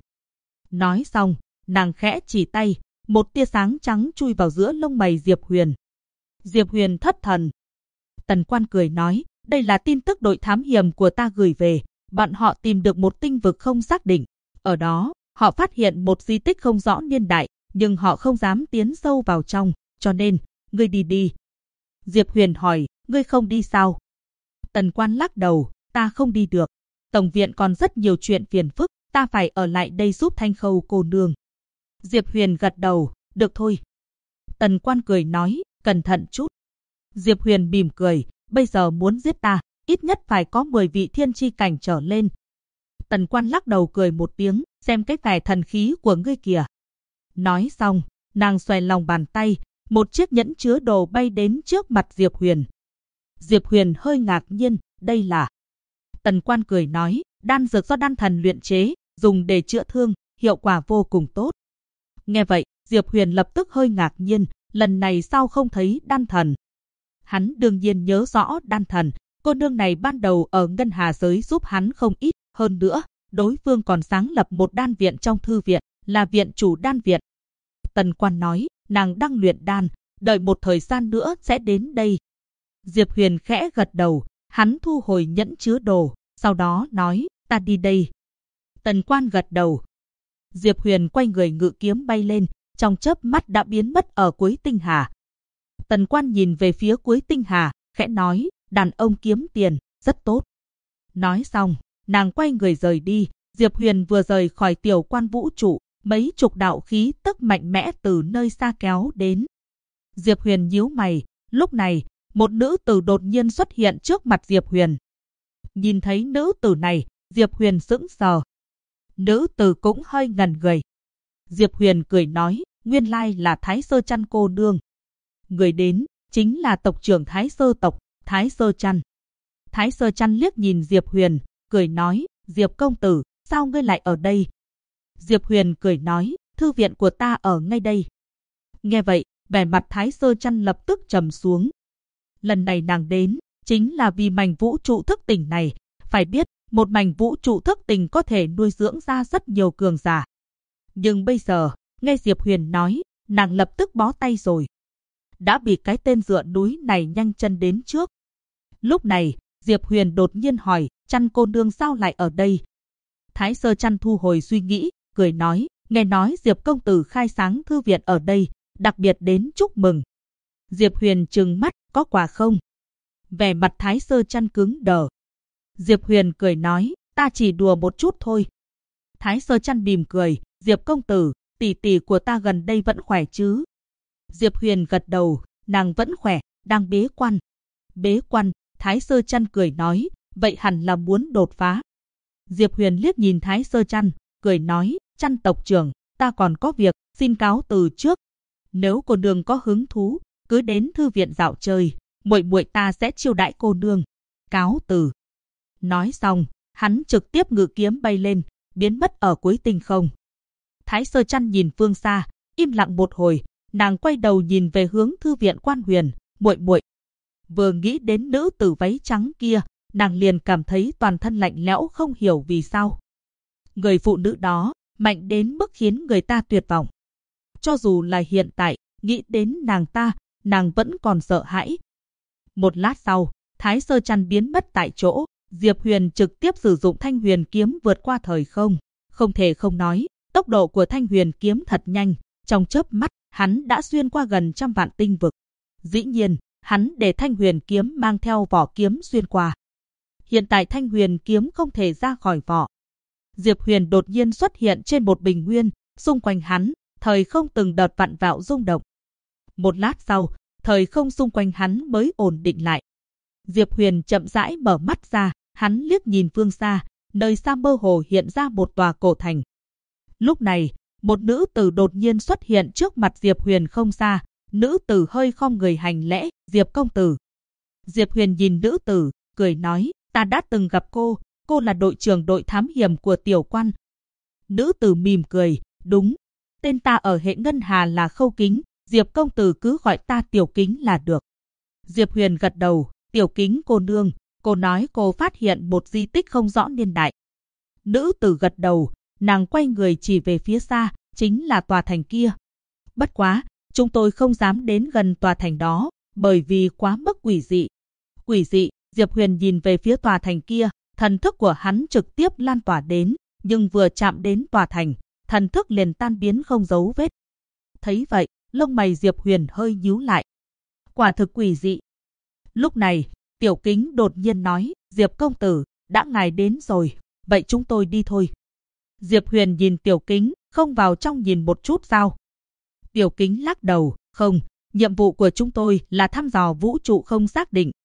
Nói xong, nàng khẽ chỉ tay, một tia sáng trắng chui vào giữa lông mày Diệp Huyền. Diệp Huyền thất thần. Tần Quan cười nói, đây là tin tức đội thám hiểm của ta gửi về, bọn họ tìm được một tinh vực không xác định. Ở đó, họ phát hiện một di tích không rõ niên đại, nhưng họ không dám tiến sâu vào trong, cho nên, ngươi đi đi. Diệp Huyền hỏi, ngươi không đi sao? Tần Quan lắc đầu, ta không đi được. Tổng viện còn rất nhiều chuyện phiền phức, ta phải ở lại đây giúp Thanh Khâu cô nương. Diệp Huyền gật đầu, được thôi. Tần Quan cười nói, cẩn thận chút. Diệp Huyền mỉm cười, bây giờ muốn giết ta, ít nhất phải có 10 vị thiên chi cảnh trở lên. Tần Quan lắc đầu cười một tiếng, xem cái vẻ thần khí của ngươi kìa. Nói xong, nàng xòe lòng bàn tay, một chiếc nhẫn chứa đồ bay đến trước mặt Diệp Huyền. Diệp Huyền hơi ngạc nhiên, đây là... Tần Quan cười nói, đan dược do đan thần luyện chế, dùng để chữa thương, hiệu quả vô cùng tốt. Nghe vậy, Diệp Huyền lập tức hơi ngạc nhiên, lần này sao không thấy đan thần? Hắn đương nhiên nhớ rõ đan thần, cô nương này ban đầu ở Ngân Hà giới giúp hắn không ít, hơn nữa, đối phương còn sáng lập một đan viện trong thư viện, là viện chủ đan viện. Tần Quan nói, nàng đang luyện đan, đợi một thời gian nữa sẽ đến đây. Diệp Huyền khẽ gật đầu, hắn thu hồi nhẫn chứa đồ, sau đó nói, ta đi đây. Tần Quan gật đầu. Diệp Huyền quay người ngự kiếm bay lên, trong chớp mắt đã biến mất ở cuối tinh hà. Tần Quan nhìn về phía cuối tinh hà, khẽ nói, đàn ông kiếm tiền, rất tốt. Nói xong, nàng quay người rời đi. Diệp Huyền vừa rời khỏi tiểu quan vũ trụ, mấy chục đạo khí tức mạnh mẽ từ nơi xa kéo đến. Diệp Huyền nhíu mày, lúc này, một nữ tử đột nhiên xuất hiện trước mặt Diệp Huyền. Nhìn thấy nữ tử này, Diệp Huyền sững sờ. Nữ tử cũng hơi ngẩn người. Diệp Huyền cười nói, nguyên lai là Thái Sơ Chăn cô nương. Người đến, chính là tộc trưởng Thái Sơ tộc, Thái Sơ Chăn. Thái Sơ Chăn liếc nhìn Diệp Huyền, cười nói, Diệp công tử, sao ngươi lại ở đây? Diệp Huyền cười nói, thư viện của ta ở ngay đây. Nghe vậy, vẻ mặt Thái Sơ Chăn lập tức trầm xuống. Lần này nàng đến, chính là vì mảnh vũ trụ thức tỉnh này. Phải biết, một mảnh vũ trụ thức tỉnh có thể nuôi dưỡng ra rất nhiều cường giả. Nhưng bây giờ, nghe Diệp Huyền nói, nàng lập tức bó tay rồi. Đã bị cái tên dựa núi này nhanh chân đến trước. Lúc này, Diệp Huyền đột nhiên hỏi, Chăn cô nương sao lại ở đây? Thái Sơ Chăn thu hồi suy nghĩ, cười nói, nghe nói Diệp công tử khai sáng thư viện ở đây, đặc biệt đến chúc mừng. Diệp Huyền trừng mắt, có quà không? Vẻ mặt Thái Sơ Chăn cứng đờ. Diệp Huyền cười nói, ta chỉ đùa một chút thôi. Thái Sơ Chăn mỉm cười, Diệp công tử, tỷ tỷ của ta gần đây vẫn khỏe chứ? Diệp Huyền gật đầu, nàng vẫn khỏe, đang bế quan. Bế quan, Thái Sơ Chăn cười nói, vậy hẳn là muốn đột phá. Diệp Huyền liếc nhìn Thái Sơ Chăn, cười nói, Chăn tộc trưởng, ta còn có việc, xin cáo từ trước. Nếu cô nương có hứng thú, cứ đến thư viện dạo chơi, muội muội ta sẽ chiêu đãi cô nương. Cáo từ. Nói xong, hắn trực tiếp ngự kiếm bay lên, biến mất ở cuối tinh không. Thái Sơ Chăn nhìn phương xa, im lặng một hồi, nàng quay đầu nhìn về hướng thư viện Quan Huyền, muội muội. Vừa nghĩ đến nữ tử váy trắng kia, nàng liền cảm thấy toàn thân lạnh lẽo không hiểu vì sao. Người phụ nữ đó, mạnh đến mức khiến người ta tuyệt vọng. Cho dù là hiện tại, nghĩ đến nàng ta, nàng vẫn còn sợ hãi. Một lát sau, Thái Sơ Chăn biến mất tại chỗ, Diệp Huyền trực tiếp sử dụng Thanh Huyền kiếm vượt qua thời không. Không thể không nói, tốc độ của Thanh Huyền kiếm thật nhanh, trong chớp mắt, hắn đã xuyên qua gần 100 vạn tinh vực. Dĩ nhiên, hắn để Thanh Huyền kiếm mang theo vỏ kiếm xuyên qua. Hiện tại Thanh Huyền kiếm không thể ra khỏi vỏ. Diệp Huyền đột nhiên xuất hiện trên một bình nguyên, xung quanh hắn, thời không từng đợt vặn vẹo rung động. Một lát sau, thời không xung quanh hắn mới ổn định lại. Diệp Huyền chậm rãi mở mắt ra, hắn liếc nhìn phương xa, nơi xa mơ hồ hiện ra một tòa cổ thành. Lúc này, một nữ tử đột nhiên xuất hiện trước mặt Diệp Huyền không xa, nữ tử hơi khom người hành lễ, Diệp công tử. Diệp Huyền nhìn nữ tử, cười nói, ta đã từng gặp cô là đội trưởng đội thám hiểm của tiểu quan. Nữ tử mỉm cười, đúng, tên ta ở hệ Ngân Hà là Khâu Kính, Diệp công tử cứ gọi ta Tiểu Kính là được. Diệp Huyền gật đầu, Tiểu Kính cô nương, cô nói cô phát hiện một di tích không rõ niên đại. Nữ tử gật đầu, nàng quay người chỉ về phía xa, chính là tòa thành kia. Bất quá, chúng tôi không dám đến gần tòa thành đó, bởi vì quá mức quỷ dị. Quỷ dị, Diệp Huyền nhìn về phía tòa thành kia, thần thức của hắn trực tiếp lan tỏa đến, nhưng vừa chạm đến tòa thành, thần thức liền tan biến không dấu vết. Thấy vậy, lông mày Diệp Huyền hơi nhíu lại. Quả thực quỷ dị. Lúc này, Tiểu Kính đột nhiên nói, Diệp công tử, đã ngài đến rồi, vậy chúng tôi đi thôi. Diệp Huyền nhìn Tiểu Kính, không vào trong nhìn một chút sao? Tiểu Kính lắc đầu, không, nhiệm vụ của chúng tôi là thăm dò vũ trụ không xác định,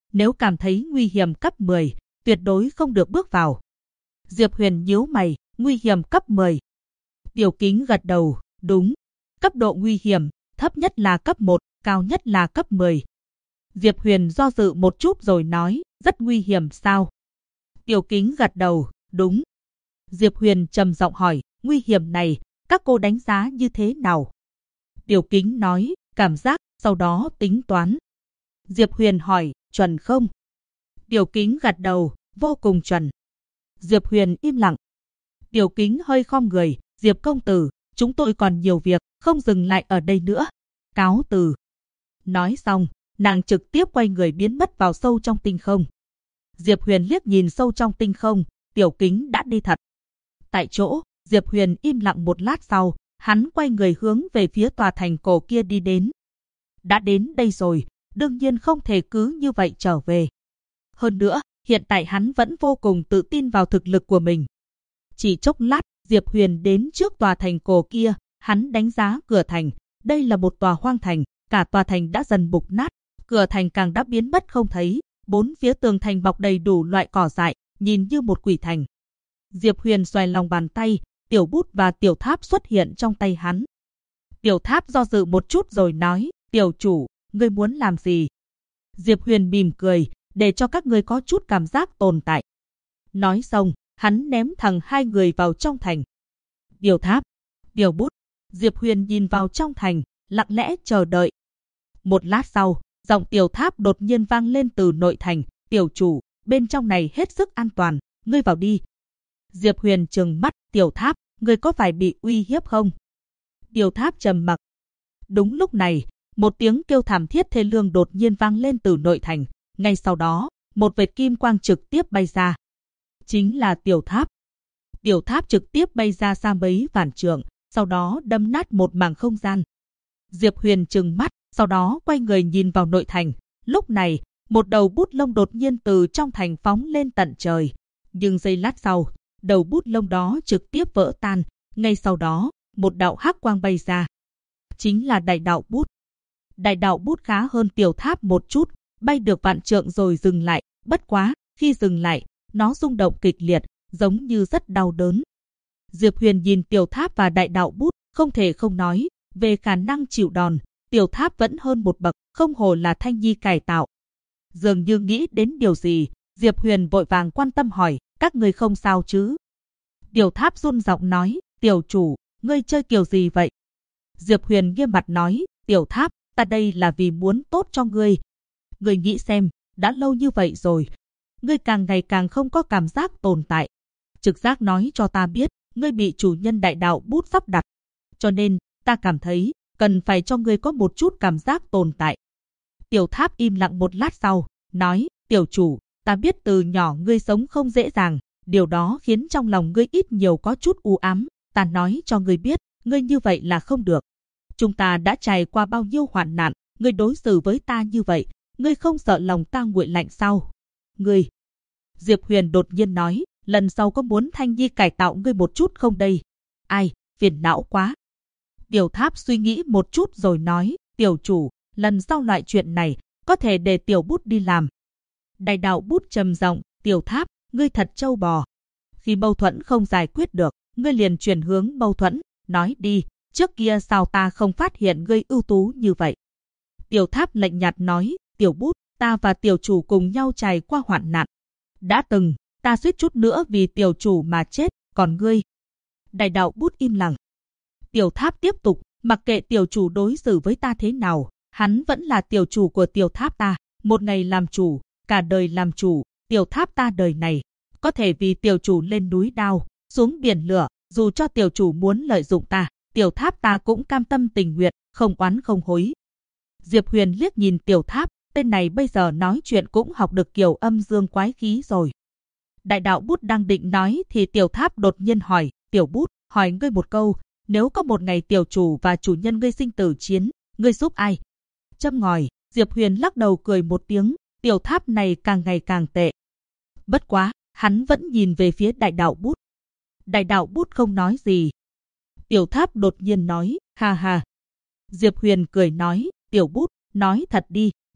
Nếu cảm thấy nguy hiểm cấp 10, tuyệt đối không được bước vào. Diệp Huyền nhíu mày, nguy hiểm cấp 10. Tiểu Kính gật đầu, đúng. Cấp độ nguy hiểm, thấp nhất là cấp 1, cao nhất là cấp 10. Diệp Huyền do dự một chút rồi nói, rất nguy hiểm sao? Tiểu Kính gật đầu, đúng. Diệp Huyền trầm giọng hỏi, nguy hiểm này, các cô đánh giá như thế nào? Tiểu Kính nói, cảm giác, sau đó tính toán. Diệp Huyền hỏi, chuẩn không? Tiểu Kính gật đầu, vô cùng chuẩn. Diệp Huyền im lặng. Tiểu Kính hơi khom người, Diệp công tử, chúng tôi còn nhiều việc, không dừng lại ở đây nữa. Cáo từ. Nói xong, nàng trực tiếp quay người biến mất vào sâu trong tinh không. Diệp Huyền liếc nhìn sâu trong tinh không, Tiểu Kính đã đi thật. Tại chỗ, Diệp Huyền im lặng một lát sau, hắn quay người hướng về phía tòa thành cổ kia đi đến. Đã đến đây rồi, đương nhiên không thể cứ như vậy trở về. Hơn nữa, hiện tại hắn vẫn vô cùng tự tin vào thực lực của mình. Chỉ chốc lát, Diệp Huyền đến trước tòa thành cổ kia, hắn đánh giá cửa thành. Đây là một tòa hoang thành, cả tòa thành đã dần mục nát, cửa thành càng đã biến mất không thấy, bốn phía tường thành bọc đầy đủ loại cỏ dại, nhìn như một quỷ thành. Diệp Huyền xoay lòng bàn tay, tiểu bút và tiểu tháp xuất hiện trong tay hắn. Tiểu tháp do dự một chút rồi nói, tiểu chủ, ngươi muốn làm gì? Diệp Huyền mỉm cười, để cho các ngươi có chút cảm giác tồn tại. Nói xong, hắn ném thẳng hai người vào trong thành. Tiểu tháp, tiểu bút, Diệp Huyền nhìn vào trong thành, lặng lẽ chờ đợi. Một lát sau, giọng tiểu tháp đột nhiên vang lên từ nội thành, tiểu chủ, bên trong này hết sức an toàn, ngươi vào đi. Diệp Huyền trừng mắt, tiểu tháp, ngươi có phải bị uy hiếp không? Tiểu tháp trầm mặc. Đúng lúc này, một tiếng kêu thảm thiết thê lương đột nhiên vang lên từ nội thành, ngay sau đó, một vệt kim quang trực tiếp bay ra. Chính là tiểu tháp. Tiểu tháp trực tiếp bay ra xa mấy vạn trượng, sau đó đâm nát một mảng không gian. Diệp Huyền trừng mắt, sau đó quay người nhìn vào nội thành. Lúc này, một đầu bút lông đột nhiên từ trong thành phóng lên tận trời. Nhưng giây lát sau, đầu bút lông đó trực tiếp vỡ tan. Ngay sau đó, một đạo hắc quang bay ra. Chính là đại đạo bút. Đại đạo bút khá hơn tiểu tháp một chút, bay được vạn trượng rồi dừng lại. Bất quá, khi dừng lại, nó rung động kịch liệt, giống như rất đau đớn. Diệp Huyền nhìn tiểu tháp và đại đạo bút, không thể không nói, về khả năng chịu đòn, tiểu tháp vẫn hơn một bậc, không hổ là Thanh Nhi cải tạo. Dường như nghĩ đến điều gì, Diệp Huyền vội vàng quan tâm hỏi, các người không sao chứ? Tiểu tháp run giọng nói, tiểu chủ, ngươi chơi kiểu gì vậy? Diệp Huyền nghiêm mặt nói, tiểu tháp, ta đây là vì muốn tốt cho ngươi. Ngươi nghĩ xem, đã lâu như vậy rồi, ngươi càng ngày càng không có cảm giác tồn tại. Trực giác nói cho ta biết, ngươi bị chủ nhân đại đạo bút sắp đặt. Cho nên, ta cảm thấy, cần phải cho ngươi có một chút cảm giác tồn tại. Tiểu tháp im lặng một lát sau, nói, tiểu chủ, ta biết từ nhỏ ngươi sống không dễ dàng, điều đó khiến trong lòng ngươi ít nhiều có chút u ám. Ta nói cho ngươi biết, ngươi như vậy là không được. Chúng ta đã trải qua bao nhiêu hoạn nạn, ngươi đối xử với ta như vậy, ngươi không sợ lòng ta nguội lạnh sao? Ngươi... Diệp Huyền đột nhiên nói, lần sau có muốn Thanh Nhi cải tạo ngươi một chút không đây? Ai, phiền não quá. Tiểu tháp suy nghĩ một chút rồi nói, tiểu chủ, lần sau loại chuyện này, có thể để tiểu bút đi làm. Đại đạo bút trầm giọng, tiểu tháp, ngươi thật trâu bò. Khi mâu thuẫn không giải quyết được, ngươi liền chuyển hướng mâu thuẫn, nói đi, trước kia sao ta không phát hiện ngươi ưu tú như vậy? Tiểu tháp lạnh nhạt nói, tiểu bút, ta và tiểu chủ cùng nhau trải qua hoạn nạn. Đã từng, ta suýt chút nữa vì tiểu chủ mà chết, còn ngươi? Đại đạo bút im lặng. Tiểu tháp tiếp tục, mặc kệ tiểu chủ đối xử với ta thế nào, hắn vẫn là tiểu chủ của tiểu tháp ta. Một ngày làm chủ, cả đời làm chủ, tiểu tháp ta đời này, có thể vì tiểu chủ lên núi đao, xuống biển lửa, dù cho tiểu chủ muốn lợi dụng ta, tiểu tháp ta cũng cam tâm tình nguyện, không oán không hối. Diệp Huyền liếc nhìn tiểu tháp, tên này bây giờ nói chuyện cũng học được kiểu âm dương quái khí rồi. Đại đạo bút đang định nói thì tiểu tháp đột nhiên hỏi, tiểu bút, hỏi ngươi một câu, nếu có một ngày tiểu chủ và chủ nhân ngươi sinh tử chiến, ngươi giúp ai? Châm ngòi, Diệp Huyền lắc đầu cười một tiếng, tiểu tháp này càng ngày càng tệ. Bất quá, hắn vẫn nhìn về phía đại đạo bút. Đại đạo bút không nói gì. Tiểu tháp đột nhiên nói, ha ha. Diệp Huyền cười nói, tiểu bút, nói thật đi,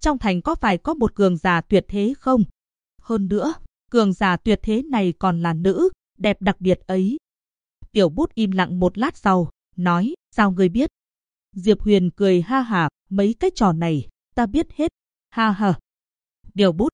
trong thành có phải có một cường giả tuyệt thế không? Hơn nữa, cường giả tuyệt thế này còn là nữ, đẹp đặc biệt ấy. Tiểu Bút im lặng một lát sau, nói, sao ngươi biết? Diệp Huyền cười ha hả, mấy cái trò này, ta biết hết. Ha ha. Tiểu Bút,